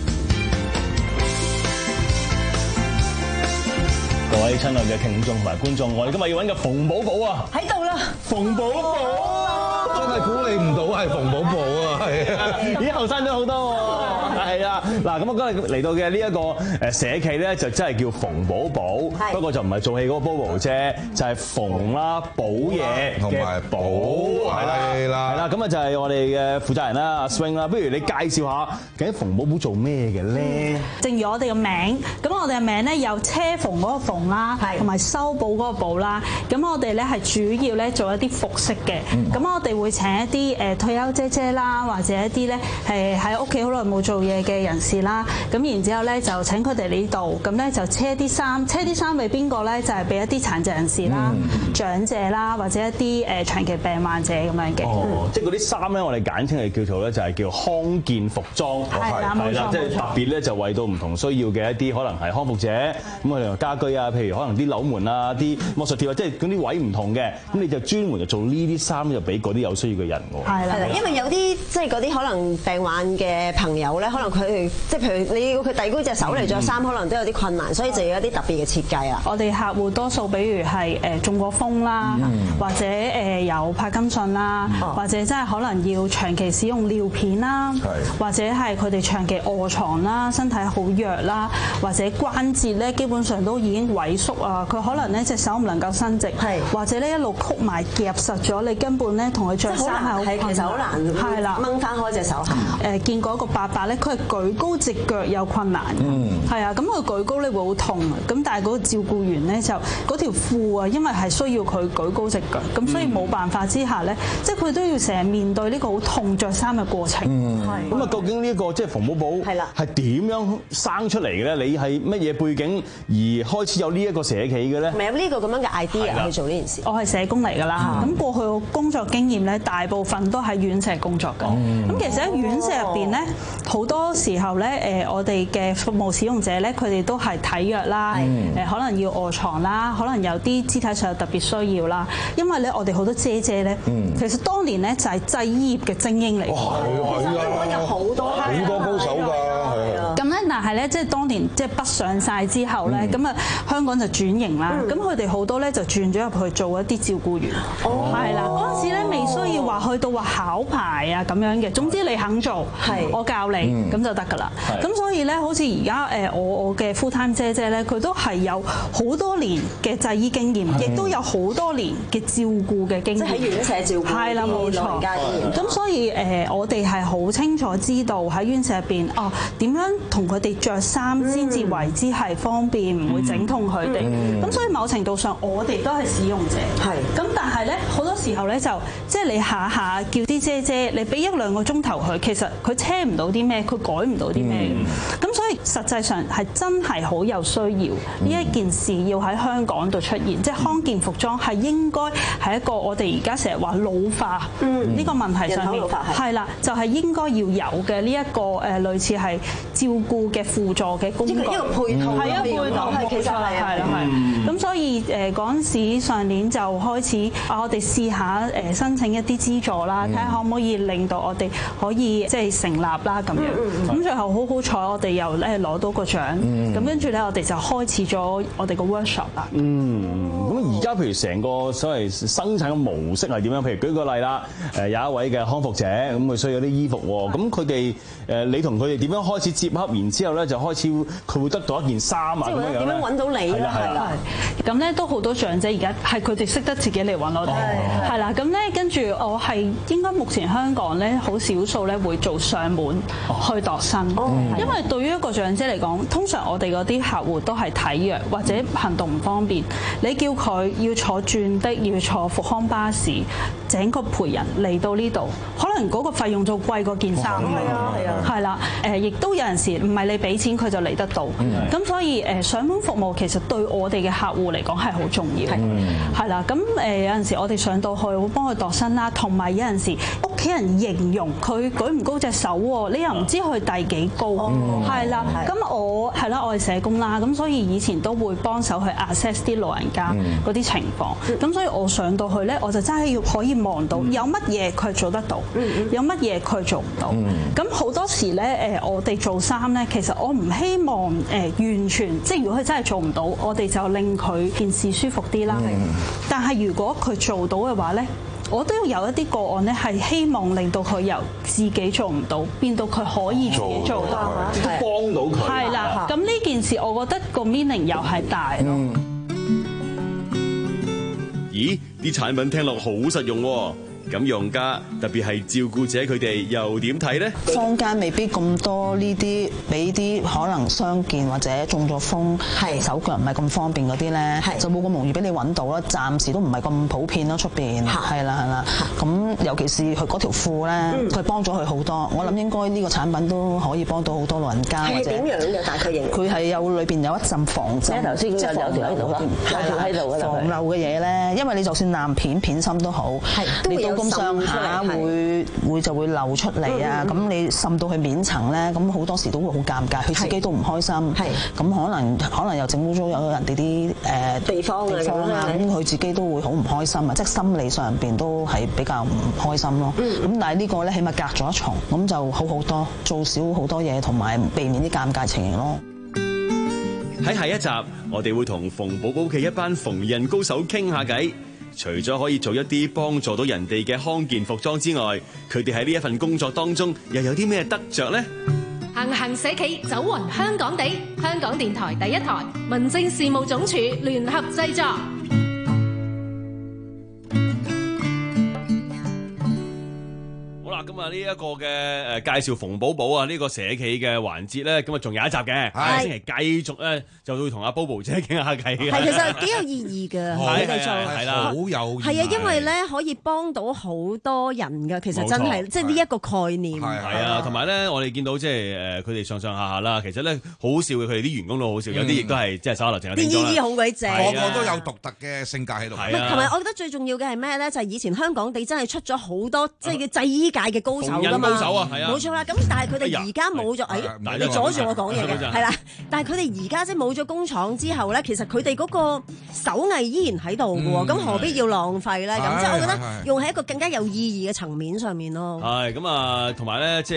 X: 各位親愛嘅聽眾同埋觀眾，我哋今日要揾個馮寶寶啊！
M: 喺度啦，
X: 馮寶寶真係估你唔到係馮寶寶啊！係啊，咦後生咗好多喎！係啊，嗱咁我今日嚟到嘅呢一個誒社企咧，就真係叫馮寶寶，不過就唔係做戲嗰個 Bobo 啫，就係馮啦寶嘢
N: 同埋寶
X: 係啦係啦，咁啊就係我哋嘅負責人啦，阿 Swing 啦，不如你介紹下究竟馮寶寶做咩嘅咧？
Y: 正如我哋嘅名，咁我哋嘅名咧有車縫嗰個縫啦，同埋修補嗰個補啦。咁我哋咧係主要咧做一啲服飾嘅，咁我哋會請一啲誒退休姐姐啦，或者一啲咧係喺屋企好耐冇做嘢嘅人士啦。咁然之後咧就請佢哋呢度，咁咧就車啲衫，車啲衫俾邊個咧？就係俾一啲殘疾人士啦、長者啦，或者一啲誒長期病患者咁樣嘅。
X: 哦，即係嗰啲衫咧，我哋簡稱係叫做咧，就係叫康健服裝。
Y: 係啦，冇錯，
X: 即係特別咧，就為到唔同需要嘅一啲可能係康復者，咁我哋家居啊，譬如可能啲樓門啊、啲魔術貼啊，即係嗰啲位唔同嘅，咁你就專門就做呢啲衫，就俾嗰啲有需要嘅人喎。
M: 係啦，因為有啲即係嗰啲可能病患嘅朋友咧，可能佢即係譬如你要佢遞高隻手嚟着衫，可能都有啲困難，所以就要有啲特別嘅設計啊。
Y: 我哋客戶多數比如係誒中過風啦，或者誒有帕金遜啦，或者真係可能要長期使用尿片啦，或者係佢哋長期臥床啦，身體好弱啦，或者關節咧基本上都已經萎縮啊，佢可能咧隻手唔能夠伸直，或者咧一路曲埋夾實咗，你根本咧同佢着衫係好困難，
M: 其實好難
Y: 係啦，
M: 掹翻開隻手。
Y: 誒見過一個伯伯咧，佢係舉高隻腳有困難，係啊，咁佢舉高咧會好痛啊，咁但係嗰個照顧員咧就嗰條褲啊，因為係需要佢舉高隻腳，咁所以冇辦法之下咧，即係佢都要成日面對呢個好痛着衫嘅過程。係
X: 咁啊，究竟呢一個即係馮寶寶係啦，係點樣生出嚟嘅咧？你係乜嘢背景而開始有呢一個社企嘅咧？
M: 咪有呢個咁樣嘅 idea 去做呢件事。
Y: 我係社工嚟㗎啦，咁過去我工作經驗咧，大部分都喺院舍工作㗎。咁其實喺院舍入邊咧，好多時候咧，誒我哋嘅服務使用者咧，佢哋都係體弱啦，誒可能要臥床啦，可能有啲肢體上有特別需要啦。因為咧，我哋好多姐姐咧，其實當年咧就係製衣業嘅精英嚟嘅。
N: 係啊，
M: 香港有好多
N: 好多高手㗎。
Y: 咁咧，但係咧，即係當年即係北上晒之後咧，咁啊香港就轉型啦。咁佢哋好多咧就轉咗入去做一啲照顧員。係啦，嗰陣時咧未需要話話去到話考牌啊咁樣嘅。總之你肯做，我教你咁就得㗎啦。咁所以咧，好似而家誒我我嘅 full time 姐姐咧，佢都係有好多年嘅製醫經驗，亦都有好多年嘅照顧嘅經驗。
M: 即係喺院舍照顧
Y: 係啦，冇錯。咁所以誒，我哋係好清楚知道喺院舍入邊哦，點樣同佢哋着衫先至為之係方便，唔會整痛佢哋。咁所以某程度上，我哋都係使用者。係。咁但係咧，好多時候咧就即係你下下叫啲姐姐，你俾一兩個鐘頭佢，其實佢車唔到啲咩，佢改唔到啲咩。咁所以實際上係真係好有需要呢一件事要喺香港度出現，即係康健服裝係應該係一個我哋而家成日話老化呢個問題上面係啦，就係應該要有嘅呢一個誒類似係照顧嘅輔助嘅工具，一個配套係一個配套，其實係係啦係。咁所以誒嗰陣時上年就開始啊，我哋試下誒申請一啲資助啦，睇下可唔可以令到我哋可以即係成立啦咁樣。咁最後好好彩，我哋又咧攞到個獎。咁跟住咧，我哋就開始咗我哋個 workshop 啦。
X: 嗯，咁而家譬如成個所謂生產嘅模式係點樣？譬如舉個例啦，誒有一位嘅康復者，咁佢需要啲衣服喎，咁佢哋誒你同佢哋點樣開始接洽？然之後咧就開始佢會得到一件衫啊咁樣樣咧。
M: 點樣揾到你啦？係啦。
Y: 咁咧都好多長者而家係佢哋識得自己嚟揾我哋，係啦。咁咧跟住我係應該目前香港咧好少數咧會做上門去度身，因為對於一個長者嚟講，通常我哋嗰啲客戶都係體弱或者行動唔方便，你叫佢要坐轉的，要坐復康巴士，整個陪人嚟到呢度，可能嗰個費用就貴過件衫。係啊係啊，係啦。誒，亦都有陣時唔係你俾錢佢就嚟得到，咁所以誒上門服務其實對我哋嘅客戶嚟講係好重要，係啦。咁誒有陣時我哋上到去會幫佢度身啦，同埋有陣時屋企人形容佢舉唔高隻手喎，你又唔知佢第幾高，係啦。咁我係啦，我係社工啦，咁所以以前都會幫手去 assess 啲老人家嗰啲情況，咁所以我上到去咧，我就真係要可以望到有乜嘢佢做得到，有乜嘢佢做唔到。咁好多時咧誒，我哋做衫咧，其實我唔希望誒完全，即係如果佢真係做唔到，我哋就令佢件事舒服啲啦。但係如果佢做到嘅話咧，我都要有一啲個案咧，係希望令到佢由自己做唔到變到佢可以自己做到，
X: 都幫到佢。
Y: 係啦，咁呢件事我覺得個 meaning 又係大咯。
L: 咦？啲產品聽落好實用喎。咁用家特別係照顧者佢哋又點睇咧？
C: 坊間未必咁多呢啲俾啲可能傷健或者中咗風，手腳唔係咁方便嗰啲咧，就冇咁容易俾你揾到啦。暫時都唔係咁普遍咯，出邊係啦係啦。咁尤其是佢嗰條褲咧，佢幫咗佢好多。我諗應該呢個產品都可以幫到好多老人家。係點樣嘅？大概型？佢係有裏邊有一陣防震，頭先有條喺度啦，有條喺度嘅防漏嘅嘢咧。因為你就算爛片片芯都好，你到咁上下會會就會流出嚟啊！咁、嗯、你滲到去面層咧，咁好多時都會好尷尬，佢自己都唔開心。係咁可能可能又整污糟有人哋啲誒地方啊，咁佢自己都會好唔開心啊！即係心理上邊都係比較唔開心咯。咁、嗯、但係呢個咧起碼隔咗一重，咁就好好多，做少好多嘢，同埋避免啲尷尬情形咯。
L: 喺下一集，我哋會同馮寶寶嘅一班縫紉高手傾下偈。除咗可以做一啲幫助到人哋嘅康健服裝之外，佢哋喺呢一份工作當中又有啲咩得着呢？
S: 行行社企走勻香港地，香港電台第一台，民政事務總署聯合製作。
L: 咁啊，呢一個嘅誒介紹馮寶寶啊，呢個社企嘅環節咧，咁啊仲有一集嘅，下星期繼續咧就會同阿 Bobo 姐傾下偈嘅。
M: 係其實幾有意義㗎，你哋做
L: 係啦，好有
M: 係啊，因為咧可以幫到好多人㗎，其實真係即係呢一個概念。
L: 係啊，同埋咧，我哋見到即係誒佢哋上上下下啦，其實咧好笑嘅，佢哋啲員工都好笑，有啲亦都係即係手下留情。
M: 啲姨姨好鬼正，
N: 個個都有獨特嘅性格喺度。
M: 係啊，同埋我覺得最重要嘅係咩咧？就係以前香港地真係出咗好多即係嘅製衣界嘅高手㗎嘛。高手啊，係啊，冇錯啦。咁但係佢哋而家冇咗，誒，你阻住我講嘢嘅，係啦。但係佢哋而家即係冇咗工廠之後咧，其實佢哋嗰個手藝依然喺度嘅喎。咁何必要浪費咧？咁即係我覺得用喺一個更加有意義嘅層面上面咯。
L: 係咁啊，同埋咧，即係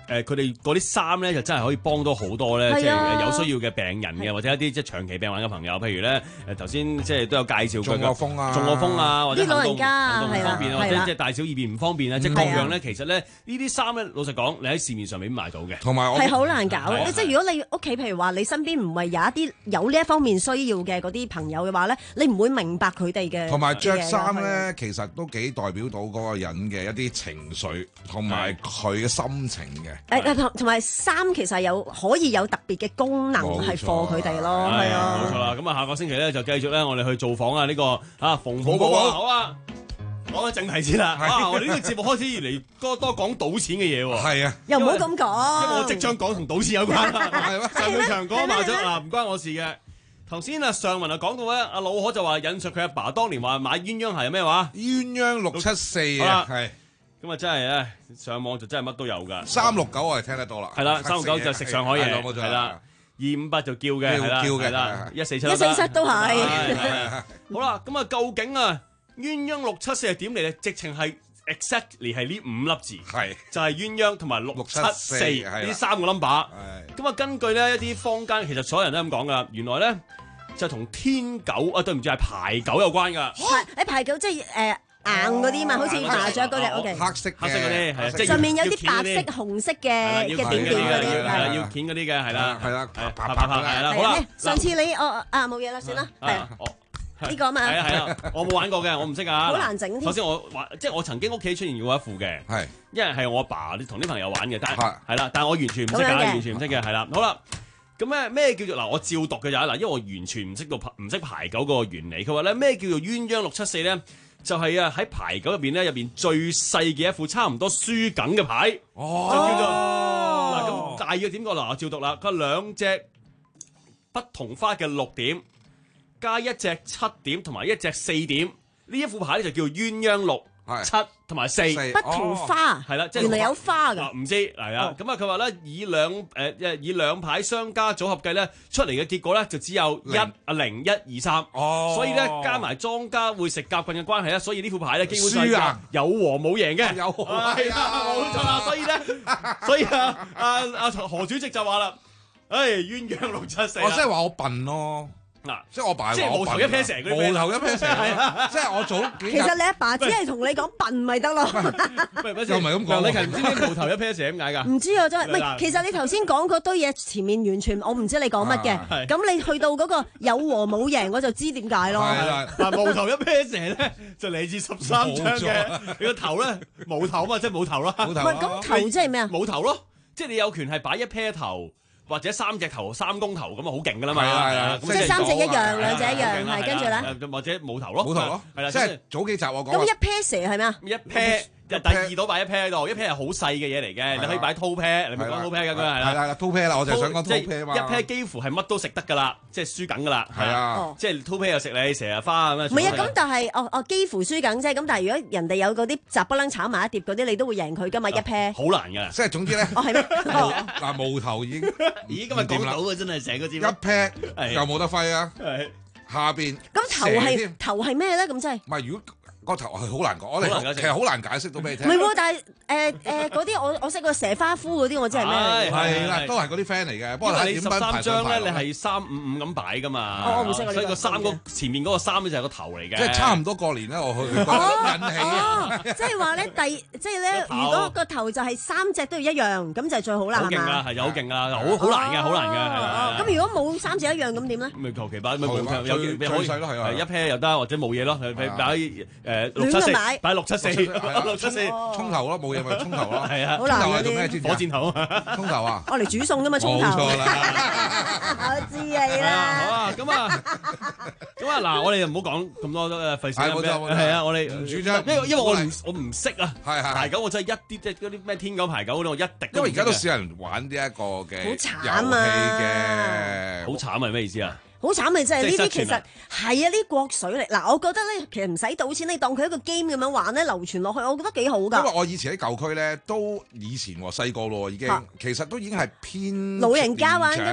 L: 誒佢哋嗰啲衫咧就真係可以幫到好多咧，即係
M: 係啊
L: 有需要嘅病人嘅，或者一啲即係長期病患嘅朋友，譬如咧誒頭先即係都有介紹佢
N: 中過風啊
L: 中過風啊，或者
M: 啲老人家
L: 行動唔方便啊，或
M: 係啦
L: 者即係大小二便唔方便啊，即係
M: 嗯
L: 各樣咧，其實咧呢啲衫咧，老實講，你喺市面上面買到嘅，
N: 同埋
M: 係好難搞
L: 係啊
M: 即係如果你屋企譬如話你身邊唔係有一啲有呢一方面需要嘅嗰啲朋友嘅話咧，你唔會明白佢哋嘅。
N: 同埋着衫
M: 嘅嘢㗎
N: 咧，其實都幾代表到嗰個人嘅一啲情緒同埋佢嘅心情嘅。
M: 誒誒同同埋衫其實有可以有特別嘅功能係 for 佢哋咯，係啊，
L: 冇錯啦。咁啊，下個星期咧就繼續咧，我哋去做訪啊呢個啊馮寶寶啊，好啊。講緊正題先啦，啊！我哋呢個節目開始越嚟多多講賭錢嘅嘢喎。
N: 係啊，
M: 又唔好咁
L: 因為
M: 講。
L: 我即將講同賭錢有關啦。
N: 係咩？
L: 上半場講麻雀嗱，唔關我事嘅。頭先啊，上文啊講到咧，阿老可就話引述佢阿爸當年話買鴛鴦係咩話？
N: 鴛鴦六七四啊，係。
L: 咁啊，真係咧，上網就真係乜都有㗎。
N: 三六九我係聽得多啦。
L: 係啦，三六九就食上海嘢，
N: 冇錯
L: 係啦。二五八就叫嘅，係啦，
N: 叫嘅
L: 係啦，一四七
M: 一四七都係。
L: 好啦，咁啊，究竟啊？鴛鴦六七四係點嚟咧？直情係 exactly 係呢五粒字，
N: 係
L: 就係鴛鴦同埋六七四呢三個 number。咁啊，根據呢一啲坊間，其實所有人都咁講噶。原來咧就同天九啊，對唔住係牌九有關噶。
M: 誒牌九即係誒硬嗰啲嘛，好似麻雀嗰隻 OK。
N: 黑色
L: 黑色嗰啲係即係
M: 上面有啲白色、紅色嘅嘅點點嗰啲，
L: 係啦，要鉗嗰啲嘅係啦，
N: 係啦，
L: 啪啪啪係啦。好啦，
M: 上次你我啊冇嘢啦，算啦，係啊。呢個啊嘛，
L: 係啊係啊，我冇玩過嘅，我唔識啊。
M: 好難整添。
L: 首先我玩，即係我曾經屋企出現過一副嘅，係，因為係我阿爸同啲朋友玩嘅，但係係啦，但係我完全唔識㗎，完全唔識嘅，係啦。好啦，咁咩咩叫做嗱？我照讀嘅就係嗱，因為我完全唔識到唔識牌九嗰個原理。佢話咧咩叫做鴛鴦六七四咧？就係啊喺牌九入邊咧，入邊最細嘅一副差唔多輸緊嘅牌，
N: 哦，
L: 就叫做嗱咁大約點講嗱？我照讀啦，佢兩隻不同花嘅六點。加一隻七點同埋一隻四點，呢一副牌咧就叫鴛鴦六七同埋四
M: 不同花，
L: 係啦，即係
M: 原來有花㗎。
L: 唔知係啊，咁啊佢話咧以兩誒誒以兩牌相加組合計咧出嚟嘅結果咧就只有一啊零一二三，所以咧加埋莊家會食夾棍嘅關係咧，所以呢副牌咧基本上有和冇贏嘅，有和係啊冇錯啦，所以咧所以啊啊啊何主席就話啦，誒鴛鴦六七四，
N: 我即係話我笨咯。嗱，即係我爸，
L: 即係無頭一 pair 蛇嗰啲，
N: 無頭一 pair 蛇，即係我早幾日。
M: 其實你阿爸只係同你講笨咪得咯。
N: 又唔係咁講，
L: 你唔知咩無頭一 pair 蛇點解㗎？
M: 唔知啊，真係，唔係，其實你頭先講嗰堆嘢前面完全我唔知你講乜嘅，咁你去到嗰個有和冇贏，我就知點解咯。
L: 係啦，嗱無頭一 pair 蛇咧就嚟自十三張嘅，你個頭咧冇頭嘛，即係冇頭啦。
M: 唔係咁頭即係咩啊？
L: 冇頭咯，即係你有權係擺一 pair 頭。或者三隻頭、三公頭咁啊，好勁噶啦嘛！
N: 係啊，
M: 即係三隻一樣，兩隻一樣，係跟住咧，
L: 或者冇頭咯，
N: 冇頭咯，
L: 係啦，
N: 即係早幾集我講。
M: 咁一 pair 蛇係咩啊？
L: 一 pair。就第二度擺一 pair 喺度，一 pair 係好細嘅嘢嚟嘅，你可以擺 two pair，你咪講 two pair 㗎，佢係啦。
N: 係啦，two pair 啦，我就係想講 two pair 嘛。
L: 一 pair 幾乎係乜都食得㗎啦，即係輸緊㗎啦。
N: 係啊，
L: 即係 two pair 又食你蛇啊花咁樣。
M: 唔係啊，咁但係哦哦幾乎輸緊啫。咁但係如果人哋有嗰啲雜不楞炒埋一碟嗰啲，你都會贏佢㗎嘛一 pair。
L: 好難㗎，
N: 即係總之咧。
M: 哦係咩？
N: 嗱無頭已經，
L: 咦今日講到啊真係成個節目。
N: 一 pair 又冇得揮啊！下邊
M: 咁頭係頭係咩咧？咁即係。
N: 唔係如果。個頭係好難講，我哋其實好難解釋到俾你聽。
M: 唔係喎，但係誒誒嗰啲我我識個蛇花夫嗰啲，我知係咩嚟？
N: 係啦，都係嗰啲 friend 嚟嘅。不過
L: 你十三張咧，你係三五五咁擺噶嘛？
M: 我唔識。
L: 所以個三個前面嗰個三咧就係個頭嚟嘅。
N: 即係差唔多過年咧，我去引起啊！
M: 即係話咧，第即係咧，如果個頭就係三隻都要一樣，咁就最好啦，係嘛？
L: 好勁啊，係有好勁啊，好好難嘅，好難嘅。
M: 咁如果冇三隻一樣，咁點咧？
L: 咪求其擺，咪有
N: 最細咯，係啊，
L: 一 pair 又得，或者冇嘢咯，擺誒六七四。擺六七四，六七四，
N: 葱頭咯，冇嘢咪葱頭咯，
L: 係啊，
M: 好難
N: 係做咩？
L: 火箭頭，
N: 葱頭啊，
M: 我嚟煮餸噶嘛，葱頭。
N: 冇錯啦，
M: 我知你啦。
L: 好啊，咁啊，咁啊，嗱，我哋唔好講咁多誒，費事係啊，我哋
N: 唔主張，
L: 因為因為我唔我唔識啊，
N: 係係
L: 牌九我真係一啲即係嗰啲咩天九牌九嗰啲我一滴。
N: 因為而家都少人玩呢一個嘅遊戲嘅，
L: 好慘係咩意思啊？
M: 好慘咪即係呢啲其實係啊，呢國水嚟嗱，我覺得咧其實唔使賭錢，你當佢一個 game 咁樣玩咧，流傳落去，我覺得幾好㗎。
N: 因為我以前喺舊區咧，都以前細個咯已經，其實都已經係偏
M: 老人家玩㗎嘛。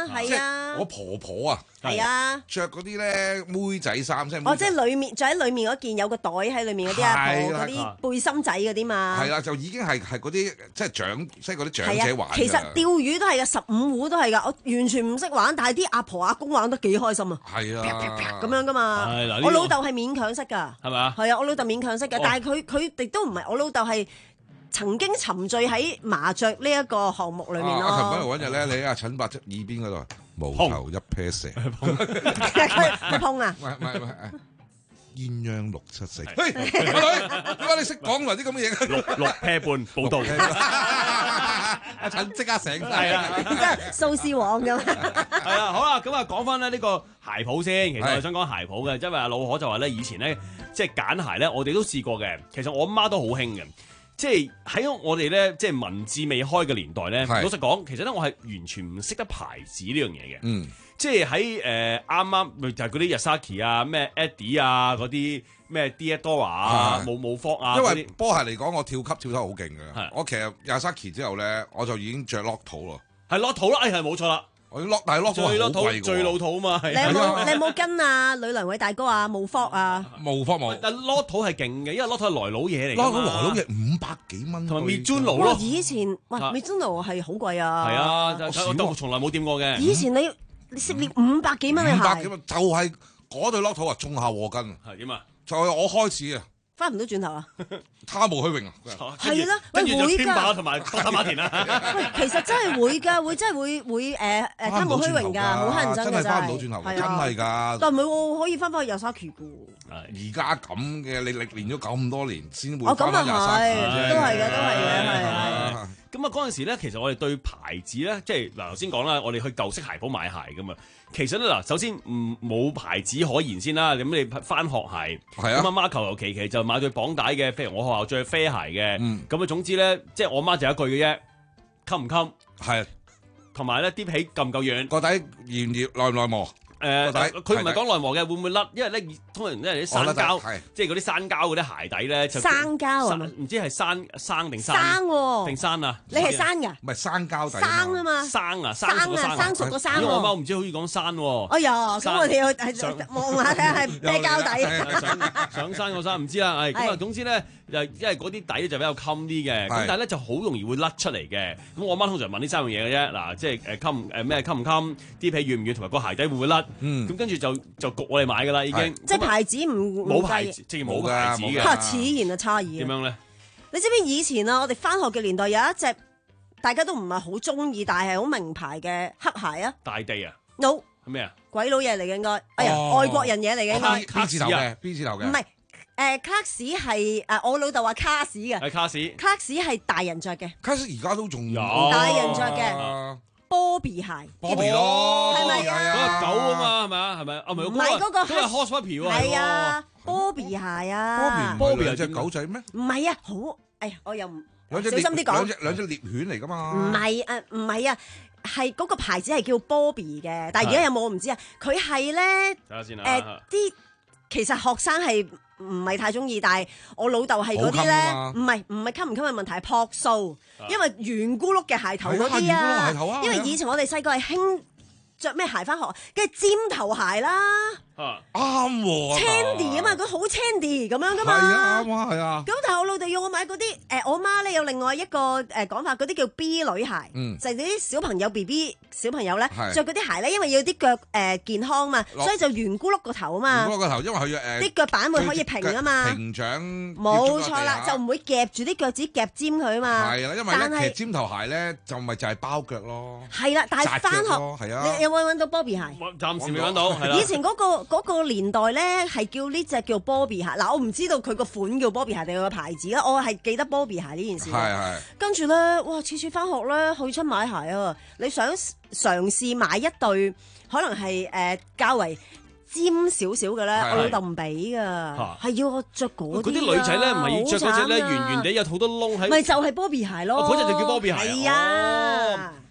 M: 啊，係啊。
N: 我婆婆啊，
M: 係啊，
N: 着嗰啲咧妹仔衫，即係
M: 哦，即係裡面着喺裡面嗰件有個袋喺裡面嗰啲阿婆嗰啲背心仔嗰啲嘛。
N: 係啦，就已經係係嗰啲即係長即係嗰啲長者玩。
M: 其實釣魚都係㗎，十五湖都係㗎，我完全唔識玩，但係啲阿婆阿公玩得幾開心啊！
N: 係啊，
M: 咁樣㗎嘛。我老豆係勉強識㗎，
L: 係嘛？
M: 係啊，我老豆勉強識㗎，但係佢佢哋都唔係，我老豆係曾經沉醉喺麻雀呢一個項目裏面咯。
N: 阿琴嗰日揾日咧，你喺阿陳伯側耳邊嗰度，無頭一撇蛇，
M: 佢碰啊！
N: 唔係唔係唔係，鴛鴦六七四。喂，阿女，點解你識講埋啲咁嘅嘢？
L: 六六撇半報道。
N: 阿陳即刻醒晒啦，
M: 即係蘇絲黃咁。
L: 係啊，好啦，咁啊講翻咧呢個鞋鋪先。其實我想講鞋鋪嘅，因為阿老可就話咧，以前咧即係揀鞋咧，我哋都試過嘅。其實我阿媽都好興嘅。即係喺我哋咧，即係文字未開嘅年代咧，老實講，其實咧我係完全唔識得牌子呢樣嘢嘅。
N: 嗯，
L: 即係喺誒啱啱咪就係嗰啲 Yasaki 啊、咩 Eddie 啊、嗰啲咩 Diadora 啊、冇冇 Fog 啊。
N: 因為波鞋嚟講，我跳級跳得好勁嘅。我其實 Yasaki 之後咧，我就已經着 Lotto 咯。
L: 係 Lotto 啦，誒係冇錯啦。
N: 我 Lotto 但係 Lotto 係好貴嘅，
L: 最老土啊嘛。
M: 你有冇你有冇跟啊呂良偉大哥啊冇 Fog 啊？
N: 冇 Fog 冇。
L: 但 Lotto 係勁嘅，因為 Lotto 係來佬嘢嚟。
N: Lotto 來佬嘢五百幾蚊，
L: 同埋 Mizuno 咯。
M: 以前哇 Mizuno 係好貴啊。
L: 係啊，我都從來冇掂過嘅。
M: 以前你你識獵五百幾蚊嘅鞋。
N: 五百幾蚊就係嗰對 Lotto 啊，種下禍根。
L: 係點啊？
N: 就係我開始啊。
M: 翻唔到轉頭啊！
N: 他無虛榮啊！
M: 係啦，
L: 跟住就
M: 會
L: 天霸
M: 㗎，
L: 同埋多打馬田啦。
M: 喂，其實真係會㗎，會真係會會誒誒貪慕虛榮㗎，好乞人憎㗎真係。
N: 真係翻唔到轉頭，真係㗎。
M: 但唔係喎，可以翻返去 Yasaki 㗎。
N: 而家咁嘅，你歷練咗咁多年先會
M: 哦，咁啊係，都係嘅，都係嘅，係
L: 係。咁啊嗰陣時咧，其實我哋對牌子咧，即係嗱頭先講啦，我哋去舊式鞋鋪買鞋㗎嘛。其實咧嗱，首先唔冇牌子可言先啦。咁你翻學鞋，咁阿媽求求其其就買對綁帶嘅，譬如我學校着啡鞋嘅。咁啊、嗯、總之咧，即係我媽就一句嘅啫，襟唔襟？係，同埋咧，啲皮夠唔夠軟？
N: 個底嚴唔嚴？耐唔耐磨？
L: 誒，佢唔係講耐磨嘅，會唔會甩？因為咧，通常因為啲生膠，即係嗰啲生膠嗰啲鞋底咧，就
M: 生膠啊！
L: 唔知係生生定生定生啊？
M: 你係生㗎？
N: 唔係生膠底。
M: 生啊嘛！
L: 生啊！
M: 生啊！生熟個生喎。
L: 我媽唔知好似講生喎。
M: 哎呀！咁我哋要係望下睇下係咩膠底。
L: 上山個山唔知啦，係咁啊。總之咧，就因為嗰啲底咧就比較襟啲嘅，咁但係咧就好容易會甩出嚟嘅。咁我媽通常問呢三樣嘢嘅啫。嗱，即係誒襟誒咩襟唔襟？啲皮軟唔軟？同埋個鞋底會唔會甩？嗯，咁跟住就就焗我哋買噶啦，已經。
M: 即係牌子唔
L: 冇牌子，即係冇牌子嘅。
M: 嚇，此言啊差異。
L: 點樣咧？
M: 你知唔知以前啊，我哋翻學嘅年代有一隻大家都唔係好中意，但係好名牌嘅黑鞋啊？
L: 大地啊
M: ？No。
L: 係咩啊？
M: 鬼佬嘢嚟嘅應該。哎呀，外國人嘢嚟嘅應該。
N: B 字頭嘅 B 字頭嘅。
M: 唔係，誒卡士係誒我老豆話卡士嘅。
L: 係卡士。
M: 卡士係大人着嘅。
N: 卡士而家都仲有。
M: 大人着嘅。波比鞋，
N: 波比咯，
M: 係咪啊？
L: 嗰個狗啊嘛，係咪啊？係咪啊？唔係
M: 唔係嗰個，
L: 嗰個 Horse Puppy 喎。
M: 係啊，波比鞋啊。
N: 波比係隻狗仔咩？
M: 唔係啊，好，哎呀，我又唔
N: 小心
M: 啲講。
N: 兩隻兩隻獵犬嚟㗎嘛？
M: 唔係誒，唔係啊，係嗰個牌子係叫波比嘅，但係而家有冇我唔知啊。佢係咧，
L: 睇下先啦。
M: 誒啲其實學生係唔係太中意，但係我老豆係嗰啲咧，唔係唔係襟唔襟嘅問題，係樸素，因為圓咕碌嘅鞋頭嗰啲啊，因為以前我哋細個係興着咩鞋翻學，跟住尖頭鞋啦。
N: 啱喎
M: ，Chandy 啊嘛，佢好 Chandy 咁樣噶嘛，
N: 係啊，啱啊，係啊。
M: 咁但係我老豆要我買嗰啲，誒我媽咧有另外一個誒講法，嗰啲叫 B 女鞋，就係啲小朋友 B B 小朋友咧着嗰啲鞋咧，因為要啲腳誒健康嘛，所以就圓咕碌個頭啊嘛，
N: 圓咕碌個頭，因為佢要誒
M: 啲腳板會可以平啊嘛，
N: 平掌，
M: 冇錯啦，就唔會夾住啲腳趾夾尖佢啊嘛。
N: 係啦，因為咧其實尖頭鞋咧就咪就係包腳咯。
M: 係啦，但係翻學，
N: 係啊，
M: 你有冇揾到 Bobby 鞋？
L: 暫時未揾到，係啦。
M: 以前嗰個嗰個年代咧係叫呢隻叫 Bobby 鞋，嗱我唔知道佢個款叫 Bobby 鞋定係個牌子啦，我係記得 Bobby 鞋呢件事。
N: 係係。跟
M: 住咧，哇！次次翻學咧去出買鞋啊，你想嘗試買一對可能係誒較為尖少少嘅咧，我老豆唔俾㗎，係要我着嗰啲。
L: 嗰啲女仔咧唔係要着嗰隻咧圓圓地有好多窿喺。
M: 咪就係 Bobby 鞋咯。
L: 嗰隻就叫 Bobby 鞋。
M: 係啊。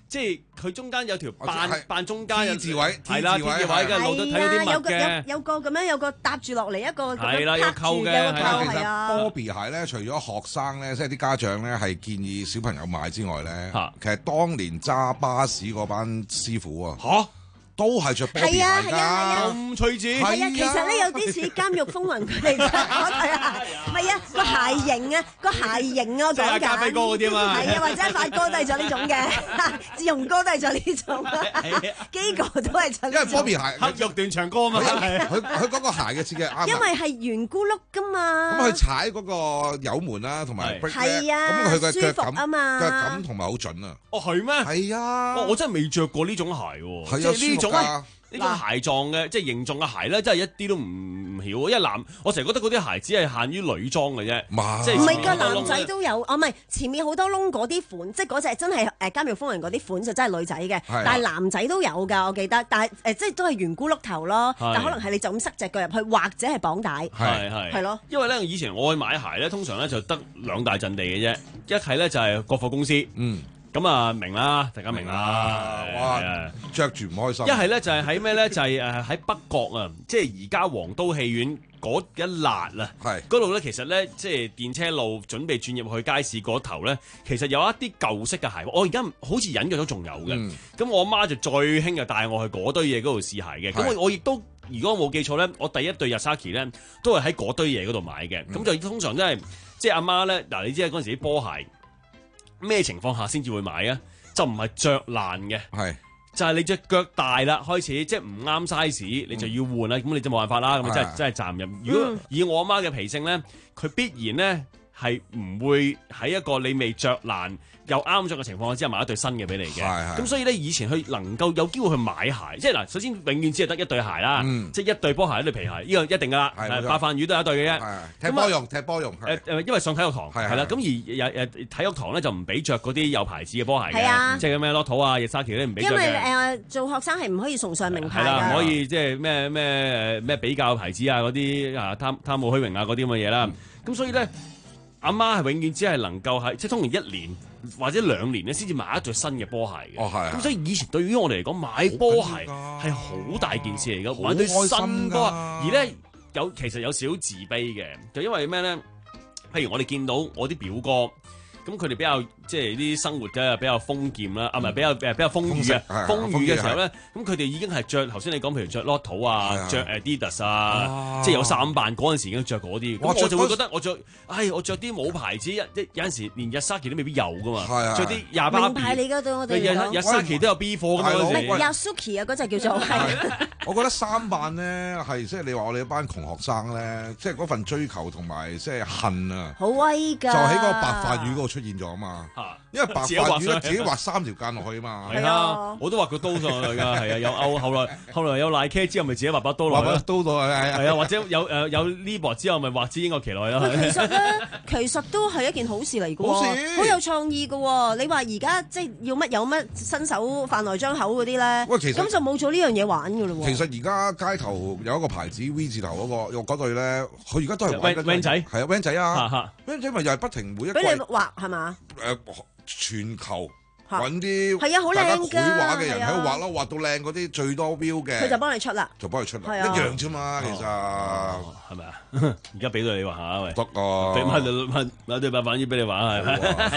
L: 即係佢中間有條扮扮中間有
N: 字位，
L: 係啦，天字位嘅路都睇到啲乜嘅。
M: 有個咁樣有個搭住落嚟一個
L: 係啦，有扣嘅
N: 係
M: 啊。
N: 波比鞋咧，除咗學生咧，即係啲家長咧係建議小朋友買之外咧，其實當年揸巴士嗰班師傅啊。嚇！都係着波比鞋㗎，
L: 咁趣致。
M: 係啊，其實咧有啲似監獄風雲佢哋着嗰對鞋，唔係啊個鞋型啊個鞋型啊我講緊。
L: 加菲哥嗰啲嘛。
M: 係啊，或者發哥都係着呢種嘅，志雄哥都係着呢種，基哥都係着。
N: 因為波比鞋
L: 黑肉斷腸歌嘛，
N: 佢佢嗰個鞋嘅設計啱。
M: 因為係圓咕碌㗎嘛。
N: 咁佢踩嗰個油門啦，同埋 brake
M: 係啊，
N: 咁佢嘅腳
M: 舒服啊嘛，
N: 腳感同埋好準啊。
L: 哦，係咩？
N: 係啊。
L: 哦，我真係未着過呢種鞋喎。
N: 係啊，
L: 呢種。呢種
M: 啊
L: 鞋狀嘅，即係形狀嘅鞋咧，真係一啲都唔唔曉。因為男，我成日覺得嗰啲鞋只係限於女裝嘅啫，即係
M: 唔係㗎，男仔都有。哦，唔係前面好多窿嗰啲款，即係嗰隻真係誒監獄風雲嗰啲款就真係女仔嘅，但係男仔都有㗎，我記得。但係誒即係都係圓咕碌頭咯，但可能係你就咁塞隻腳入去，或者係綁帶。
L: 係係係咯。因為咧，以前我去買鞋咧，通常咧就得兩大陣地嘅啫，一係咧就係國貨公司。嗯。咁啊，明啦，大家明啦，
N: 哇，着住唔開心。
L: 一係咧就係喺咩咧？就係誒喺北角啊，即係而家皇都戲院嗰一辣啊，係嗰度咧，其實咧即係電車路準備轉入去街市嗰頭咧，其實有一啲舊式嘅鞋，我而家好似隱約咗仲有嘅。咁、嗯、我媽就最興就帶我去嗰堆嘢嗰度試鞋嘅。咁我我亦都，如果我冇記錯咧，我第一對 Yasaki 咧都係喺嗰堆嘢嗰度買嘅。咁、嗯、就通常真係即係阿媽咧，嗱你知嗰陣時啲波鞋。咩情況下先至會買啊？就唔係着爛嘅，係就係你隻腳大啦，開始即係唔啱 size，你就要換啦。咁、嗯、你就冇辦法啦。咁真係真係站入。如果以我阿媽嘅脾性咧，佢必然咧係唔會喺一個你未着爛又啱着嘅情況之下買一對新嘅俾你嘅。咁所以咧，以前佢能夠有機會去買鞋，即係嗱，首先永遠只係得一對鞋啦，嗯、即係一對波鞋一對皮鞋，呢、這個一定噶啦。白飯魚都有一對嘅啫。
N: 踢波用，踢波用。誒
L: 誒，因為上體育堂係啦，咁而誒誒體育堂咧就唔俾着嗰啲有牌子嘅波鞋嘅，
M: 啊、
L: 即係咩 Lotto 啊、Yasaki 咧唔俾着嘅。
M: 因為誒、呃、做學生係唔可以崇尚名牌㗎。係啦，
L: 唔可以即係咩咩誒咩比較牌子啊嗰啲啊貪貪慕虛榮啊嗰啲咁嘅嘢啦。咁、嗯、所以咧。阿媽係永遠只係能夠喺即係通常一年或者兩年咧先至買一對新嘅波鞋嘅。哦，係。咁所以以前對於我哋嚟講買波鞋係好大件事嚟嘅，買對新波。而咧有其實有少少自卑嘅，就因為咩咧？譬如我哋見到我啲表哥。咁佢哋比較即係啲生活嘅比較豐儉啦，啊唔係比較誒比較豐裕嘅豐裕嘅時候咧，咁佢哋已經係着頭先你講，譬如着 Lotto 啊，着 Adidas 啊，即係有三萬嗰陣時已經着嗰啲，咁我就會覺得我着，唉我着啲冇牌子，一一有陣時連 Yasaki 都未必有噶嘛，着啲廿八 B
M: 名牌嚟㗎對我哋
L: Yasaki 都有 B 貨㗎嘛，
M: 唔係 Yasuki 啊嗰隻叫做係。
N: 我覺得三萬咧係即係你話我哋一班窮學生咧，即係嗰份追求同埋即係恨啊，
M: 好威㗎，
N: 就喺嗰個白髮魚嗰度出現咗啊嘛，因為白髮魚咧自己畫三條間落去啊嘛，
L: 係啊，我都畫個刀上去㗎，係啊，有歐後來後來有奶茄之後咪自己畫把刀落去，
N: 畫把刀落去係
L: 啊，或者有誒有呢部之後咪畫支英國旗落去啦。
M: 其實咧，其實都係一件好事嚟㗎，好事，好有創意㗎喎。你話而家即係要乜有乜新手飯來張口嗰啲咧，
N: 喂，其實
M: 咁就冇咗呢樣嘢玩㗎咯喎。
N: 其實而家街頭有一個牌子 V 字頭嗰個，用嗰對咧，佢而家都係玩緊
L: van 仔，
N: 係啊 van 仔啊 van 仔咪又係不停每一
M: 俾你畫係嘛？
N: 誒，全球揾啲
M: 係啊，好靚㗎，
N: 繪畫嘅人喺度畫咯，畫到靚嗰啲最多 view 嘅，
M: 佢就幫你出啦，
N: 就幫你出啦，一樣啫嘛，其實
L: 係咪啊？而家俾到你畫下喂，
N: 得啊，
L: 俾翻對買買對白飯魚俾你玩係咪？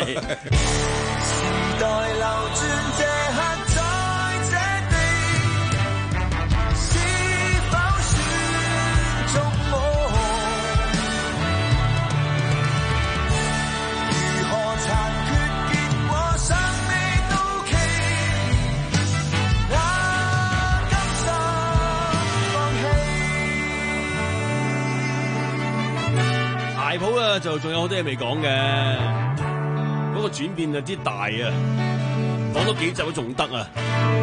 B: 時代流轉這刻在這地，是否算觸摸？如何殘缺結果尚未到期，哪甘心放棄？
L: 鞋鋪啊，就仲有好多嘢未講嘅，嗰個轉變有啲大啊，講多幾集都仲得啊！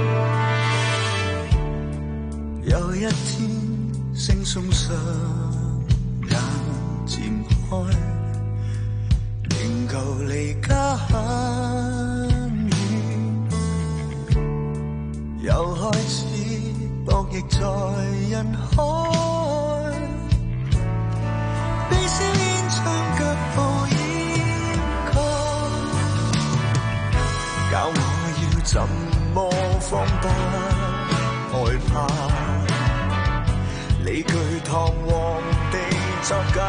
B: 有一天，惺忪雙眼漸開，仍舊離家很遠，又開始博弈在人海，被硝煙將腳步掩蓋，教我要怎麼方不害怕？理據堂皇地作假。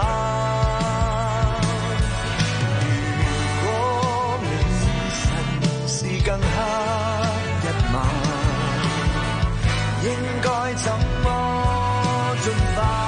B: 如果明晨是更黑一晚，應該怎麼進化？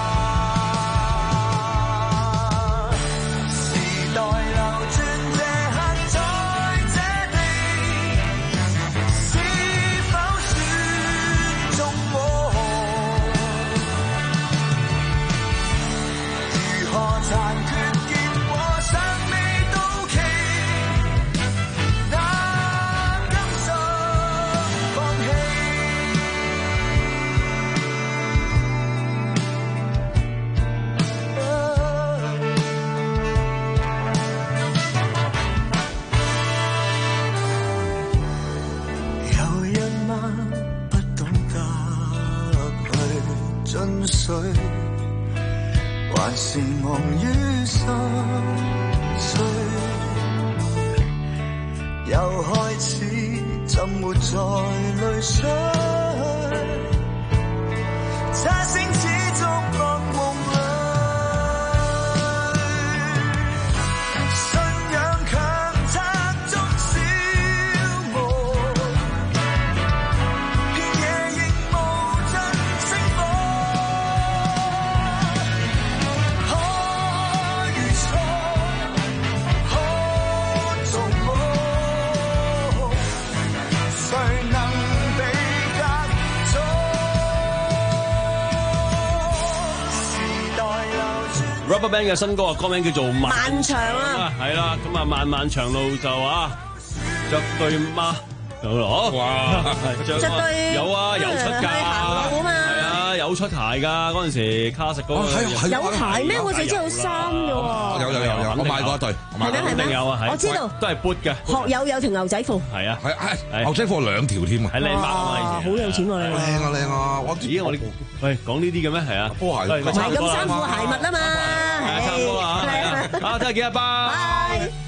B: 還是忙於心碎，又開始浸沒在淚水，差聲始終惡夢裏，信仰強拆中消磨，遍夜亦無盡星火。
L: RubberBand 嘅新歌啊，歌名叫做《
M: 漫長》啊，
L: 係啦，咁啊，漫漫長路就啊，着對孖，好哇，着對有啊，有出㗎，係啊，有出鞋㗎，嗰陣時卡食嗰個
M: 有鞋咩？我淨知有衫㗎喎。
N: 有有有有，我買過一對，
M: 係咩係咩？
L: 有啊，
M: 我知道
L: 都係 boot 嘅。
M: 學友有條牛仔褲，
L: 係啊，
N: 係係牛仔褲兩條添啊，
L: 係靚碼啊嘛，以前
M: 好有錢喎你。
N: 靚啊靚啊！我
L: 咦我哋喂講呢啲嘅咩？係啊，
N: 波鞋
M: 唔係咁衫褲鞋襪啊嘛，
L: 係啊，差唔多啊，係啊，啊，聽日見啊，拜。